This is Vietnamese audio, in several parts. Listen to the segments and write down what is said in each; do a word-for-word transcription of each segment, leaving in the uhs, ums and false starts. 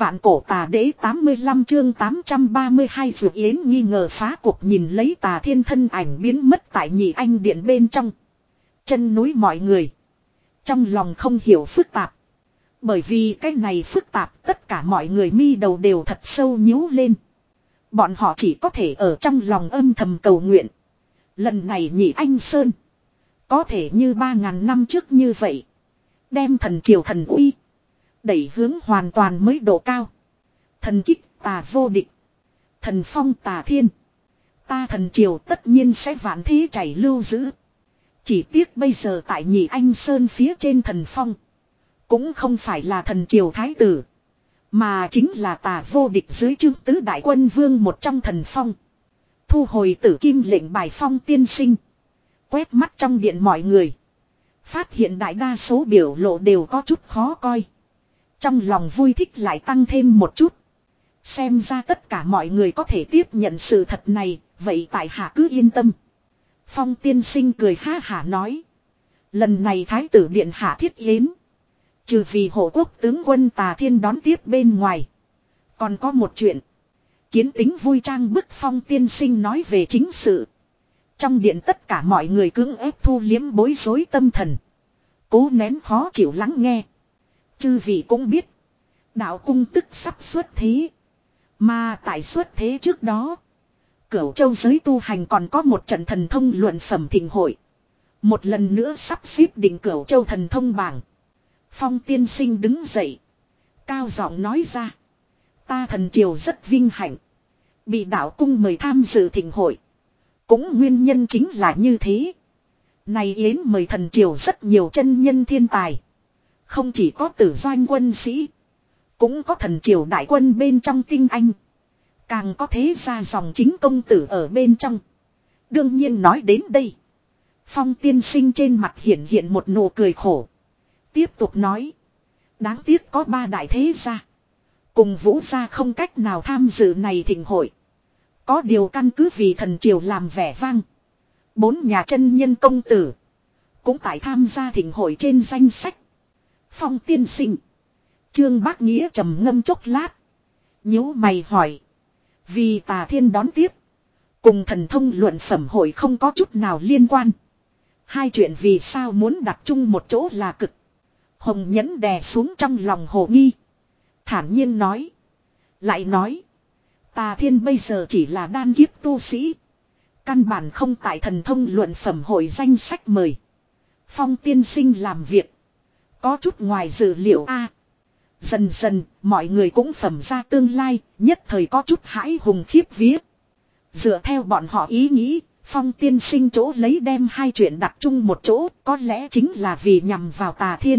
Vạn cổ tà đế tám mươi lăm chương tám trăm ba mươi hai Dược Yến nghi ngờ phá cuộc nhìn lấy Tà Thiên thân ảnh biến mất tại Nhị Anh điện bên trong. Chân núi mọi người. Trong lòng không hiểu phức tạp. Bởi vì cái này phức tạp tất cả mọi người mi đầu đều thật sâu nhíu lên. Bọn họ chỉ có thể ở trong lòng âm thầm cầu nguyện. Lần này Nhị Anh Sơn. Có thể như ba ngàn năm trước như vậy. Đem thần triều thần uy. Đẩy hướng hoàn toàn mới độ cao. Thần kích tà vô địch. Thần phong tà thiên. Ta thần triều tất nhiên sẽ vạn thế chảy lưu giữ. Chỉ tiếc bây giờ tại Nhị Anh Sơn phía trên thần phong. Cũng không phải là thần triều thái tử. Mà chính là tà vô địch dưới chương tứ đại quân vương một trong thần phong. Thu hồi tử kim lệnh bài phong tiên sinh. Quét mắt trong điện mọi người. Phát hiện đại đa số biểu lộ đều có chút khó coi. Trong lòng vui thích lại tăng thêm một chút. Xem ra tất cả mọi người có thể tiếp nhận sự thật này. Vậy tại hạ cứ yên tâm. Phong tiên sinh cười ha hả nói. Lần này thái tử điện hạ thiết yến. Trừ vì hộ quốc tướng quân Tà Thiên đón tiếp bên ngoài. Còn có một chuyện. Kiến tính vui trang bức phong tiên sinh nói về chính sự. Trong điện tất cả mọi người cưỡng ép thu liếm bối rối tâm thần. Cố nén khó chịu lắng nghe. Chư vị cũng biết. Đạo cung tức sắp xuất thế. Mà tại xuất thế trước đó. Cửu châu giới tu hành còn có một trận thần thông luận phẩm thịnh hội. Một lần nữa sắp xếp định cửu châu thần thông bảng. Phong tiên sinh đứng dậy. Cao giọng nói ra. Ta thần triều rất vinh hạnh. Bị đạo cung mời tham dự thịnh hội. Cũng nguyên nhân chính là như thế. Này yến mời thần triều rất nhiều chân nhân thiên tài. Không chỉ có tử doanh quân sĩ. Cũng có thần triều đại quân bên trong tinh anh. Càng có thế ra dòng chính công tử ở bên trong. Đương nhiên nói đến đây. Phong tiên sinh trên mặt hiện hiện một nụ cười khổ. Tiếp tục nói. Đáng tiếc có ba đại thế gia. Cùng vũ gia không cách nào tham dự này thịnh hội. Có điều căn cứ vì thần triều làm vẻ vang. Bốn nhà chân nhân công tử. Cũng tại tham gia thịnh hội trên danh sách. Phong tiên sinh. Trương Bác Nghĩa trầm ngâm chốc lát. Nhíu mày hỏi. Vì Tà Thiên đón tiếp. Cùng thần thông luận phẩm hội không có chút nào liên quan. Hai chuyện vì sao muốn đặt chung một chỗ là cực. Hồng Nhẫn đè xuống trong lòng hồ nghi. Thản nhiên nói. Lại nói. Tà Thiên bây giờ chỉ là đan kiếp tu sĩ. Căn bản không tại thần thông luận phẩm hội danh sách mời. Phong tiên sinh làm việc. Có chút ngoài dự liệu a. Dần dần mọi người cũng phẩm ra tương lai. Nhất thời có chút hãi hùng khiếp vía. Dựa theo bọn họ ý nghĩ. Phong tiên sinh chỗ lấy đem hai chuyện đặt chung một chỗ. Có lẽ chính là vì nhằm vào Tà Thiên.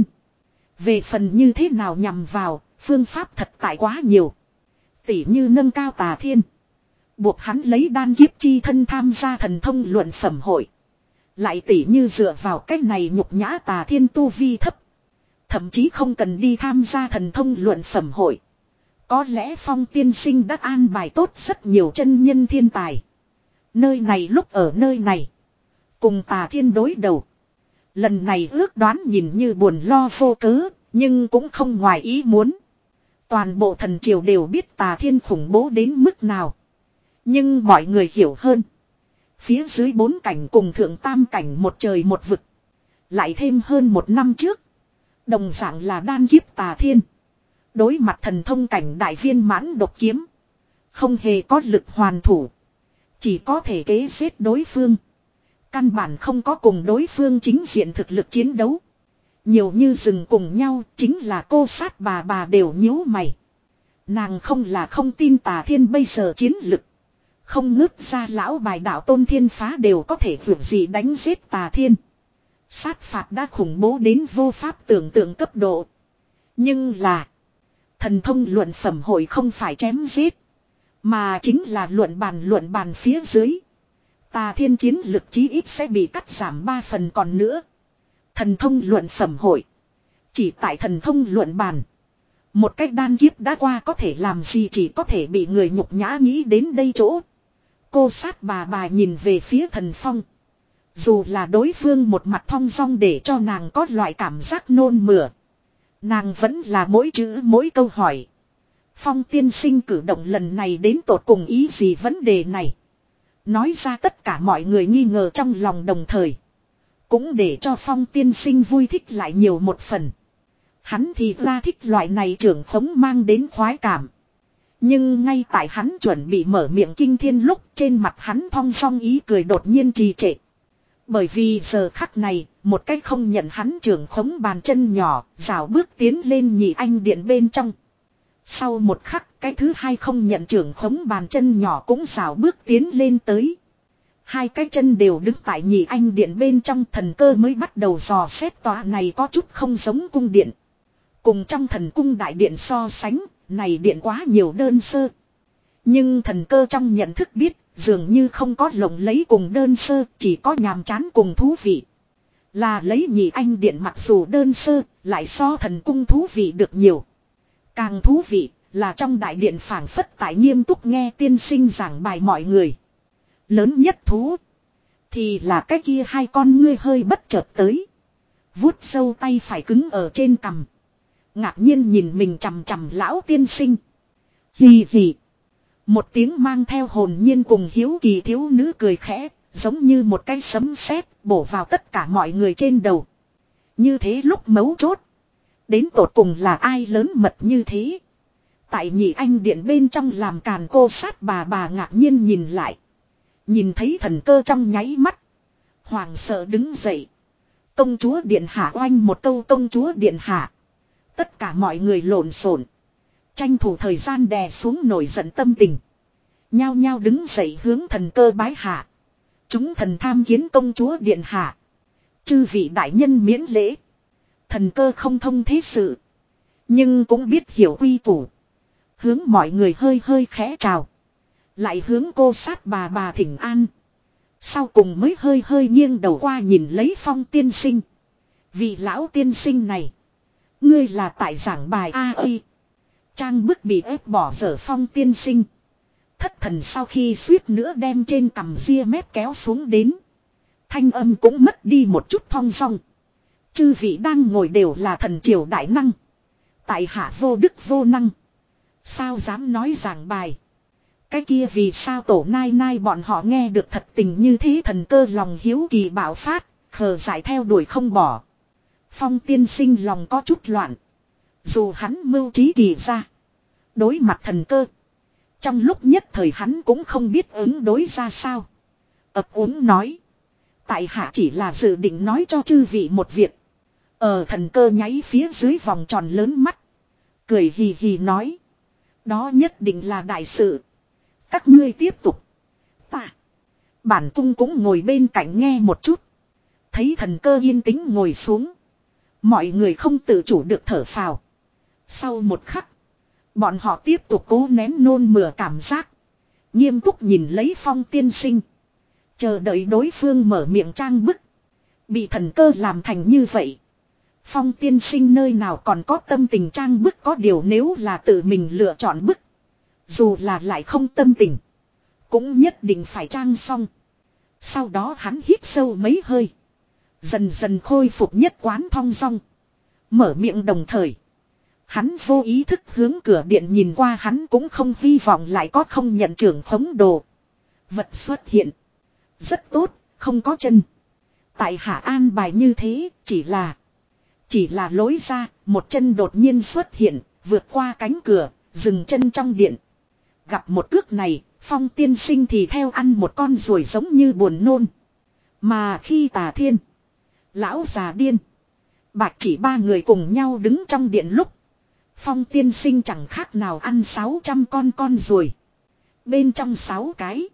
Về phần như thế nào nhằm vào. Phương pháp thật tại quá nhiều. Tỉ như nâng cao Tà Thiên. Buộc hắn lấy đan kiếp chi thân tham gia thần thông luận phẩm hội. Lại tỉ như dựa vào cách này nhục nhã Tà Thiên tu vi thấp. Thậm chí không cần đi tham gia thần thông luận phẩm hội. Có lẽ Phong tiên sinh đã an bài tốt rất nhiều chân nhân thiên tài. Nơi này lúc ở nơi này. Cùng Tà Thiên đối đầu. Lần này ước đoán nhìn như buồn lo vô cớ. Nhưng cũng không ngoài ý muốn. Toàn bộ thần triều đều biết Tà Thiên khủng bố đến mức nào. Nhưng mọi người hiểu hơn. Phía dưới bốn cảnh cùng thượng tam cảnh một trời một vực. Lại thêm hơn một năm trước. Đồng dạng là đan kiếp Tà Thiên. Đối mặt thần thông cảnh đại viên mãn độc kiếm. Không hề có lực hoàn thủ. Chỉ có thể kế giết đối phương. Căn bản không có cùng đối phương chính diện thực lực chiến đấu. Nhiều như rừng cùng nhau chính là cô sát bà bà đều nhíu mày. Nàng không là không tin Tà Thiên bây giờ chiến lực. Không ngước ra lão bài đạo Tôn Thiên Phá đều có thể vượt gì đánh giết Tà Thiên. Sát phạt đã khủng bố đến vô pháp tưởng tượng cấp độ. Nhưng là. Thần thông luận phẩm hội không phải chém giết. Mà chính là luận bàn luận bàn phía dưới. Tà Thiên chiến lực chí ít sẽ bị cắt giảm ba phần còn nữa. Thần thông luận phẩm hội. Chỉ tại thần thông luận bàn. Một cách đan kiếp đã qua có thể làm gì chỉ có thể bị người nhục nhã nghĩ đến đây chỗ. Cô sát bà bà nhìn về phía thần phong. Dù là đối phương một mặt thong dong để cho nàng có loại cảm giác nôn mửa. Nàng vẫn là mỗi chữ mỗi câu hỏi. Phong tiên sinh cử động lần này đến tột cùng ý gì vấn đề này. Nói ra tất cả mọi người nghi ngờ trong lòng đồng thời. Cũng để cho Phong tiên sinh vui thích lại nhiều một phần. Hắn thì ra thích loại này trưởng khống mang đến khoái cảm. Nhưng ngay tại hắn chuẩn bị mở miệng kinh thiên lúc trên mặt hắn thong song ý cười đột nhiên trì trệ. Bởi vì giờ khắc này, một cách không nhận hắn trưởng khống bàn chân nhỏ, rảo bước tiến lên nhị anh điện bên trong. Sau một khắc, cái thứ hai không nhận trưởng khống bàn chân nhỏ cũng rảo bước tiến lên tới. Hai cái chân đều đứng tại nhị anh điện bên trong, thần cơ mới bắt đầu dò xét tòa này có chút không giống cung điện. Cùng trong thần cung đại điện so sánh, này điện quá nhiều đơn sơ. Nhưng thần cơ trong nhận thức biết, dường như không có lộng lấy cùng đơn sơ, chỉ có nhàm chán cùng thú vị. Là lấy nhị anh điện mặc dù đơn sơ, lại so thần cung thú vị được nhiều. Càng thú vị, là trong đại điện phảng phất tại nghiêm túc nghe tiên sinh giảng bài mọi người. Lớn nhất thú, thì là cái kia hai con ngươi hơi bất chợt tới. Vuốt sâu tay phải cứng ở trên cằm. Ngạc nhiên nhìn mình chằm chằm lão tiên sinh. Hì hì. Một tiếng mang theo hồn nhiên cùng hiếu kỳ thiếu nữ cười khẽ, giống như một cái sấm sét bổ vào tất cả mọi người trên đầu. Như thế lúc mấu chốt. Đến tột cùng là ai lớn mật như thế. Tại nhị anh điện bên trong làm càn cô sát bà bà ngạc nhiên nhìn lại. Nhìn thấy thần cơ trong nháy mắt. Hoàng sợ đứng dậy. Công chúa điện hạ oanh một câu công chúa điện hạ. Tất cả mọi người lộn xộn, tranh thủ thời gian đè xuống nổi giận tâm tình. Nhao nhao đứng dậy hướng thần cơ bái hạ. Chúng thần tham kiến công chúa điện hạ. Chư vị đại nhân miễn lễ. Thần cơ không thông thế sự, nhưng cũng biết hiểu quy củ. Hướng mọi người hơi hơi khẽ chào. Lại hướng cô sát bà bà thỉnh an. Sau cùng mới hơi hơi nghiêng đầu qua nhìn lấy Phong tiên sinh. Vị lão tiên sinh này, ngươi là tại giảng bài a ơi. Trang bức bị ép bỏ dở Phong tiên sinh. Thất thần sau khi suýt nữa đem trên cằm ria mép kéo xuống đến. Thanh âm cũng mất đi một chút thong dong. Chư vị đang ngồi đều là thần triều đại năng. Tại hạ vô đức vô năng. Sao dám nói giảng bài. Cái kia vì sao tổ nai nai bọn họ nghe được thật tình như thế, thần cơ lòng hiếu kỳ bạo phát, khờ dại theo đuổi không bỏ. Phong tiên sinh lòng có chút loạn. Dù hắn mưu trí kỳ ra. Đối mặt thần cơ. Trong lúc nhất thời hắn cũng không biết ứng đối ra sao. Ấp úng nói. Tại hạ chỉ là dự định nói cho chư vị một việc. Ờ thần cơ nháy phía dưới vòng tròn lớn mắt. Cười hì hì nói. Đó nhất định là đại sự. Các ngươi tiếp tục. Ta. Bản cung cũng ngồi bên cạnh nghe một chút. Thấy thần cơ yên tĩnh ngồi xuống. Mọi người không tự chủ được thở phào. Sau một khắc. Bọn họ tiếp tục cố nén nôn mửa cảm giác. Nghiêm túc nhìn lấy Phong tiên sinh. Chờ đợi đối phương mở miệng trang bức. Bị thần cơ làm thành như vậy. Phong tiên sinh nơi nào còn có tâm tình trang bức, có điều nếu là tự mình lựa chọn bức. Dù là lại không tâm tình. Cũng nhất định phải trang xong. Sau đó hắn hít sâu mấy hơi. Dần dần khôi phục nhất quán thong dong. Mở miệng đồng thời. Hắn vô ý thức hướng cửa điện nhìn qua, hắn cũng không hy vọng lại có không nhận trưởng khống đồ vật xuất hiện. Rất tốt, không có chân. Tại hạ an bài như thế, chỉ là... Chỉ là lối ra, một chân đột nhiên xuất hiện, vượt qua cánh cửa, dừng chân trong điện. Gặp một cước này, Phong tiên sinh thì theo ăn một con ruồi giống như buồn nôn. Mà khi Tà Thiên, lão già điên, Bạch chỉ ba người cùng nhau đứng trong điện lúc, Phong tiên sinh chẳng khác nào ăn sáu trăm con con ruồi. Bên trong sáu cái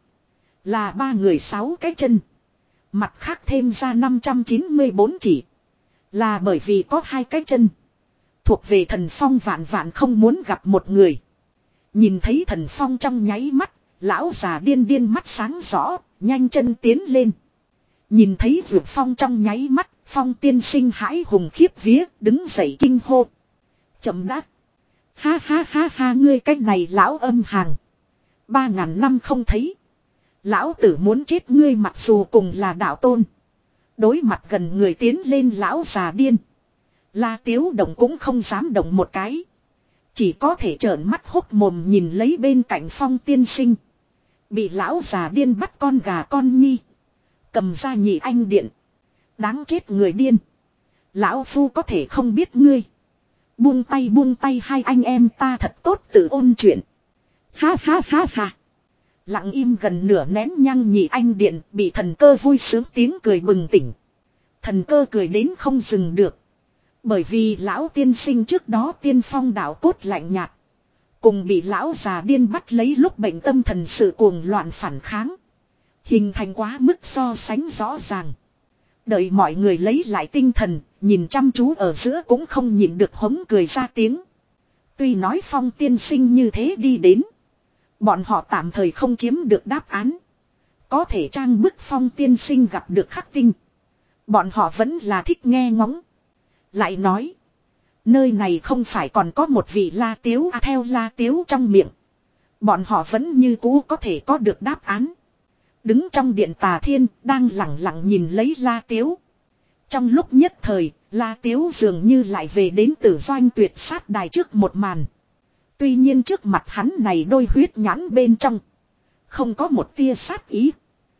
là ba người sáu cái chân. Mặt khác thêm ra năm trăm chín mươi bốn chỉ. Là bởi vì có hai cái chân. Thuộc về Thần Phong vạn vạn không muốn gặp một người. Nhìn thấy Thần Phong trong nháy mắt, lão già điên điên mắt sáng rõ, nhanh chân tiến lên. Nhìn thấy Dược Phong trong nháy mắt, Phong tiên sinh hãi hùng khiếp vía, đứng dậy kinh hô. Chậm đã. Ha ha ha ha, ngươi cách này lão âm hàng. Ba ngàn năm không thấy. Lão tử muốn chết ngươi, mặc dù cùng là đạo tôn. Đối mặt gần người tiến lên lão già điên. La Tiếu Động cũng không dám động một cái. Chỉ có thể trợn mắt hốc mồm nhìn lấy bên cạnh Phong tiên sinh. Bị lão già điên bắt con gà con nhi. Cầm ra nhị anh điện. Đáng chết người điên. Lão phu có thể không biết ngươi. Buông tay buông tay hai anh em ta thật tốt tự ôn chuyện. Ha ha ha ha. Lặng im gần nửa nén nhang nhị anh điện bị thần cơ vui sướng tiếng cười bừng tỉnh. Thần cơ cười đến không dừng được. Bởi vì lão tiên sinh trước đó tiên phong đạo cốt lạnh nhạt. Cùng bị lão già điên bắt lấy lúc bệnh tâm thần sự cuồng loạn phản kháng. Hình thành quá mức so sánh rõ ràng. Đợi mọi người lấy lại tinh thần, nhìn chăm chú ở giữa cũng không nhịn được hống cười ra tiếng. Tuy nói Phong tiên sinh như thế đi đến. Bọn họ tạm thời không chiếm được đáp án. Có thể trang bức Phong tiên sinh gặp được khắc tinh. Bọn họ vẫn là thích nghe ngóng. Lại nói. Nơi này không phải còn có một vị La Tiếu à, theo La Tiếu trong miệng. Bọn họ vẫn như cũ có thể có được đáp án. Đứng trong điện Tà Thiên đang lặng lặng nhìn lấy La Tiếu. Trong lúc nhất thời, La Tiếu dường như lại về đến Tử Doanh tuyệt sát đài trước một màn. Tuy nhiên trước mặt hắn này đôi huyết nhãn bên trong. Không có một tia sát ý.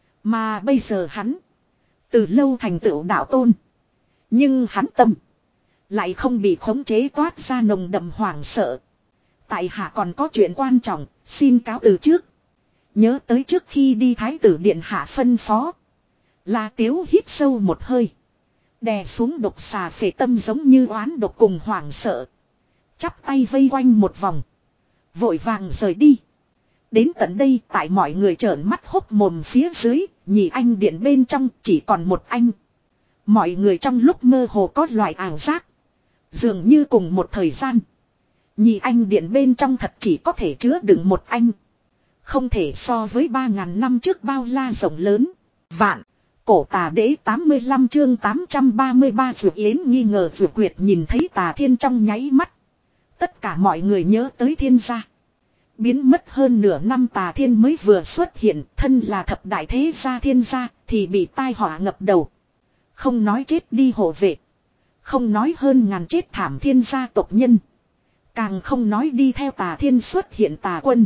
Mà bây giờ hắn. Từ lâu thành tựu đạo tôn. Nhưng hắn tâm. Lại không bị khống chế toát ra nồng đậm hoảng sợ. Tại hạ còn có chuyện quan trọng. Xin cáo từ trước. Nhớ tới trước khi đi Thái tử điện hạ phân phó. La Tiếu hít sâu một hơi. Đè xuống độc xà phệ tâm giống như oán độc cùng hoảng sợ. Chắp tay vây quanh một vòng. Vội vàng rời đi. Đến tận đây tại mọi người trợn mắt hốc mồm phía dưới. Nhị anh điện bên trong chỉ còn một anh. Mọi người trong lúc mơ hồ có loại ảo giác. Dường như cùng một thời gian. Nhị anh điện bên trong thật chỉ có thể chứa đựng một anh. Không thể so với ba ngàn năm trước bao la rộng lớn. Vạn. Cổ Tà Đế tám mươi lăm chương tám trăm ba mươi ba Dược Yến nghi ngờ Dược Quyệt nhìn thấy Tà Thiên trong nháy mắt. Tất cả mọi người nhớ tới Thiên gia. Biến mất hơn nửa năm Tà Thiên mới vừa xuất hiện, thân là thập đại thế gia Thiên gia thì bị tai họa ngập đầu. Không nói chết đi hộ vệ. Không nói hơn ngàn chết thảm Thiên gia tộc nhân. Càng không nói đi theo Tà Thiên xuất hiện Tà quân.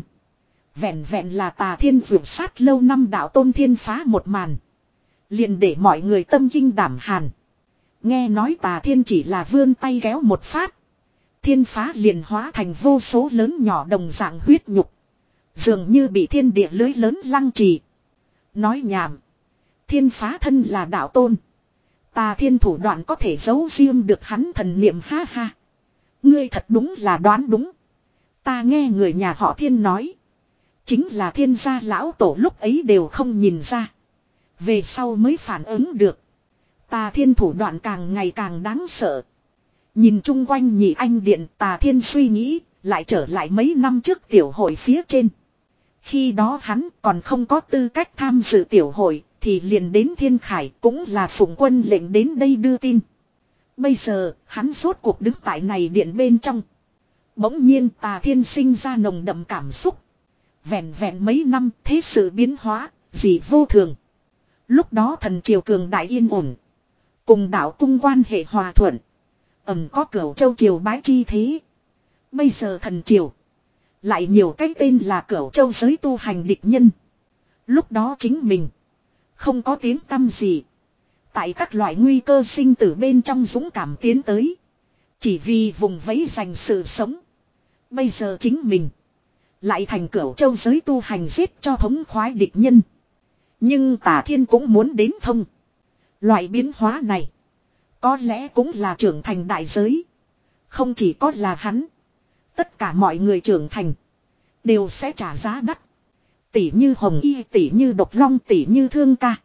Vẹn vẹn là Tà Thiên vượt sát lâu năm đạo tôn thiên phá một màn. Liền để mọi người tâm kinh đảm hàn. Nghe nói Tà Thiên chỉ là vươn tay kéo một phát. Thiên phá liền hóa thành vô số lớn nhỏ đồng dạng huyết nhục. Dường như bị thiên địa lưới lớn lăng trì. Nói nhảm. Thiên phá thân là đạo tôn. Tà Thiên thủ đoạn có thể giấu riêng được hắn thần niệm ha ha. Ngươi thật đúng là đoán đúng. Ta nghe người nhà họ Thiên nói. Chính là Thiên gia lão tổ lúc ấy đều không nhìn ra. Về sau mới phản ứng được. Tà Thiên thủ đoạn càng ngày càng đáng sợ. Nhìn chung quanh nhị anh điện Tà Thiên suy nghĩ. Lại trở lại mấy năm trước tiểu hội phía trên. Khi đó hắn còn không có tư cách tham dự tiểu hội. Thì liền đến Thiên Khải cũng là phụng quân lệnh đến đây đưa tin. Bây giờ hắn rốt cuộc đứng tại này điện bên trong. Bỗng nhiên Tà Thiên sinh ra nồng đậm cảm xúc. Vẹn vẹn mấy năm thế sự biến hóa. Gì vô thường. Lúc đó thần triều cường đại yên ổn. Cùng đảo cung quan hệ hòa thuận. Ẩm có Cửu Châu triều bái chi thế. Bây giờ thần triều. Lại nhiều cái tên là Cửu Châu giới tu hành địch nhân. Lúc đó chính mình. Không có tiếng tăm gì. Tại các loại nguy cơ sinh tử bên trong dũng cảm tiến tới. Chỉ vì vùng vẫy giành sự sống. Bây giờ chính mình. Lại thành Cửu Châu giới tu hành giết cho thống khoái địch nhân. Nhưng Tà Thiên cũng muốn đến thông. Loại biến hóa này. Có lẽ cũng là trưởng thành đại giới. Không chỉ có là hắn. Tất cả mọi người trưởng thành. Đều sẽ trả giá đắt. Tỷ như Hồng Y, tỷ như Độc Long, tỷ như Thương Ca.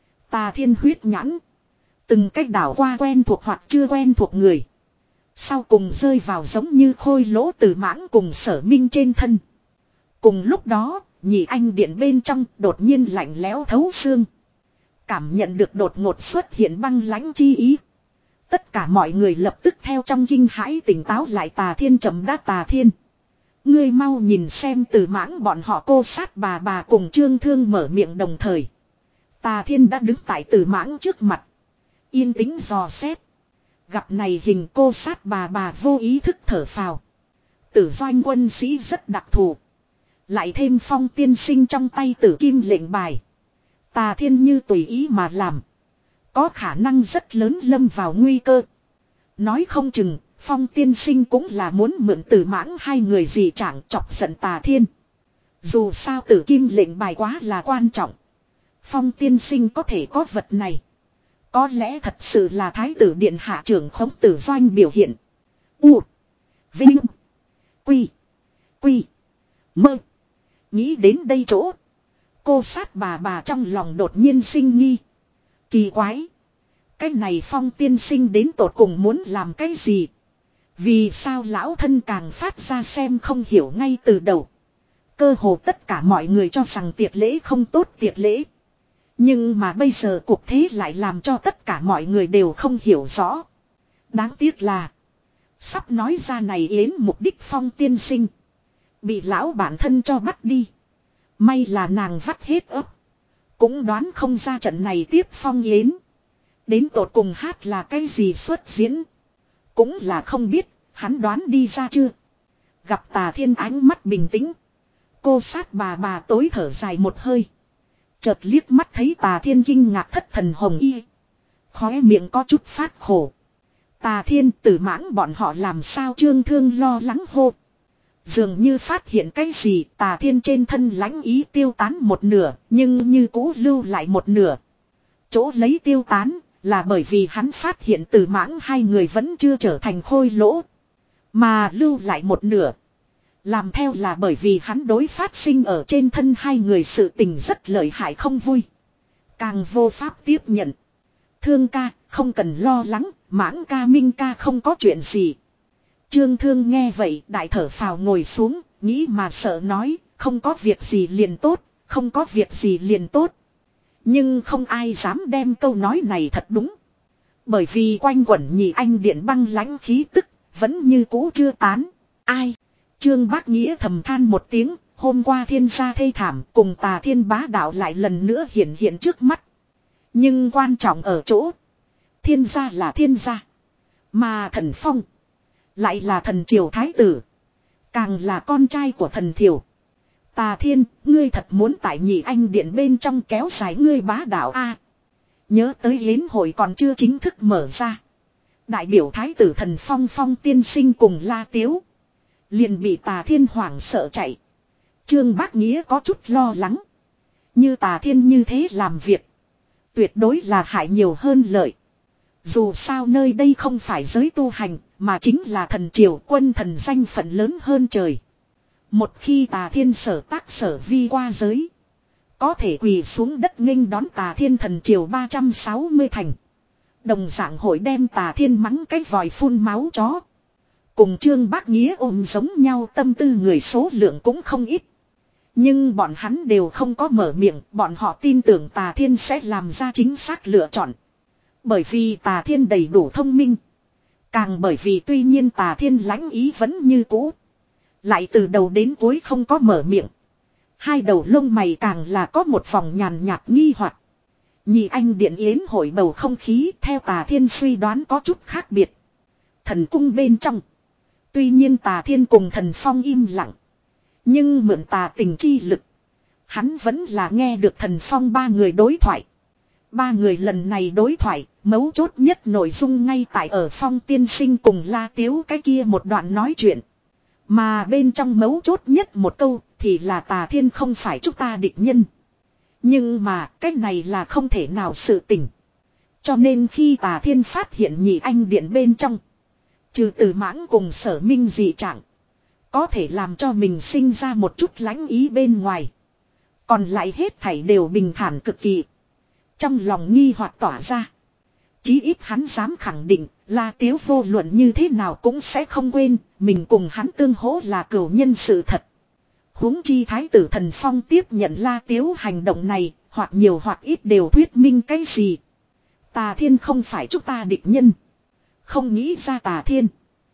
Tà Thiên huyết nhãn. Từng cách đảo qua quen thuộc hoặc chưa quen thuộc người. Sau cùng rơi vào giống như khôi lỗ từ mãng cùng Sở Minh trên thân. Cùng lúc đó, nhị anh điện bên trong đột nhiên lạnh lẽo thấu xương. Cảm nhận được đột ngột xuất hiện băng lãnh chi ý. Tất cả mọi người lập tức theo trong kinh hãi tỉnh táo lại. Tà Thiên chậm đã Tà Thiên. Ngươi mau nhìn xem từ mãng bọn họ cô sát bà bà cùng Trương Thương mở miệng đồng thời. Tà Thiên đã đứng tại từ mãng trước mặt. Yên tĩnh dò xét. Gặp này hình cô sát bà bà vô ý thức thở phào. Tử doanh quân sĩ rất đặc thù. Lại thêm Phong tiên sinh trong tay tử kim lệnh bài. Tà Thiên như tùy ý mà làm. Có khả năng rất lớn lâm vào nguy cơ. Nói không chừng, Phong tiên sinh cũng là muốn mượn Tử Mãng hai người gì chẳng chọc giận Tà Thiên. Dù sao tử kim lệnh bài quá là quan trọng. Phong tiên sinh có thể có vật này. Có lẽ thật sự là thái tử điện hạ trưởng khống Tử doanh biểu hiện. U. Vinh. Quy. Quy. Mơ. Nghĩ đến đây chỗ. Cô sát bà bà trong lòng đột nhiên sinh nghi. Kỳ quái. Cái này Phong tiên sinh đến tột cùng muốn làm cái gì? Vì sao lão thân càng phát ra xem không hiểu ngay từ đầu. Cơ hồ tất cả mọi người cho rằng tiệc lễ không tốt tiệc lễ. Nhưng mà bây giờ cuộc thế lại làm cho tất cả mọi người đều không hiểu rõ. Đáng tiếc là. Sắp nói ra này yến mục đích Phong tiên sinh. Bị lão bản thân cho bắt đi. May là nàng vắt hết ấp. Cũng đoán không ra trận này tiếp Phong yến. Đến tột cùng hát là cái gì xuất diễn. Cũng là không biết, hắn đoán đi ra chưa. Gặp Tà Thiên ánh mắt bình tĩnh. Cô sát bà bà tối thở dài một hơi. Chợt liếc mắt thấy Tà Thiên kinh ngạc thất thần hồng y. Khóe miệng có chút phát khổ. Tà Thiên Tử Mãng bọn họ làm sao Trương Thương lo lắng hô. Dường như phát hiện cái gì Tà Thiên trên thân lãnh ý tiêu tán một nửa, nhưng như cũ lưu lại một nửa. Chỗ lấy tiêu tán là bởi vì hắn phát hiện Tử Mãng hai người vẫn chưa trở thành khôi lỗ. Mà lưu lại một nửa. Làm theo là bởi vì hắn đối phát sinh ở trên thân hai người sự tình rất lợi hại không vui. Càng vô pháp tiếp nhận. Thương ca, không cần lo lắng, Mãng ca Minh ca không có chuyện gì. Trương Thương nghe vậy đại thở phào ngồi xuống, nghĩ mà sợ nói, không có việc gì liền tốt, không có việc gì liền tốt. Nhưng không ai dám đem câu nói này thật đúng. Bởi vì quanh quẩn nhị anh điện băng lãnh khí tức, vẫn như cũ chưa tán. Ai? Trương Bác Nghĩa thầm than một tiếng, hôm qua thiên gia thê thảm cùng Tà Thiên bá đạo lại lần nữa hiện hiện trước mắt. Nhưng quan trọng ở chỗ, thiên gia là thiên gia, mà thần Phong lại là thần triều thái tử, càng là con trai của thần triều. Tà Thiên, ngươi thật muốn tại nhị anh điện bên trong kéo dài ngươi bá đạo a? Nhớ tới yến hội còn chưa chính thức mở ra. Đại biểu thái tử thần Phong Phong tiên sinh cùng La Tiếu liền bị Tà Thiên hoảng sợ chạy. Trương Bác Nghĩa có chút lo lắng. Như Tà Thiên như thế làm việc, tuyệt đối là hại nhiều hơn lợi. Dù sao nơi đây không phải giới tu hành, mà chính là thần triều quân thần danh phận lớn hơn trời. Một khi Tà Thiên sở tác sở vi qua giới, có thể quỳ xuống đất nghênh đón Tà Thiên thần triều ba trăm sáu mươi thành. Đồng dạng hội đem Tà Thiên mắng cái vòi phun máu chó. Cùng Trương Bác Nghĩa ôm giống nhau tâm tư người số lượng cũng không ít. Nhưng bọn hắn đều không có mở miệng, bọn họ tin tưởng Tà Thiên sẽ làm ra chính xác lựa chọn. Bởi vì Tà Thiên đầy đủ thông minh. Càng bởi vì tuy nhiên Tà Thiên lãnh ý vẫn như cũ. Lại từ đầu đến cuối không có mở miệng. Hai đầu lông mày càng là có một vòng nhàn nhạt nghi hoặc. Nhị anh điện yến hội bầu không khí theo Tà Thiên suy đoán có chút khác biệt. Thần cung bên trong. Tuy nhiên Tà Thiên cùng thần Phong im lặng. Nhưng mượn tà tình chi lực. Hắn vẫn là nghe được thần Phong ba người đối thoại. Ba người lần này đối thoại, mấu chốt nhất nội dung ngay tại ở Phong tiên sinh cùng La Tiếu cái kia một đoạn nói chuyện. Mà bên trong mấu chốt nhất một câu thì là Tà Thiên không phải chúng ta địch nhân. Nhưng mà cái này là không thể nào sự tình. Cho nên khi Tà Thiên phát hiện nhị anh điện bên trong, trừ Tử Mãng cùng Sở Minh dị trạng, có thể làm cho mình sinh ra một chút lãnh ý bên ngoài. Còn lại hết thảy đều bình thản cực kỳ. Trong lòng nghi hoặc tỏa ra. Chí ít hắn dám khẳng định, La Tiếu vô luận như thế nào cũng sẽ không quên, mình cùng hắn tương hỗ là cửu nhân sự thật. Huống chi thái tử thần Phong tiếp nhận La Tiếu hành động này, hoặc nhiều hoặc ít đều thuyết minh cái gì. Tà Thiên không phải chúng ta địch nhân. Không nghĩ ra Tà Thiên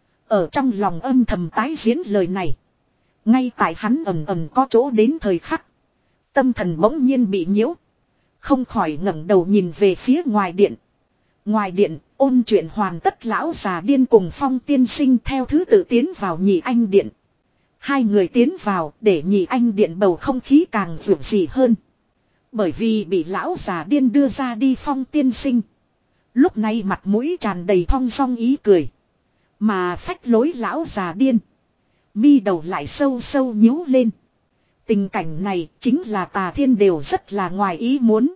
ở trong lòng âm thầm tái diễn lời này. Ngay tại hắn ầm ầm có chỗ đến thời khắc, tâm thần bỗng nhiên bị nhiễu. Không khỏi ngẩng đầu nhìn về phía ngoài điện. Ngoài điện, ôn chuyện hoàn tất lão già điên cùng Phong tiên sinh theo thứ tự tiến vào nhị anh điện. Hai người tiến vào để nhị anh điện bầu không khí càng vượng dị hơn. Bởi vì bị lão già điên đưa ra đi Phong tiên sinh. Lúc này mặt mũi tràn đầy thong dong ý cười. Mà phách lối lão già điên. Mi đầu lại sâu sâu nhíu lên. Tình cảnh này chính là Tà Thiên đều rất là ngoài ý muốn.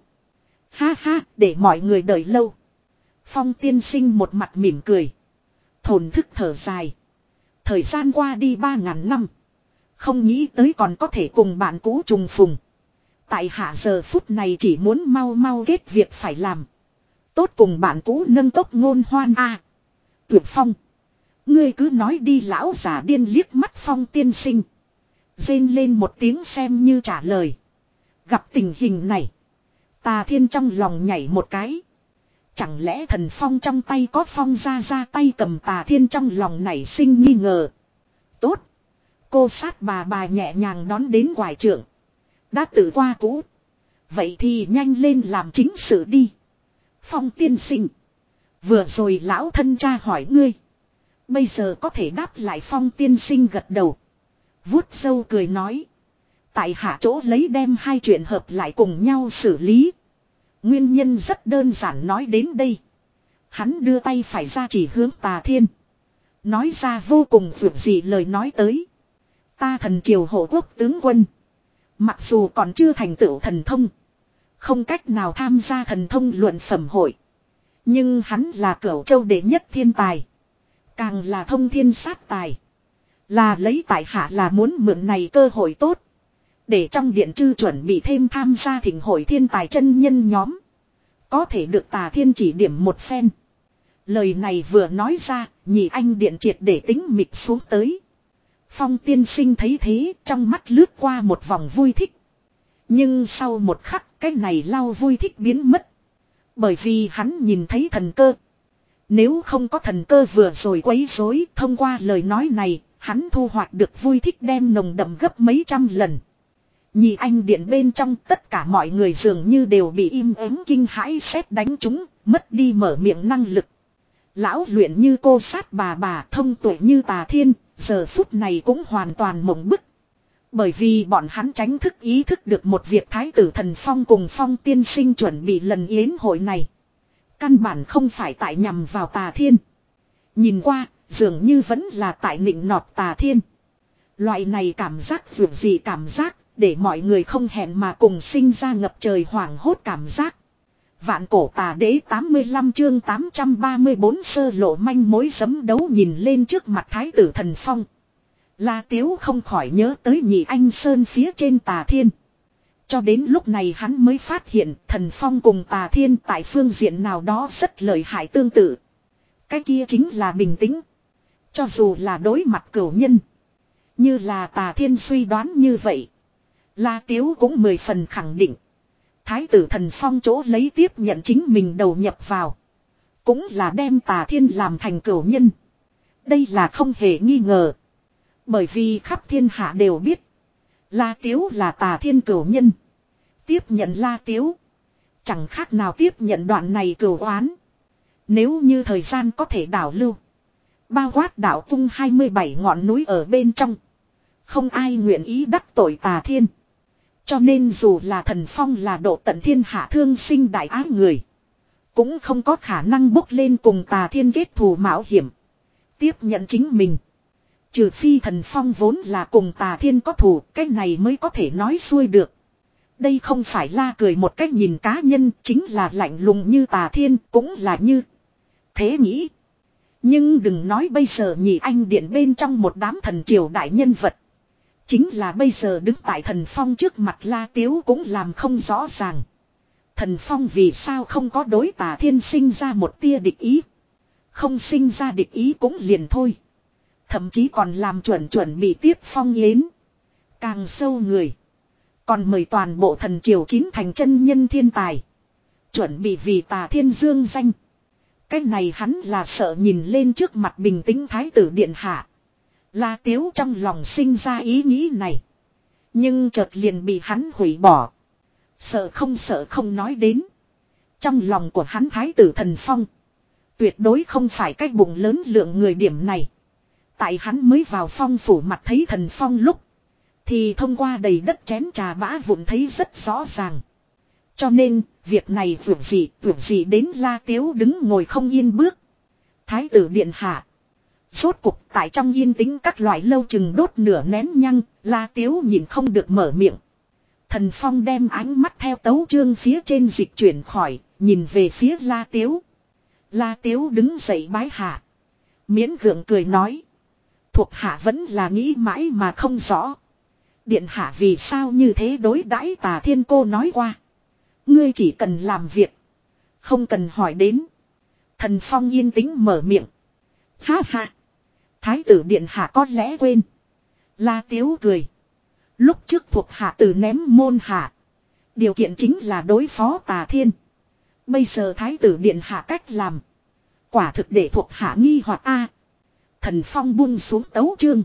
Ha ha, để mọi người đợi lâu. Phong tiên sinh một mặt mỉm cười. Thổn thức thở dài. Thời gian qua đi ba ngàn năm. Không nghĩ tới còn có thể cùng bạn cũ trùng phùng. Tại hạ giờ phút này chỉ muốn mau mau kết việc phải làm. Tốt cùng bạn cũ nâng tốc ngôn hoan a. À, Tuyệt Phong. Ngươi cứ nói đi lão già điên liếc mắt Phong tiên sinh. Rên lên một tiếng xem như trả lời. Gặp tình hình này. Tà Thiên trong lòng nhảy một cái. Chẳng lẽ thần phong trong tay có phong ra ra tay cầm Tà Thiên trong lòng nảy sinh nghi ngờ. Tốt. Cô sát bà bà nhẹ nhàng đón đến quải trưởng. Đã tự qua cũ. Vậy thì nhanh lên làm chính sự đi. Phong tiên sinh. Vừa rồi lão thân cha hỏi ngươi. Bây giờ có thể đáp lại Phong tiên sinh gật đầu. Vuốt sâu cười nói. Tại hạ chỗ lấy đem hai chuyện hợp lại cùng nhau xử lý. Nguyên nhân rất đơn giản nói đến đây. Hắn đưa tay phải ra chỉ hướng Tà Thiên. Nói ra vô cùng vượt dị lời nói tới. Ta thần triều hộ quốc tướng quân. Mặc dù còn chưa thành tựu thần thông. Không cách nào tham gia thần thông luận phẩm hội. Nhưng hắn là cửu châu đệ nhất thiên tài. Càng là thông thiên sát tài. Là lấy tại hạ là muốn mượn này cơ hội tốt. Để trong điện chư chuẩn bị thêm tham gia thỉnh hội thiên tài chân nhân nhóm. Có thể được Tà Thiên chỉ điểm một phen. Lời này vừa nói ra, nhị anh điện triệt để tính mịch xuống tới. Phong tiên sinh thấy thế, trong mắt lướt qua một vòng vui thích. Nhưng sau một khắc, cái này lau vui thích biến mất. Bởi vì hắn nhìn thấy thần cơ. Nếu không có thần cơ vừa rồi quấy rối, thông qua lời nói này, hắn thu hoạch được vui thích đem nồng đậm gấp mấy trăm lần. Nhị anh điện bên trong tất cả mọi người dường như đều bị im ắng kinh hãi sét đánh chúng, mất đi mở miệng năng lực. Lão luyện như cô sát bà bà, thông tuệ như Tà Thiên, giờ phút này cũng hoàn toàn mộng bức. Bởi vì bọn hắn tránh thức ý thức được một việc Thái tử Thần Phong cùng Phong tiên sinh chuẩn bị lần yến hội này. Căn bản không phải tại nhằm vào Tà Thiên. Nhìn qua, dường như vẫn là tại nịnh nọt Tà Thiên. Loại này cảm giác vượt gì cảm giác, để mọi người không hẹn mà cùng sinh ra ngập trời hoảng hốt cảm giác. Vạn cổ Tà Đế tám mươi lăm chương tám trăm ba mươi bốn sơ lộ manh mối giấm đấu nhìn lên trước mặt Thái tử Thần Phong. La Tiếu không khỏi nhớ tới nhị anh sơn phía trên Tà Thiên. Cho đến lúc này hắn mới phát hiện Thần Phong cùng Tà Thiên tại phương diện nào đó rất lợi hại tương tự. Cái kia chính là bình tĩnh. Cho dù là đối mặt cửu nhân. Như là Tà Thiên suy đoán như vậy. La Tiếu cũng mười phần khẳng định. Thái tử Thần Phong chỗ lấy tiếp nhận chính mình đầu nhập vào. Cũng là đem Tà Thiên làm thành cửu nhân. Đây là không hề nghi ngờ. Bởi vì khắp thiên hạ đều biết. La Tiếu là Tà Thiên cửu nhân. Tiếp nhận La Tiếu. Chẳng khác nào tiếp nhận đoạn này cửu oán. Nếu như thời gian có thể đảo lưu. Bao quát đảo tung hai mươi bảy ngọn núi ở bên trong. Không ai nguyện ý đắc tội Tà Thiên. Cho nên dù là Thần Phong là độ tận thiên hạ thương sinh đại ái người. Cũng không có khả năng bốc lên cùng Tà Thiên kết thù mạo hiểm. Tiếp nhận chính mình. Trừ phi Thần Phong vốn là cùng Tà Thiên có thù, cái này mới có thể nói xuôi được. Đây không phải la cười một cách nhìn cá nhân, chính là lạnh lùng như Tà Thiên, cũng là như thế nghĩ. Nhưng đừng nói bây giờ nhị anh điện bên trong một đám thần triều đại nhân vật. Chính là bây giờ đứng tại Thần Phong trước mặt La Tiếu cũng làm không rõ ràng. Thần Phong vì sao không có đối Tà Thiên sinh ra một tia địch ý. Không sinh ra địch ý cũng liền thôi. Thậm chí còn làm chuẩn chuẩn bị tiếp phong yến. Càng sâu người. Còn mời toàn bộ thần triều chín thành chân nhân thiên tài. Chuẩn bị vì Tà Thiên dương danh. Cái này hắn là sợ nhìn lên trước mặt bình tĩnh Thái tử điện hạ. La Tiếu trong lòng sinh ra ý nghĩ này. Nhưng chợt liền bị hắn hủy bỏ. Sợ không sợ không nói đến. Trong lòng của hắn Thái tử Thần Phong. Tuyệt đối không phải cái bụng lớn lượng người điểm này. Tại hắn mới vào phong phủ mặt thấy Thần Phong lúc. Thì thông qua đầy đất chén trà bã vụn thấy rất rõ ràng. Cho nên, việc này vượt gì, vượt gì đến La Tiếu đứng ngồi không yên bước. Thái tử điện hạ. Rốt cục tại trong yên tĩnh các loại lâu chừng đốt nửa nén nhăng, La Tiếu nhìn không được mở miệng. Thần Phong đem ánh mắt theo tấu chương phía trên dịch chuyển khỏi, nhìn về phía La Tiếu. La Tiếu đứng dậy bái hạ. Miễn gượng cười nói. Thuộc hạ vẫn là nghĩ mãi mà không rõ. Điện hạ vì sao như thế đối đãi Tà Thiên cô nói qua. Ngươi chỉ cần làm việc. Không cần hỏi đến. Thần Phong yên tĩnh mở miệng. Ha ha. Thái tử điện hạ có lẽ quên. La Tiếu cười. Lúc trước thuộc hạ từ ném môn hạ. Điều kiện chính là đối phó Tà Thiên. Bây giờ thái tử điện hạ cách làm. Quả thực để thuộc hạ nghi hoặc a. Thần Phong buông xuống tấu chương.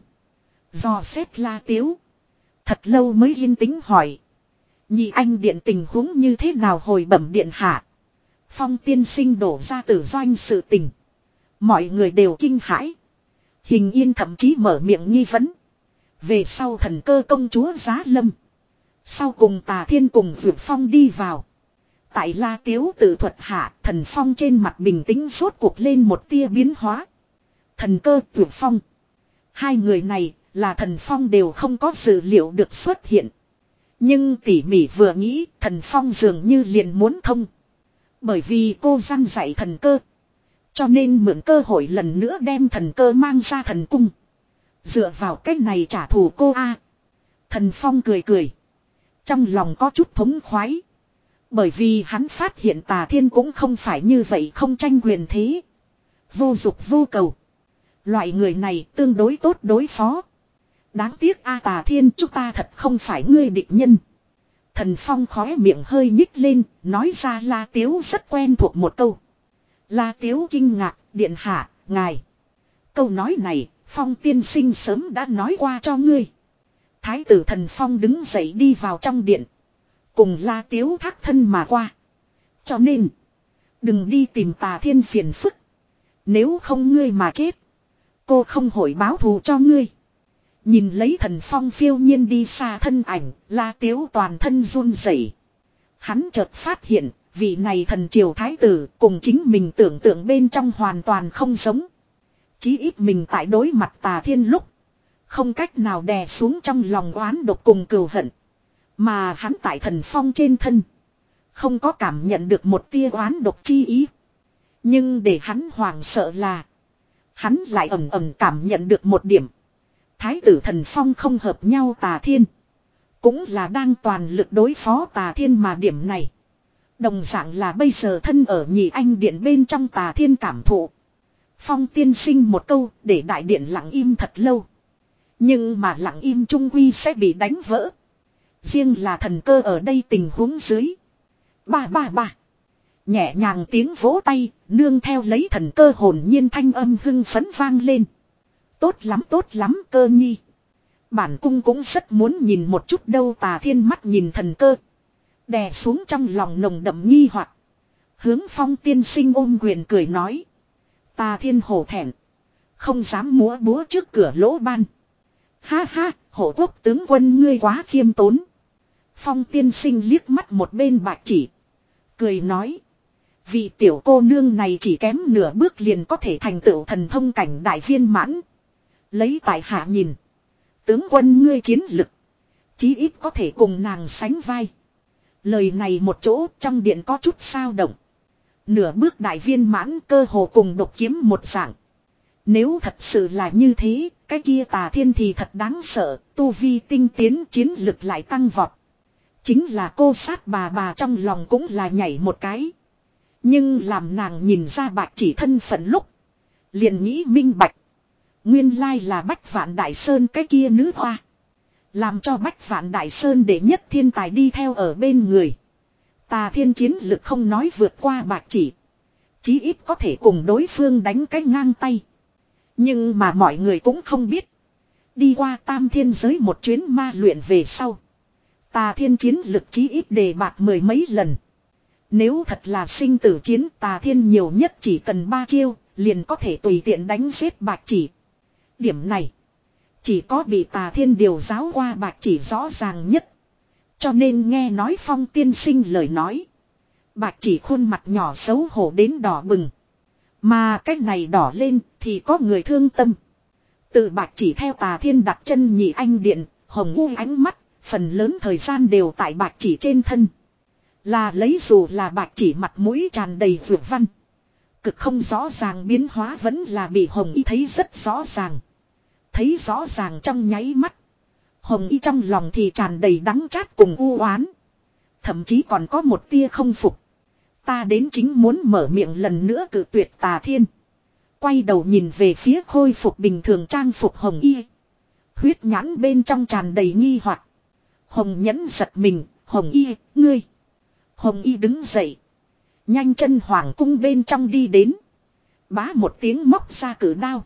Dò xét La Tiếu. Thật lâu mới yên tĩnh hỏi. Nhị anh điện tình huống như thế nào hồi bẩm điện hạ. Phong tiên sinh đổ ra tử doanh sự tình. Mọi người đều kinh hãi. Hình Yên thậm chí mở miệng nghi vấn. Về sau thần cơ công chúa Giá Lâm. Sau cùng Tà Thiên cùng Vượt Phong đi vào. Tại La Tiếu tự thuật hạ, Thần Phong trên mặt bình tĩnh rốt cuộc lên một tia biến hóa. Thần cơ Vượt Phong. Hai người này là Thần Phong đều không có dự liệu được xuất hiện. Nhưng tỉ mỉ vừa nghĩ, Thần Phong dường như liền muốn thông. Bởi vì cô gian dạy thần cơ. Cho nên mượn cơ hội lần nữa đem thần cơ mang ra thần cung. Dựa vào cách này trả thù cô a. Thần Phong cười cười. Trong lòng có chút thống khoái. Bởi vì hắn phát hiện Tà Thiên cũng không phải như vậy không tranh quyền thế. Vô dục vô cầu. Loại người này tương đối tốt đối phó. Đáng tiếc a Tà Thiên chúng ta thật không phải ngươi địch nhân. Thần Phong khóe miệng hơi nhích lên, nói ra La Tiếu rất quen thuộc một câu. La Tiếu kinh ngạc, điện hạ, ngài. Câu nói này, Phong tiên sinh sớm đã nói qua cho ngươi. Thái tử Thần Phong đứng dậy đi vào trong điện. Cùng La Tiếu thác thân mà qua. Cho nên, đừng đi tìm Tà Thiên phiền phức. Nếu không ngươi mà chết, cô không hội báo thù cho ngươi. Nhìn lấy Thần Phong phiêu nhiên đi xa thân ảnh, La Tiếu toàn thân run rẩy. Hắn chợt phát hiện, vị này thần triều thái tử cùng chính mình tưởng tượng bên trong hoàn toàn không giống. Chí ít mình tại đối mặt Tà Thiên lúc, không cách nào đè xuống trong lòng oán độc cùng cừu hận. Mà hắn tại Thần Phong trên thân, không có cảm nhận được một tia oán độc chi ý. Nhưng để hắn hoảng sợ là, hắn lại ầm ầm cảm nhận được một điểm. Thái tử Thần Phong không hợp nhau Tà Thiên. Cũng là đang toàn lực đối phó Tà Thiên mà điểm này. Đồng dạng là bây giờ thân ở nhị anh điện bên trong Tà Thiên cảm thụ. Phong tiên sinh một câu để đại điện lặng im thật lâu. Nhưng mà lặng im trung quy sẽ bị đánh vỡ. Riêng là thần cơ ở đây tình huống dưới. Ba ba ba. Nhẹ nhàng tiếng vỗ tay, nương theo lấy thần cơ hồn nhiên thanh âm hưng phấn vang lên. Tốt lắm tốt lắm cơ nhi. Bản cung cũng rất muốn nhìn một chút đâu. Tà Thiên mắt nhìn thần cơ. Đè xuống trong lòng nồng đậm nghi hoặc. Hướng Phong tiên sinh ôm quyền cười nói. Tà Thiên hổ thẹn. Không dám múa búa trước cửa lỗ ban. Ha ha, hổ quốc tướng quân ngươi quá khiêm tốn. Phong tiên sinh liếc mắt một bên bạch chỉ. Cười nói. Vị tiểu cô nương này chỉ kém nửa bước liền có thể thành tựu thần thông cảnh đại viên mãn. Lấy tại hạ nhìn. Tướng quân ngươi chiến lực. Chí ít có thể cùng nàng sánh vai. Lời này một chỗ trong điện có chút sao động. Nửa bước đại viên mãn cơ hồ cùng độc kiếm một dạng. Nếu thật sự là như thế, cái kia Tà Thiên thì thật đáng sợ, tu vi tinh tiến chiến lực lại tăng vọt. Chính là cô sát bà bà trong lòng cũng là nhảy một cái. Nhưng làm nàng nhìn ra bạch chỉ thân phận lúc. Liền nghĩ minh bạch. Nguyên lai là Bách Vạn Đại Sơn cái kia nữ hoa. Làm cho Bách Vạn Đại Sơn để nhất thiên tài đi theo ở bên người. Tà Thiên chiến lực không nói vượt qua bạch chỉ. Chí ít có thể cùng đối phương đánh cái ngang tay. Nhưng mà mọi người cũng không biết. Đi qua tam thiên giới một chuyến ma luyện về sau. Tà Thiên chiến lực chí ít đề bạc mười mấy lần. Nếu thật là sinh tử chiến Tà Thiên nhiều nhất chỉ cần ba chiêu. Liền có thể tùy tiện đánh giết bạch chỉ. Điểm này. Chỉ có bị Tà Thiên điều giáo qua bạch chỉ rõ ràng nhất. Cho nên nghe nói Phong tiên sinh lời nói. Bạch chỉ khuôn mặt nhỏ xấu hổ đến đỏ bừng. Mà cái này đỏ lên thì có người thương tâm. Tự bạch chỉ theo Tà Thiên đặt chân nhị anh điện, hồng u ánh mắt, phần lớn thời gian đều tại bạch chỉ trên thân. Là lấy dù là bạch chỉ mặt mũi tràn đầy vượt văn. Cực không rõ ràng biến hóa vẫn là bị hồng y thấy rất rõ ràng. Thấy rõ ràng trong nháy mắt. Hồng y trong lòng thì tràn đầy đắng chát cùng u oán. Thậm chí còn có một tia không phục. Ta đến chính muốn mở miệng lần nữa cự tuyệt Tà Thiên. Quay đầu nhìn về phía khôi phục bình thường trang phục hồng y. Huyết nhãn bên trong tràn đầy nghi hoặc. Hồng nhẫn giật mình, hồng y, ngươi. Hồng y đứng dậy. Nhanh chân hoàng cung bên trong đi đến. Bá một tiếng móc ra cử đao.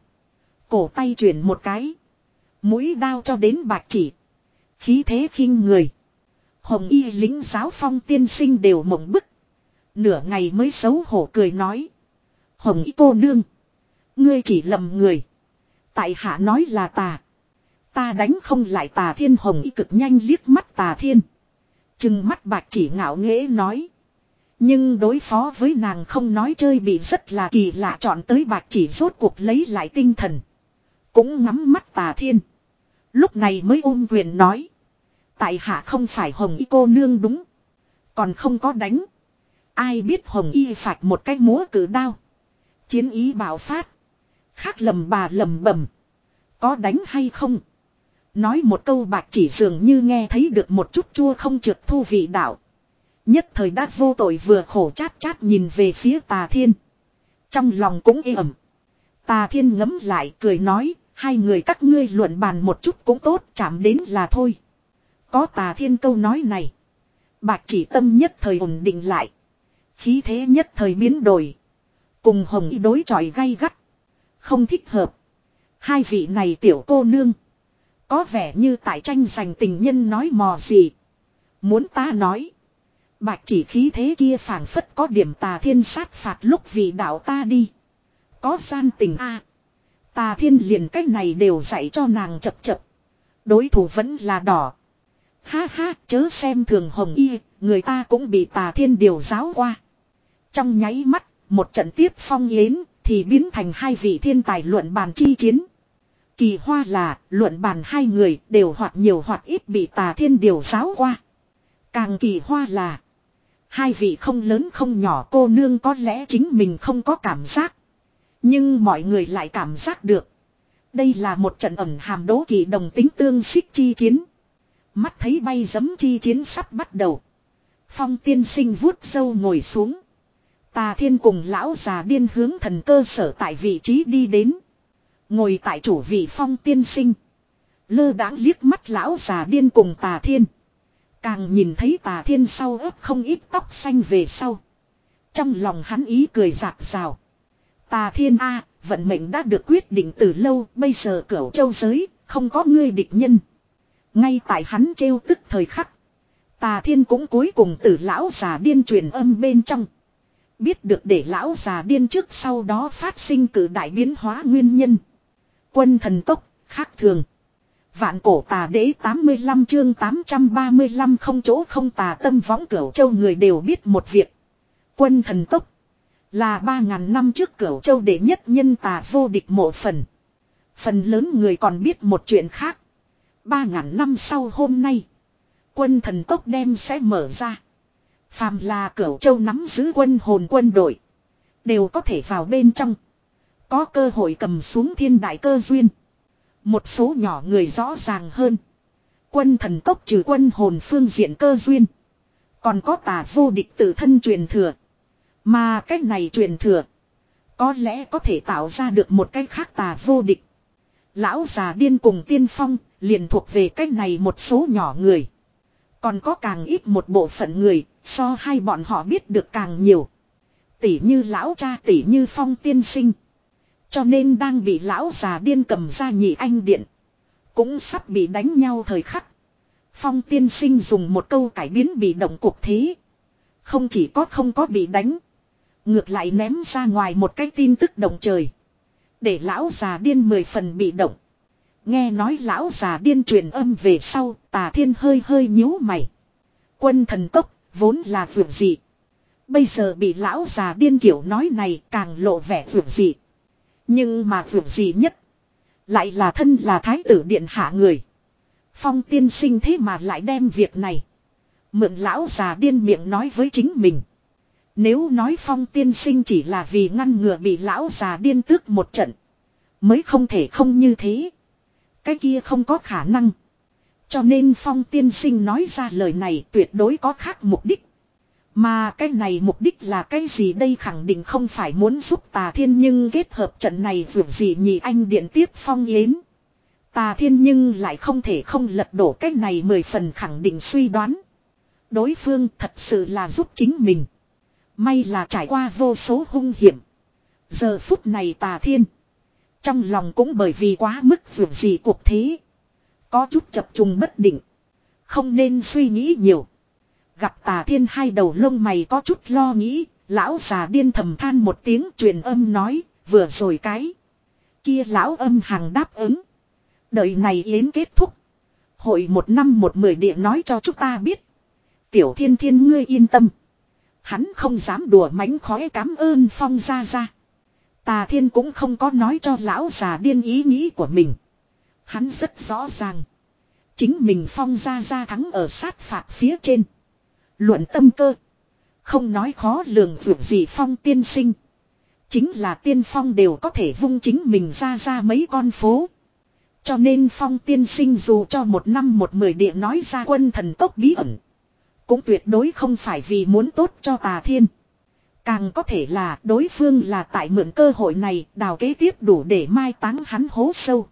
Cổ tay chuyển một cái. Mũi đao cho đến bạch chỉ. Khí thế khinh người. Hồng y lính giáo Phong tiên sinh đều mộng bức. Nửa ngày mới xấu hổ cười nói. Hồng y cô nương. Ngươi chỉ lầm người. Tại hạ nói là tà. Ta đánh không lại Tà Thiên. Hồng y cực nhanh liếc mắt Tà Thiên. Chừng mắt bạch chỉ ngạo nghễ nói. Nhưng đối phó với nàng không nói chơi bị rất là kỳ lạ, chọn tới bạch chỉ rốt cuộc lấy lại tinh thần. Cũng ngắm mắt Tà Thiên. Lúc này mới ôm quyền nói. Tại hạ không phải hồng y cô nương đúng. Còn không có đánh. Ai biết hồng y phạch một cái múa cử đao. Chiến ý bạo phát. Khác lầm bà lầm bầm. Có đánh hay không? Nói một câu bạch chỉ dường như nghe thấy được một chút chua không trượt thu vị đạo. Nhất thời đã vô tội vừa khổ chát chát nhìn về phía Tà Thiên. Trong lòng cũng ê ẩm. Tà Thiên ngấm lại cười nói. Hai người các ngươi luận bàn một chút cũng tốt, chạm đến là thôi. Có Tà Thiên câu nói này. Bạch chỉ tâm nhất thời ổn định lại. Khí thế nhất thời biến đổi. Cùng hồng y đối chọi gay gắt. Không thích hợp. Hai vị này tiểu cô nương. Có vẻ như tại tranh giành tình nhân nói mò gì. Muốn ta nói. Bạch chỉ khí thế kia phảng phất có điểm Tà Thiên sát phạt lúc vì đạo ta đi. Có gian tình a. À, Tà Thiên liền cách này đều dạy cho nàng chập chập. Đối thủ vẫn là đỏ. Ha ha, chớ xem thường hồng y, người ta cũng bị Tà Thiên điều giáo qua. Trong nháy mắt, một trận tiếp phong yến thì biến thành hai vị thiên tài luận bàn chi chiến. Kỳ hoa là luận bàn hai người đều hoặc nhiều hoặc ít bị Tà Thiên điều giáo qua. Càng kỳ hoa là hai vị không lớn không nhỏ cô nương có lẽ chính mình không có cảm giác. Nhưng mọi người lại cảm giác được. Đây là một trận ẩn hàm đố kỵ đồng tính tương xích chi chiến. Mắt thấy bay giấm chi chiến sắp bắt đầu. Phong tiên sinh vuốt râu ngồi xuống. Tà Thiên cùng lão già điên hướng thần cơ sở tại vị trí đi đến. Ngồi tại chủ vị Phong tiên sinh. Lơ đãng liếc mắt lão già điên cùng Tà Thiên. Càng nhìn thấy Tà Thiên sau ấp không ít tóc xanh về sau. Trong lòng hắn ý cười rạc rào. Tà Thiên a, vận mệnh đã được quyết định từ lâu, bây giờ Cửu Châu giới, không có ngươi địch nhân. Ngay tại hắn trêu tức thời khắc. Tà Thiên cũng cuối cùng từ lão già điên truyền âm bên trong. Biết được để lão già điên trước sau đó phát sinh cử đại biến hóa nguyên nhân. Quân thần tốc, khác thường. Vạn cổ tà đế tám mươi lăm chương tám trăm ba mươi lăm không chỗ không tà tâm võng Cửu Châu người đều biết một việc. Quân thần tốc. Là ba ngàn năm trước Cửu Châu đệ nhất nhân tà vô địch mộ phần. Phần lớn người còn biết một chuyện khác. Ba ngàn năm sau hôm nay. Quân thần tốc đem sẽ mở ra. Phàm là Cửu Châu nắm giữ quân hồn quân đội. Đều có thể vào bên trong. Có cơ hội cầm xuống thiên đại cơ duyên. Một số nhỏ người rõ ràng hơn. Quân thần tốc trừ quân hồn phương diện cơ duyên. Còn có tà vô địch tự thân truyền thừa. Mà cách này truyền thừa. Có lẽ có thể tạo ra được một cách khác tà vô địch. Lão già điên cùng tiên phong liền thuộc về cách này một số nhỏ người. Còn có càng ít một bộ phận người so hai bọn họ biết được càng nhiều. Tỷ như lão cha tỷ như Phong tiên sinh. Cho nên đang bị lão già điên cầm ra nhị anh điện. Cũng sắp bị đánh nhau thời khắc. Phong tiên sinh dùng một câu cải biến bị động cục thế. Không chỉ có không có bị đánh. Ngược lại ném ra ngoài một cái tin tức động trời. Để lão già điên mười phần bị động. Nghe nói lão già điên truyền âm về sau, Tà Thiên hơi hơi nhíu mày. Quân thần cốc, vốn là vượt dị. Bây giờ bị lão già điên kiểu nói này càng lộ vẻ vượt dị. Nhưng mà vượt dị nhất, lại là thân là thái tử điện hạ người. Phong tiên sinh thế mà lại đem việc này mượn lão già điên miệng nói với chính mình. Nếu nói Phong tiên sinh chỉ là vì ngăn ngừa bị lão già điên tước một trận, mới không thể không như thế. Cái kia không có khả năng. Cho nên Phong tiên sinh nói ra lời này tuyệt đối có khác mục đích. Mà cái này mục đích là cái gì đây, khẳng định không phải muốn giúp Tà Thiên nhưng kết hợp trận này vượt gì nhị anh điện tiếp phong yến. Tà Thiên nhưng lại không thể không lật đổ cái này mười phần khẳng định suy đoán. Đối phương thật sự là giúp chính mình. May là trải qua vô số hung hiểm. Giờ phút này Tà Thiên trong lòng cũng bởi vì quá mức vượt gì cuộc thế, có chút chập trùng bất định. Không nên suy nghĩ nhiều. Gặp Tà Thiên hai đầu lông mày có chút lo nghĩ, lão già điên thầm than một tiếng truyền âm nói, vừa rồi cái kia lão âm hàng đáp ứng. Đợi này yến kết thúc, hội một năm một mười địa nói cho chúng ta biết. Tiểu Thiên Thiên ngươi yên tâm. Hắn không dám đùa mánh khóe cảm ơn Phong gia gia. Tà Thiên cũng không có nói cho lão già điên ý nghĩ của mình. Hắn rất rõ ràng. Chính mình Phong gia gia thắng ở sát phạt phía trên. Luận tâm cơ. Không nói khó lường vượt gì Phong tiên sinh. Chính là tiên phong đều có thể vung chính mình ra ra mấy con phố. Cho nên Phong tiên sinh dù cho một năm một mười địa nói ra quân thần tốc bí ẩn, cũng tuyệt đối không phải vì muốn tốt cho Tà Thiên. Càng có thể là đối phương là tại mượn cơ hội này đào kế tiếp đủ để mai táng hắn hố sâu.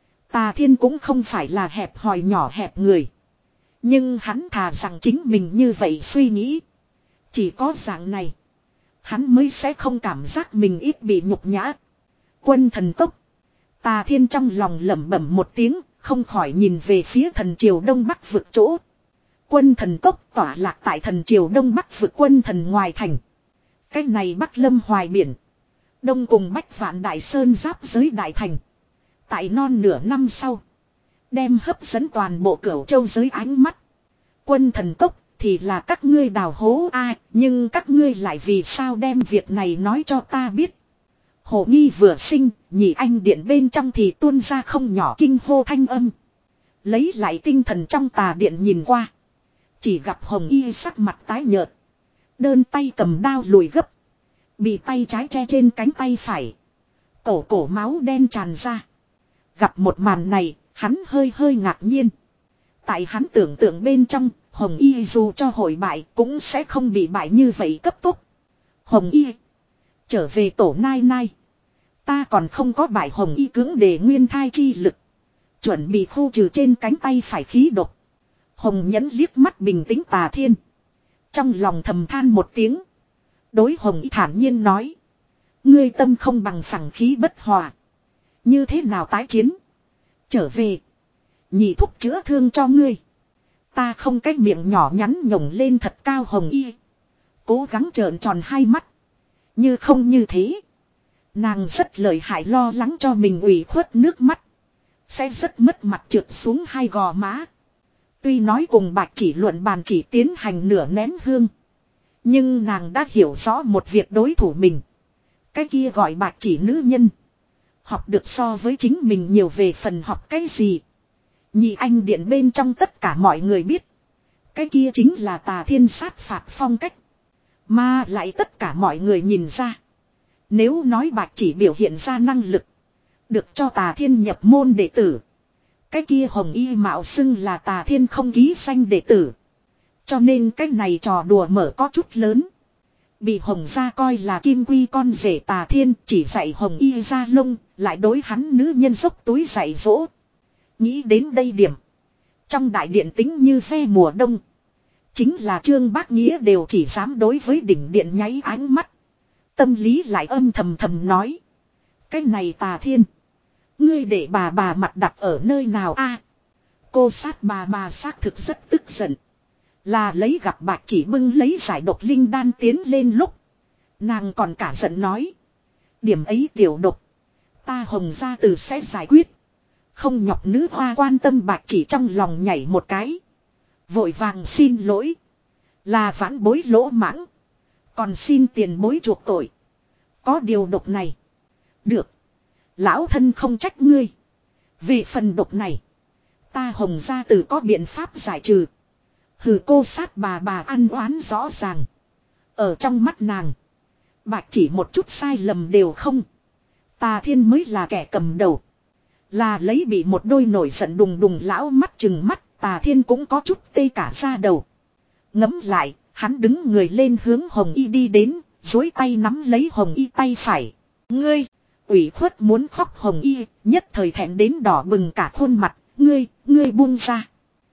Tà Thiên cũng không phải là hẹp hòi nhỏ hẹp người. Nhưng hắn thà rằng chính mình như vậy suy nghĩ. Chỉ có dạng này, hắn mới sẽ không cảm giác mình ít bị nhục nhã. Quân thần tốc. Tà Thiên trong lòng lẩm bẩm một tiếng, không khỏi nhìn về phía thần triều đông bắc vực chỗ. Quân thần tốc tỏa lạc tại thần triều đông bắc vực quân thần ngoài thành. Cái này bắc lâm hoài biển, đông cùng bách vạn đại sơn giáp giới đại thành. Tại non nửa năm sau, đem hấp dẫn toàn bộ Cửu Châu giới ánh mắt. Quân thần cốc thì là các ngươi đào hố ai, nhưng các ngươi lại vì sao đem việc này nói cho ta biết. Hồ nghi vừa sinh, nhị anh điện bên trong thì tuôn ra không nhỏ kinh hô thanh âm. Lấy lại tinh thần trong tà điện nhìn qua, chỉ gặp Hồng Y sắc mặt tái nhợt, đơn tay cầm đao lùi gấp, bị tay trái che trên cánh tay phải, cổ cổ máu đen tràn ra. Gặp một màn này, hắn hơi hơi ngạc nhiên. Tại hắn tưởng tượng bên trong, Hồng Y dù cho hội bại cũng sẽ không bị bại như vậy cấp tốc. Hồng Y, trở về tổ nai nai. Ta còn không có bại. Hồng Y cưỡng đề nguyên thai chi lực, chuẩn bị khu trừ trên cánh tay phải khí độc. Hồng Nhẫn liếc mắt bình tĩnh Tà Thiên, trong lòng thầm than một tiếng. Đối Hồng Y thản nhiên nói, ngươi tâm không bằng phẳng khí bất hòa, như thế nào tái chiến? Trở về, nhị thúc chữa thương cho ngươi. Ta không, cái miệng nhỏ nhắn nhổng lên thật cao. Hồng Y cố gắng trợn tròn hai mắt. Như không như thế, nàng rất lợi hại lo lắng cho mình ủy khuất nước mắt sẽ rất mất mặt trượt xuống hai gò má. Tuy nói cùng Bạch Chỉ luận bàn chỉ tiến hành nửa nén hương, nhưng nàng đã hiểu rõ một việc đối thủ mình, cái kia gọi Bạch Chỉ nữ nhân, học được so với chính mình nhiều. Về phần học cái gì, nhị anh điện bên trong tất cả mọi người biết, cái kia chính là Tà Thiên sát phạt phong cách. Mà lại tất cả mọi người nhìn ra, nếu nói Bạch Chỉ biểu hiện ra năng lực, được cho Tà Thiên nhập môn đệ tử, cái kia Hồng Y mạo xưng là Tà Thiên không ký danh đệ tử. Cho nên cái này trò đùa mở có chút lớn. Bị Hồng gia coi là kim quy con rể Tà Thiên chỉ dạy Hồng Y ra lông, lại đối hắn nữ nhân dốc túi dạy dỗ. Nghĩ đến đây điểm, trong đại điện tính như ve mùa đông. Chính là Trương Bác Nghĩa đều chỉ dám đối với đỉnh điện nháy ánh mắt. Tâm lý lại âm thầm thầm nói, cái này Tà Thiên, ngươi để bà bà mặt đặt ở nơi nào a? Cô sát bà bà xác thực rất tức giận. Là lấy gặp Bạch Chỉ bưng lấy giải độc linh đan tiến lên lúc, nàng còn cả giận nói, điểm ấy tiểu độc, ta Hồng gia từ sẽ giải quyết. Không nhọc nữ hoa quan tâm bạch chỉ trong lòng nhảy một cái. Vội vàng xin lỗi. Là vãn bối lỗ mãng. Còn xin tiền bối chuộc tội. Có điều độc này. Được. Lão thân không trách ngươi. Về phần độc này. Ta Hồng gia tử có biện pháp giải trừ. Hừ, cô sát bà bà ăn oán rõ ràng. Ở trong mắt nàng. Bạch chỉ một chút sai lầm đều không. Tà Thiên mới là kẻ cầm đầu. Là lấy bị một đôi nổi giận đùng đùng lão mắt chừng mắt. Tà Thiên cũng có chút tê cả da đầu. Ngấm lại. Hắn đứng người lên hướng Hồng Y đi đến. Dối tay nắm lấy Hồng Y tay phải. Ngươi. Ủy khuất muốn khóc Hồng Y. Nhất thời thẹn đến đỏ bừng cả khuôn mặt. Ngươi. Ngươi buông ra.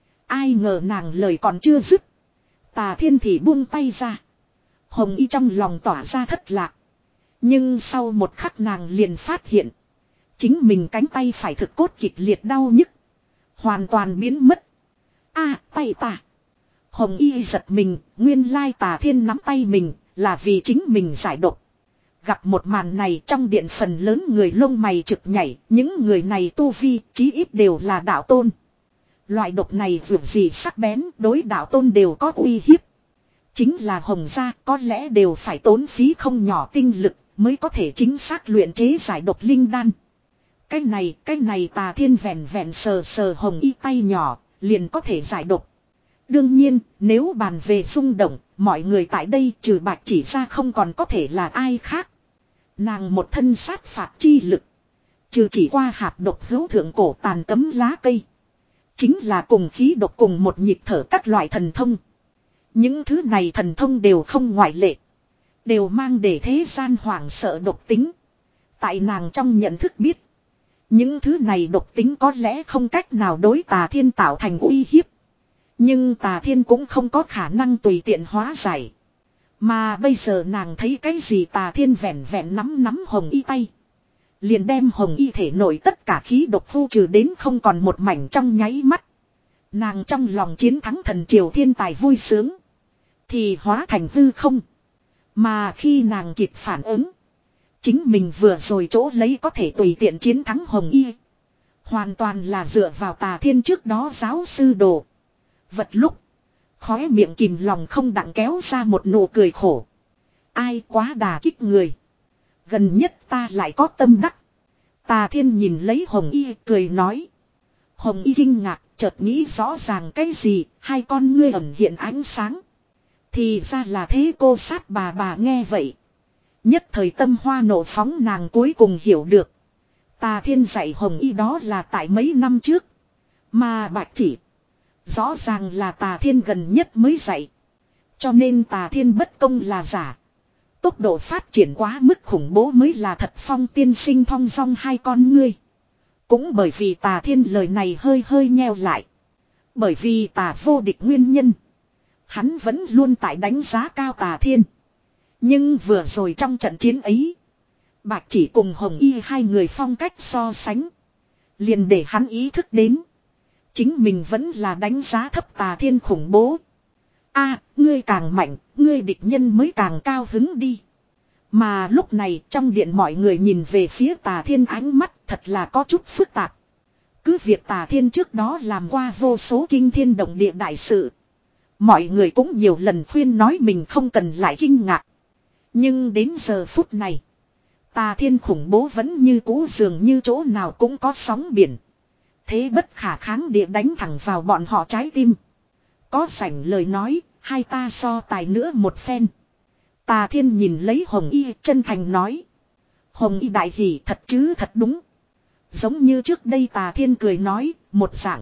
Ai ngờ nàng lời còn chưa dứt. Tà Thiên thì buông tay ra. Hồng Y trong lòng tỏa ra thất lạc. Nhưng sau một khắc nàng liền phát hiện. Chính mình cánh tay phải thực cốt kịch liệt đau nhức. Hoàn toàn biến mất. A tay ta. Hồng Y giật mình. Nguyên lai Tà Thiên nắm tay mình. Là vì chính mình giải độc. Gặp một màn này trong điện phần lớn người lông mày trực nhảy. Những người này tu vi chí ít đều là đạo tôn. Loại độc này vượt gì sắc bén đối đạo tôn đều có uy hiếp. Chính là Hồng gia có lẽ đều phải tốn phí không nhỏ tinh lực mới có thể chính xác luyện chế giải độc linh đan. Cái này, cái này Tà Thiên vẹn vẹn sờ sờ Hồng Y tay nhỏ, liền có thể giải độc. Đương nhiên, nếu bàn về rung động, mọi người tại đây trừ bạch chỉ ra không còn có thể là ai khác. Nàng một thân sát phạt chi lực. Trừ chỉ qua hạt độc hữu thượng cổ tàn cấm lá cây. Chính là cùng khí độc cùng một nhịp thở các loại thần thông. Những thứ này thần thông đều không ngoại lệ. Đều mang để thế gian hoảng sợ độc tính. Tại nàng trong nhận thức biết. Những thứ này độc tính có lẽ không cách nào đối Tà Thiên tạo thành uy hiếp. Nhưng Tà Thiên cũng không có khả năng tùy tiện hóa giải. Mà bây giờ nàng thấy cái gì Tà Thiên vẹn vẹn nắm nắm Hồng Y tay. Liền đem Hồng Y thể nổi tất cả khí độc phu trừ đến không còn một mảnh trong nháy mắt. Nàng trong lòng chiến thắng thần triều thiên tài vui sướng. Thì hóa thành hư không. Mà khi nàng kịp phản ứng. Chính mình vừa rồi chỗ lấy có thể tùy tiện chiến thắng Hồng Y. Hoàn toàn là dựa vào Tà Thiên trước đó giáo sư đồ. Vật lúc. Khóe miệng kìm lòng không đặng kéo ra một nụ cười khổ. Ai quá đà kích người. Gần nhất ta lại có tâm đắc. Tà Thiên nhìn lấy Hồng Y cười nói. Hồng Y kinh ngạc chợt nghĩ rõ ràng cái gì. Hai con ngươi ẩn hiện ánh sáng. Thì ra là thế cô sát bà bà nghe vậy. Nhất thời tâm hoa nộ phóng nàng cuối cùng hiểu được. Tà Thiên dạy Hồng Y đó là tại mấy năm trước. Mà bạch chỉ. Rõ ràng là Tà Thiên gần nhất mới dạy. Cho nên Tà Thiên bất công là giả. Tốc độ phát triển quá mức khủng bố mới là thật. Phong tiên sinh thong dong hai con ngươi. Cũng bởi vì Tà Thiên lời này hơi hơi nheo lại. Bởi vì Tà vô địch nguyên nhân. Hắn vẫn luôn tại đánh giá cao Tà Thiên. Nhưng vừa rồi trong trận chiến ấy. Bạch chỉ cùng Hồng Y hai người phong cách so sánh. Liền để hắn ý thức đến. Chính mình vẫn là đánh giá thấp Tà Thiên khủng bố. A, ngươi càng mạnh, ngươi địch nhân mới càng cao hứng đi. Mà lúc này trong điện mọi người nhìn về phía Tà Thiên ánh mắt thật là có chút phức tạp. Cứ việc Tà Thiên trước đó làm qua vô số kinh thiên động địa đại sự. Mọi người cũng nhiều lần khuyên nói mình không cần lại kinh ngạc. Nhưng đến giờ phút này. Tà Thiên khủng bố vẫn như cũ dường như chỗ nào cũng có sóng biển. Thế bất khả kháng địa đánh thẳng vào bọn họ trái tim. Có sảnh lời nói, hai ta so tài nữa một phen. Tà Thiên nhìn lấy Hồng Y chân thành nói. Hồng Y đại hỉ thật chứ thật đúng. Giống như trước đây Tà Thiên cười nói, một dạng.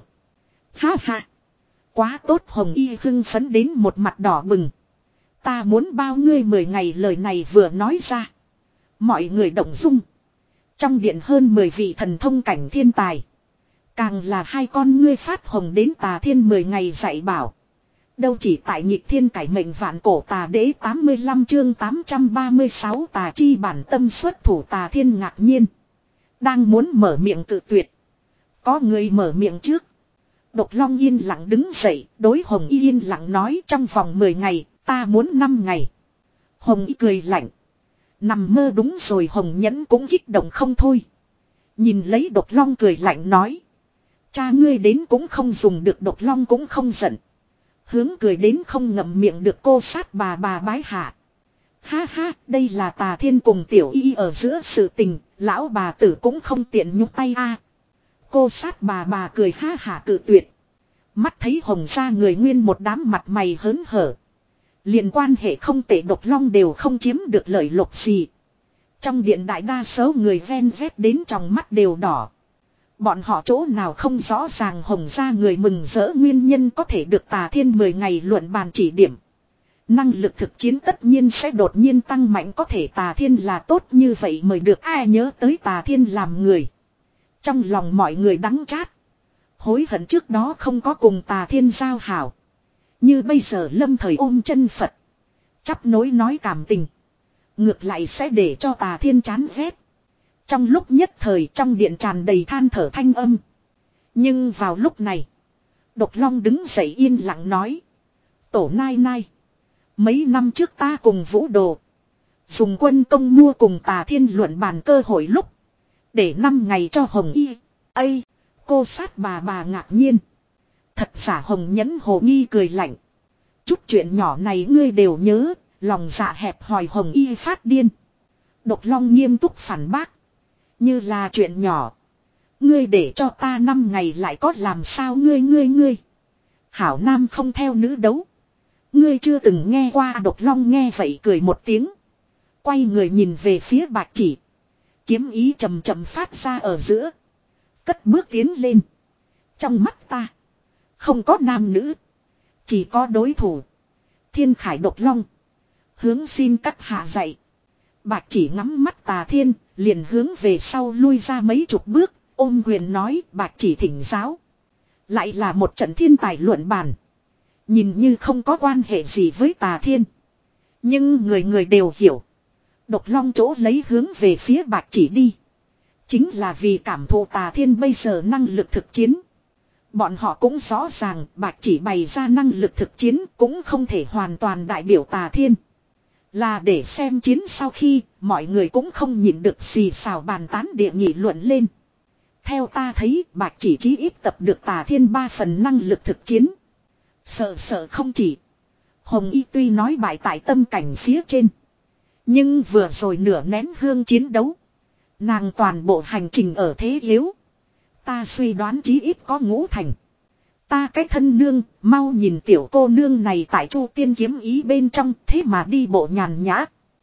Ha ha. Quá tốt Hồng Y hưng phấn đến một mặt đỏ bừng. Ta muốn bao ngươi mười ngày lời này vừa nói ra. Mọi người động dung. Trong điện hơn mười vị thần thông cảnh thiên tài. Càng là hai con ngươi phát hồng đến Tà Thiên mười ngày dạy bảo. Đâu chỉ tại nhịp thiên cải mệnh vạn cổ tà đế tám mươi lăm chương tám trăm ba mươi sáu tà chi bản tâm xuất thủ. Tà Thiên ngạc nhiên. Đang muốn mở miệng tự tuyệt. Có người mở miệng trước. Độc Long yên lặng đứng dậy, đối Hồng Y yên lặng nói trong vòng mười ngày, ta muốn năm ngày. Hồng Y cười lạnh. Nằm mơ đúng rồi. Hồng Nhẫn cũng kích động không thôi. Nhìn lấy Độc Long cười lạnh nói. Cha ngươi đến cũng không dùng được, Độc Long cũng không giận. Hướng cười đến không ngậm miệng được cô sát bà bà bái hạ. Ha ha, đây là Tà Thiên cùng Tiểu Y ở giữa sự tình, lão bà tử cũng không tiện nhúc tay a. Cô sát bà bà cười ha hả cự tuyệt. Mắt thấy Hồng gia người nguyên một đám mặt mày hớn hở. Liên quan hệ không tệ, Độc Long đều không chiếm được lợi lộc gì. Trong điện đại đa số người ven vét đến trong mắt đều đỏ. Bọn họ chỗ nào không rõ ràng Hồng gia người mừng rỡ nguyên nhân có thể được Tà Thiên mười ngày luận bàn chỉ điểm. Năng lực thực chiến tất nhiên sẽ đột nhiên tăng mạnh, có thể Tà Thiên là tốt như vậy mới được ai nhớ tới Tà Thiên làm người. Trong lòng mọi người đắng chát. Hối hận trước đó không có cùng Tà Thiên giao hảo. Như bây giờ lâm thời ôm chân Phật. Chắp nối nói cảm tình. Ngược lại sẽ để cho Tà Thiên chán ghét. Trong lúc nhất thời trong điện tràn đầy than thở thanh âm. Nhưng vào lúc này, Độc Long đứng dậy yên lặng nói. Tổ nai nai. Mấy năm trước ta cùng Vũ Đồ dùng quân công mua cùng Tà Thiên luận bàn cơ hội lúc. Để năm ngày cho Hồng Y. Ây, cô sát bà bà ngạc nhiên. Thật giả Hồng Nhẫn hồ nghi cười lạnh. Chút chuyện nhỏ này ngươi đều nhớ, lòng dạ hẹp hòi Hồng Y phát điên. Độc Long nghiêm túc phản bác. Như là chuyện nhỏ. Ngươi để cho ta năm ngày lại có làm sao ngươi ngươi ngươi. Hảo nam không theo nữ đấu. Ngươi chưa từng nghe qua. Độc Long nghe vậy cười một tiếng. Quay người nhìn về phía Bạch Chỉ. Kiếm ý chậm chậm phát ra ở giữa. Cất bước tiến lên. Trong mắt ta. Không có nam nữ. Chỉ có đối thủ. Thiên Khải Độc Long. Hướng xin các hạ dạy. Bạch Chỉ ngắm mắt Tà Thiên. Liền hướng về sau lui ra mấy chục bước. Ôm quyền nói Bạch Chỉ thỉnh giáo. Lại là một trận thiên tài luận bàn. Nhìn như không có quan hệ gì với Tà Thiên. Nhưng người người đều hiểu. Độc Long chỗ lấy hướng về phía Bạch Chỉ đi. Chính là vì cảm thụ Tà Thiên bây giờ năng lực thực chiến. Bọn họ cũng rõ ràng Bạch Chỉ bày ra năng lực thực chiến cũng không thể hoàn toàn đại biểu Tà Thiên. Là để xem chiến sau khi mọi người cũng không nhịn được xì xào bàn tán địa nghị luận lên. Theo ta thấy Bạch Chỉ chí ít tập được Tà Thiên ba phần năng lực thực chiến. Sợ sợ không chỉ. Hồng Y tuy nói bại tại tâm cảnh phía trên. Nhưng vừa rồi nửa nén hương chiến đấu. Nàng toàn bộ hành trình ở thế yếu. Ta suy đoán chí ít có ngũ thành. Ta cái thân nương, mau nhìn tiểu cô nương này tại Chu Tiên kiếm ý bên trong thế mà đi bộ nhàn nhã.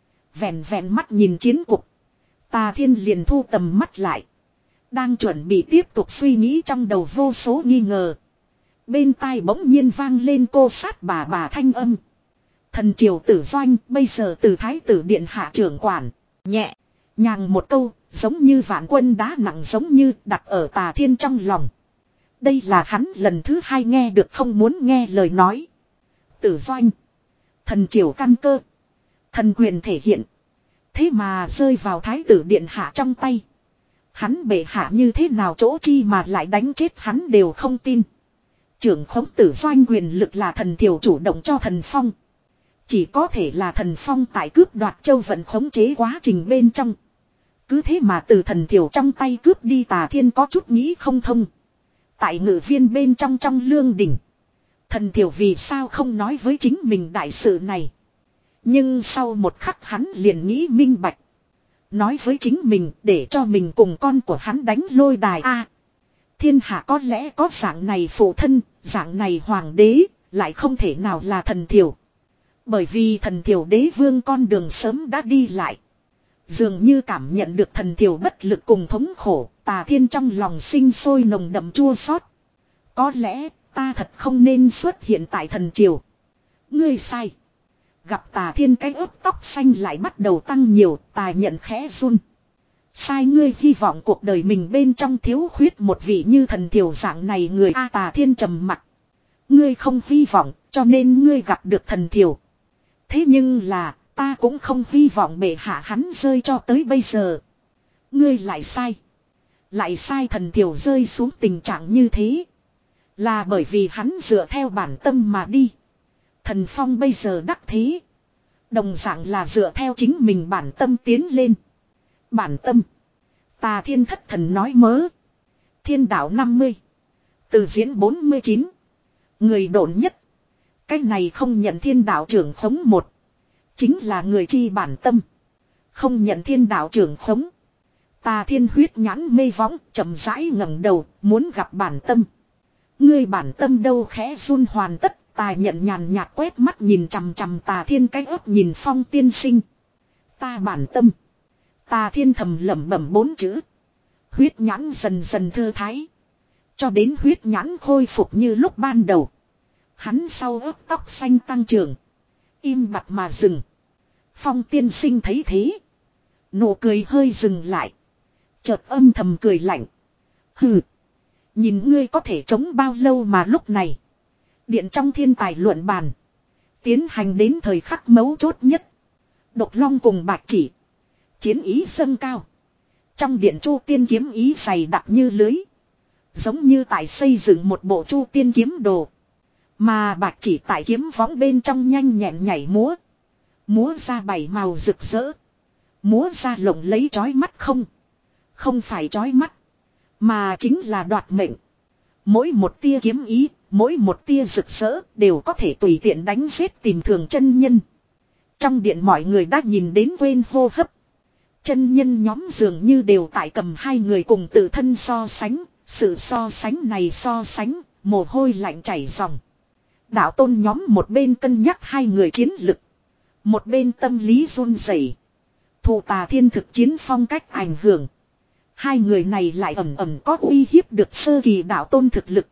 Vẹn vẹn mắt nhìn chiến cục. Tà Thiên liền thu tầm mắt lại. Đang chuẩn bị tiếp tục suy nghĩ trong đầu vô số nghi ngờ. Bên tai bỗng nhiên vang lên cô sát bà bà thanh âm. Thần triều tử doanh bây giờ từ thái tử điện hạ trưởng quản. Nhẹ, nhàng một câu, giống như vạn quân đá nặng giống như đặt ở Tà Thiên trong lòng. Đây là hắn lần thứ hai nghe được không muốn nghe lời nói. Tử doanh. Thần triều căn cơ. Thần quyền thể hiện. Thế mà rơi vào thái tử điện hạ trong tay. Hắn bệ hạ như thế nào chỗ chi mà lại đánh chết hắn đều không tin. Trưởng khống tử doanh quyền lực là thần triều chủ động cho thần phong. Chỉ có thể là thần phong tại cướp đoạt châu vận khống chế quá trình bên trong. Cứ thế mà từ thần triều trong tay cướp đi Tà Thiên có chút nghĩ không thông. Tại ngự viên bên trong trong lương đỉnh. Thần triều vì sao không nói với chính mình đại sự này. Nhưng sau một khắc hắn liền nghĩ minh bạch. Nói với chính mình để cho mình cùng con của hắn đánh lôi đài a. Thiên hạ có lẽ có dạng này phụ thân, dạng này hoàng đế, lại không thể nào là thần triều. Bởi vì thần triều đế vương con đường sớm đã đi lại. Dường như cảm nhận được thần triều bất lực cùng thống khổ, Tà Thiên trong lòng sinh sôi nồng đậm chua xót. Có lẽ ta thật không nên xuất hiện tại thần triều. Ngươi sai. Gặp Tà Thiên cái ớt tóc xanh lại bắt đầu tăng nhiều, Tà nhận khẽ run. Sai ngươi hy vọng cuộc đời mình bên trong thiếu khuyết một vị như thần triều dạng này người a. Tà Thiên trầm mặc. Ngươi không hy vọng, cho nên ngươi gặp được thần triều. Thế nhưng là, ta cũng không hy vọng bệ hạ hắn rơi cho tới bây giờ. Ngươi lại sai. Lại sai thần triều rơi xuống tình trạng như thế. Là bởi vì hắn dựa theo bản tâm mà đi. Thần phong bây giờ đắc thế. Đồng dạng là dựa theo chính mình bản tâm tiến lên. Bản tâm. Tà Thiên thất thần nói mớ. Thiên đạo năm mươi. Từ diễn bốn mươi chín. Người độn nhất. Cái này không nhận thiên đạo trưởng khống một. Chính là người chi bản tâm. Không nhận thiên đạo trưởng khống. Tà thiên huyết nhãn mê võng chậm rãi ngẩng đầu muốn gặp bản tâm. Ngươi bản tâm đâu khẽ run hoàn tất. Tà nhận nhàn nhạt quét mắt nhìn chằm chằm tà thiên cái ớt nhìn Phong tiên sinh. Ta bản tâm. Tà thiên thầm lẩm bẩm bốn chữ. Huyết nhãn dần dần thư thái. Cho đến huyết nhãn khôi phục như lúc ban đầu. Hắn sau ớt tóc xanh tăng trưởng. Im bặt mà dừng. Phong tiên sinh thấy thế. Nụ cười hơi dừng lại. Chợt âm thầm cười lạnh. Hừ. Nhìn ngươi có thể chống bao lâu mà lúc này. Điện trong thiên tài luận bàn. Tiến hành đến thời khắc mấu chốt nhất. Độc long cùng bạch chỉ. Chiến ý dâng cao. Trong điện chu tiên kiếm ý dày đặc như lưới. Giống như tại xây dựng một bộ chu tiên kiếm đồ. Mà bạch chỉ tại kiếm võng bên trong nhanh nhẹn nhảy múa. Múa ra bảy màu rực rỡ. Múa ra lộng lấy chói mắt không. Không phải chói mắt. Mà chính là đoạt mệnh. Mỗi một tia kiếm ý. Mỗi một tia rực rỡ đều có thể tùy tiện đánh giết tìm thường chân nhân. Trong điện mọi người đã nhìn đến quên hô hấp. Chân nhân nhóm dường như đều tại cầm hai người cùng tự thân so sánh. Sự so sánh này so sánh, mồ hôi lạnh chảy ròng. Đạo tôn nhóm một bên cân nhắc hai người chiến lực. Một bên tâm lý run rẩy. Thụ Tà Thiên thực chiến phong cách ảnh hưởng. Hai người này lại ẩm ẩm có uy hiếp được sơ kỳ đạo tôn thực lực.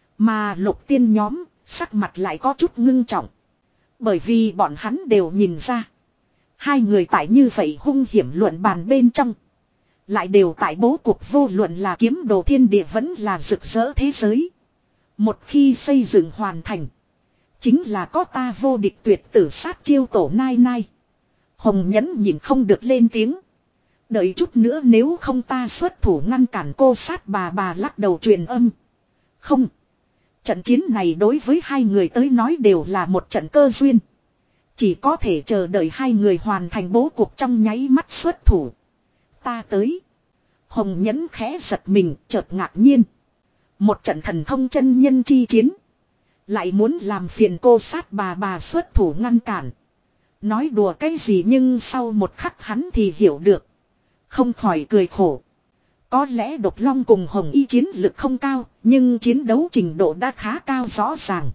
Mà Lục Tiên nhóm, sắc mặt lại có chút ngưng trọng. Bởi vì bọn hắn đều nhìn ra. Hai người tại như vậy hung hiểm luận bàn bên trong. Lại đều tại bố cục vô luận là kiếm đồ thiên địa vẫn là rực rỡ thế giới. Một khi xây dựng hoàn thành. Chính là có ta vô địch tuyệt tử sát chiêu tổ nai nai. Hồng Nhẫn nhìn không được lên tiếng. Đợi chút nữa nếu không ta xuất thủ ngăn cản cô sát bà bà lắc đầu truyền âm. Không. Trận chiến này đối với hai người tới nói đều là một trận cơ duyên. Chỉ có thể chờ đợi hai người hoàn thành bố cục trong nháy mắt xuất thủ. Ta tới. Hồng Nhẫn khẽ giật mình chợt ngạc nhiên. Một trận thần thông chân nhân chi chiến. Lại muốn làm phiền cô sát bà bà xuất thủ ngăn cản. Nói đùa cái gì nhưng sau một khắc hắn thì hiểu được. Không khỏi cười khổ. Có lẽ Độc Long cùng Hồng Y chiến lực không cao. Nhưng chiến đấu trình độ đã khá cao rõ ràng.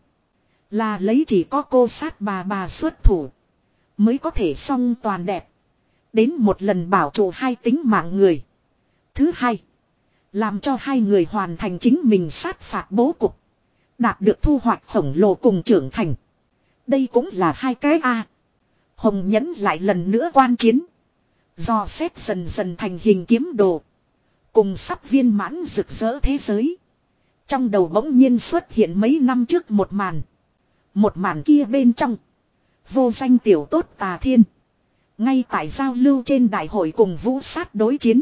Là lấy chỉ có cô sát bà bà xuất thủ. Mới có thể song toàn đẹp. Đến một lần bảo trụ hai tính mạng người. Thứ hai. Làm cho hai người hoàn thành chính mình sát phạt bố cục. Đạt được thu hoạch khổng lồ cùng trưởng thành. Đây cũng là hai cái A. Hồng Nhẫn lại lần nữa quan chiến. Do xét dần dần thành hình kiếm đồ. Cùng sắp viên mãn rực rỡ thế giới. Trong đầu bỗng nhiên xuất hiện mấy năm trước một màn. Một màn kia bên trong. Vô danh tiểu tốt Tà Thiên. Ngay tại giao lưu trên đại hội cùng vũ sát đối chiến.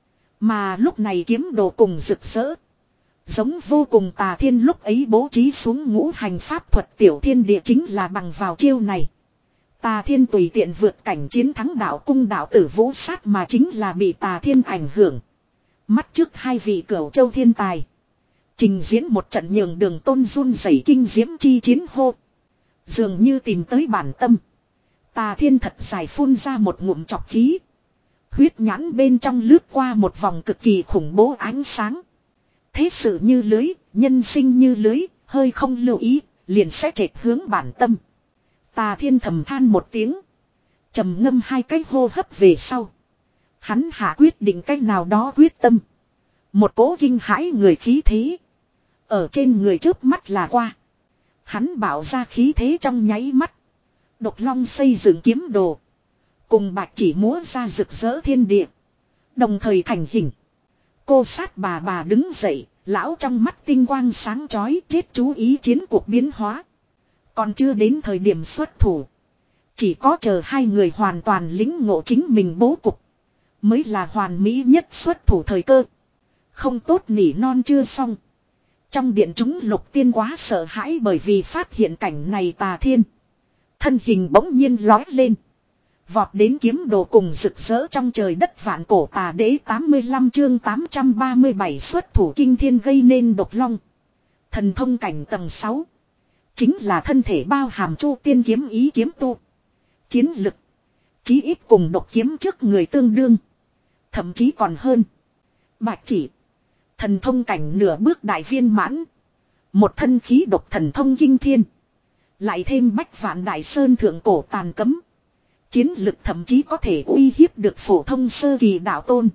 Mà lúc này kiếm đồ cùng rực rỡ. Giống vô cùng Tà Thiên lúc ấy bố trí xuống ngũ hành pháp thuật tiểu thiên địa chính là bằng vào chiêu này. Tà Thiên tùy tiện vượt cảnh chiến thắng đạo cung đạo tử vũ sát mà chính là bị Tà Thiên ảnh hưởng. Mắt trước hai vị cửu châu thiên tài. Trình diễn một trận nhường đường tôn run rẩy kinh diễm chi chiến hô. Dường như tìm tới bản tâm. Tà Thiên thật dài phun ra một ngụm chọc khí. Huyết nhãn bên trong lướt qua một vòng cực kỳ khủng bố ánh sáng. Thế sự như lưới, nhân sinh như lưới, hơi không lưu ý, liền sẽ trệt hướng bản tâm. Tà Thiên thầm than một tiếng. Trầm ngâm hai cái hô hấp về sau. Hắn hạ quyết định cách nào đó quyết tâm. Một cỗ kinh hãi người khí thế. Ở trên người trước mắt là qua. Hắn bảo ra khí thế trong nháy mắt. Độc Long xây dựng kiếm đồ. Cùng bạch chỉ múa ra rực rỡ thiên địa. Đồng thời thành hình. Cô sát bà bà đứng dậy. Lão trong mắt tinh quang sáng chói chết chú ý chiến cuộc biến hóa. Còn chưa đến thời điểm xuất thủ. Chỉ có chờ hai người hoàn toàn lính ngộ chính mình bố cục. Mới là hoàn mỹ nhất xuất thủ thời cơ. Không tốt nỉ non chưa xong. Trong điện chúng Lục Tiên quá sợ hãi bởi vì phát hiện cảnh này Tà Thiên. Thân hình bỗng nhiên lói lên. Vọt đến kiếm đồ cùng rực rỡ trong trời đất vạn cổ Tà Đế tám mươi lăm chương tám trăm ba mươi bảy xuất thủ kinh thiên gây nên Độc Long. Thần thông cảnh tầng sáu. Chính là thân thể bao hàm chu tiên kiếm ý kiếm tu. Chiến lực. Chí ít cùng độc kiếm trước người tương đương. Thậm chí còn hơn. Bạch chỉ. Thần thông cảnh nửa bước đại viên mãn. Một thân khí độc thần thông kinh thiên. Lại thêm bách vạn đại sơn thượng cổ tàn cấm. Chiến lực thậm chí có thể uy hiếp được phổ thông sơ kỳ đạo tôn.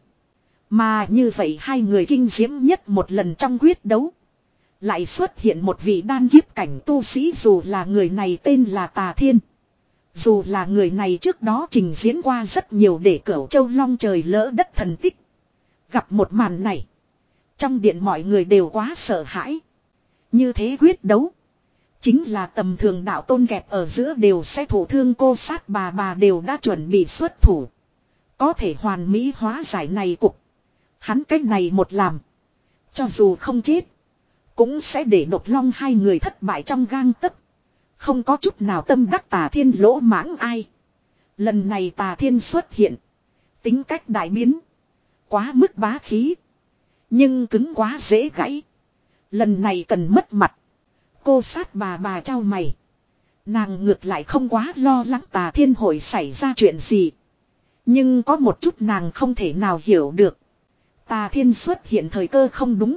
Mà như vậy hai người kinh diễm nhất một lần trong quyết đấu. Lại xuất hiện một vị đan kiếp cảnh tu sĩ, dù là người này tên là Tà Thiên. Dù là người này trước đó trình diễn qua rất nhiều để Cửu Châu long trời lỡ đất thần tích. Gặp một màn này. Trong điện mọi người đều quá sợ hãi. Như thế quyết đấu. Chính là tầm thường đạo tôn kẹp ở giữa đều sẽ thụ thương, cô sát bà bà đều đã chuẩn bị xuất thủ. Có thể hoàn mỹ hóa giải này cục. Hắn cách này một làm. Cho dù không chết. Cũng sẽ để Độc Long hai người thất bại trong gang tấc. Không có chút nào tâm đắc Tà Thiên lỗ mãng ai. Lần này Tà Thiên xuất hiện. Tính cách đại biến. Quá mức bá khí. Nhưng cứng quá dễ gãy. Lần này cần mất mặt. Cô sát bà bà trao mày. Nàng ngược lại không quá lo lắng Tà Thiên hội xảy ra chuyện gì. Nhưng có một chút nàng không thể nào hiểu được. Tà Thiên xuất hiện thời cơ không đúng.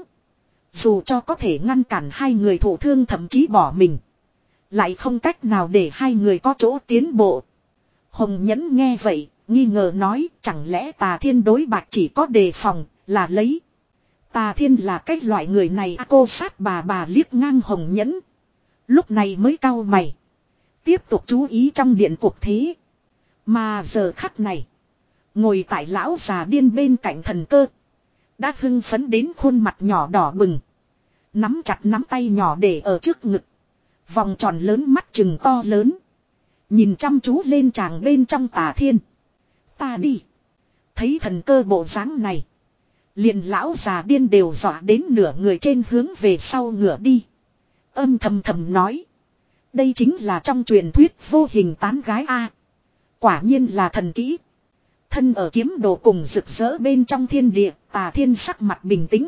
Dù cho có thể ngăn cản hai người thụ thương thậm chí bỏ mình. Lại không cách nào để hai người có chỗ tiến bộ. Hồng Nhẫn nghe vậy, nghi ngờ nói chẳng lẽ Tà Thiên đối Bạch chỉ có đề phòng, là lấy. Tà Thiên là cái loại người này à, cô sát bà bà liếc ngang Hồng Nhẫn. Lúc này mới cau mày. Tiếp tục chú ý trong điện cuộc thế. Mà giờ khắc này. Ngồi tại lão già điên bên cạnh Thần Cơ. Đã hưng phấn đến khuôn mặt nhỏ đỏ bừng. Nắm chặt nắm tay nhỏ để ở trước ngực. Vòng tròn lớn mắt chừng to lớn. Nhìn chăm chú lên chàng bên trong Tà Thiên. Ta đi. Thấy Thần Cơ bộ dáng này. Liền lão già điên đều dọa đến nửa người trên hướng về sau ngửa đi. Âm thầm thầm nói. Đây chính là trong truyền thuyết vô hình tán gái A. Quả nhiên là thần kỹ. Thân ở kiếm đồ cùng rực rỡ bên trong thiên địa, Tà Thiên sắc mặt bình tĩnh.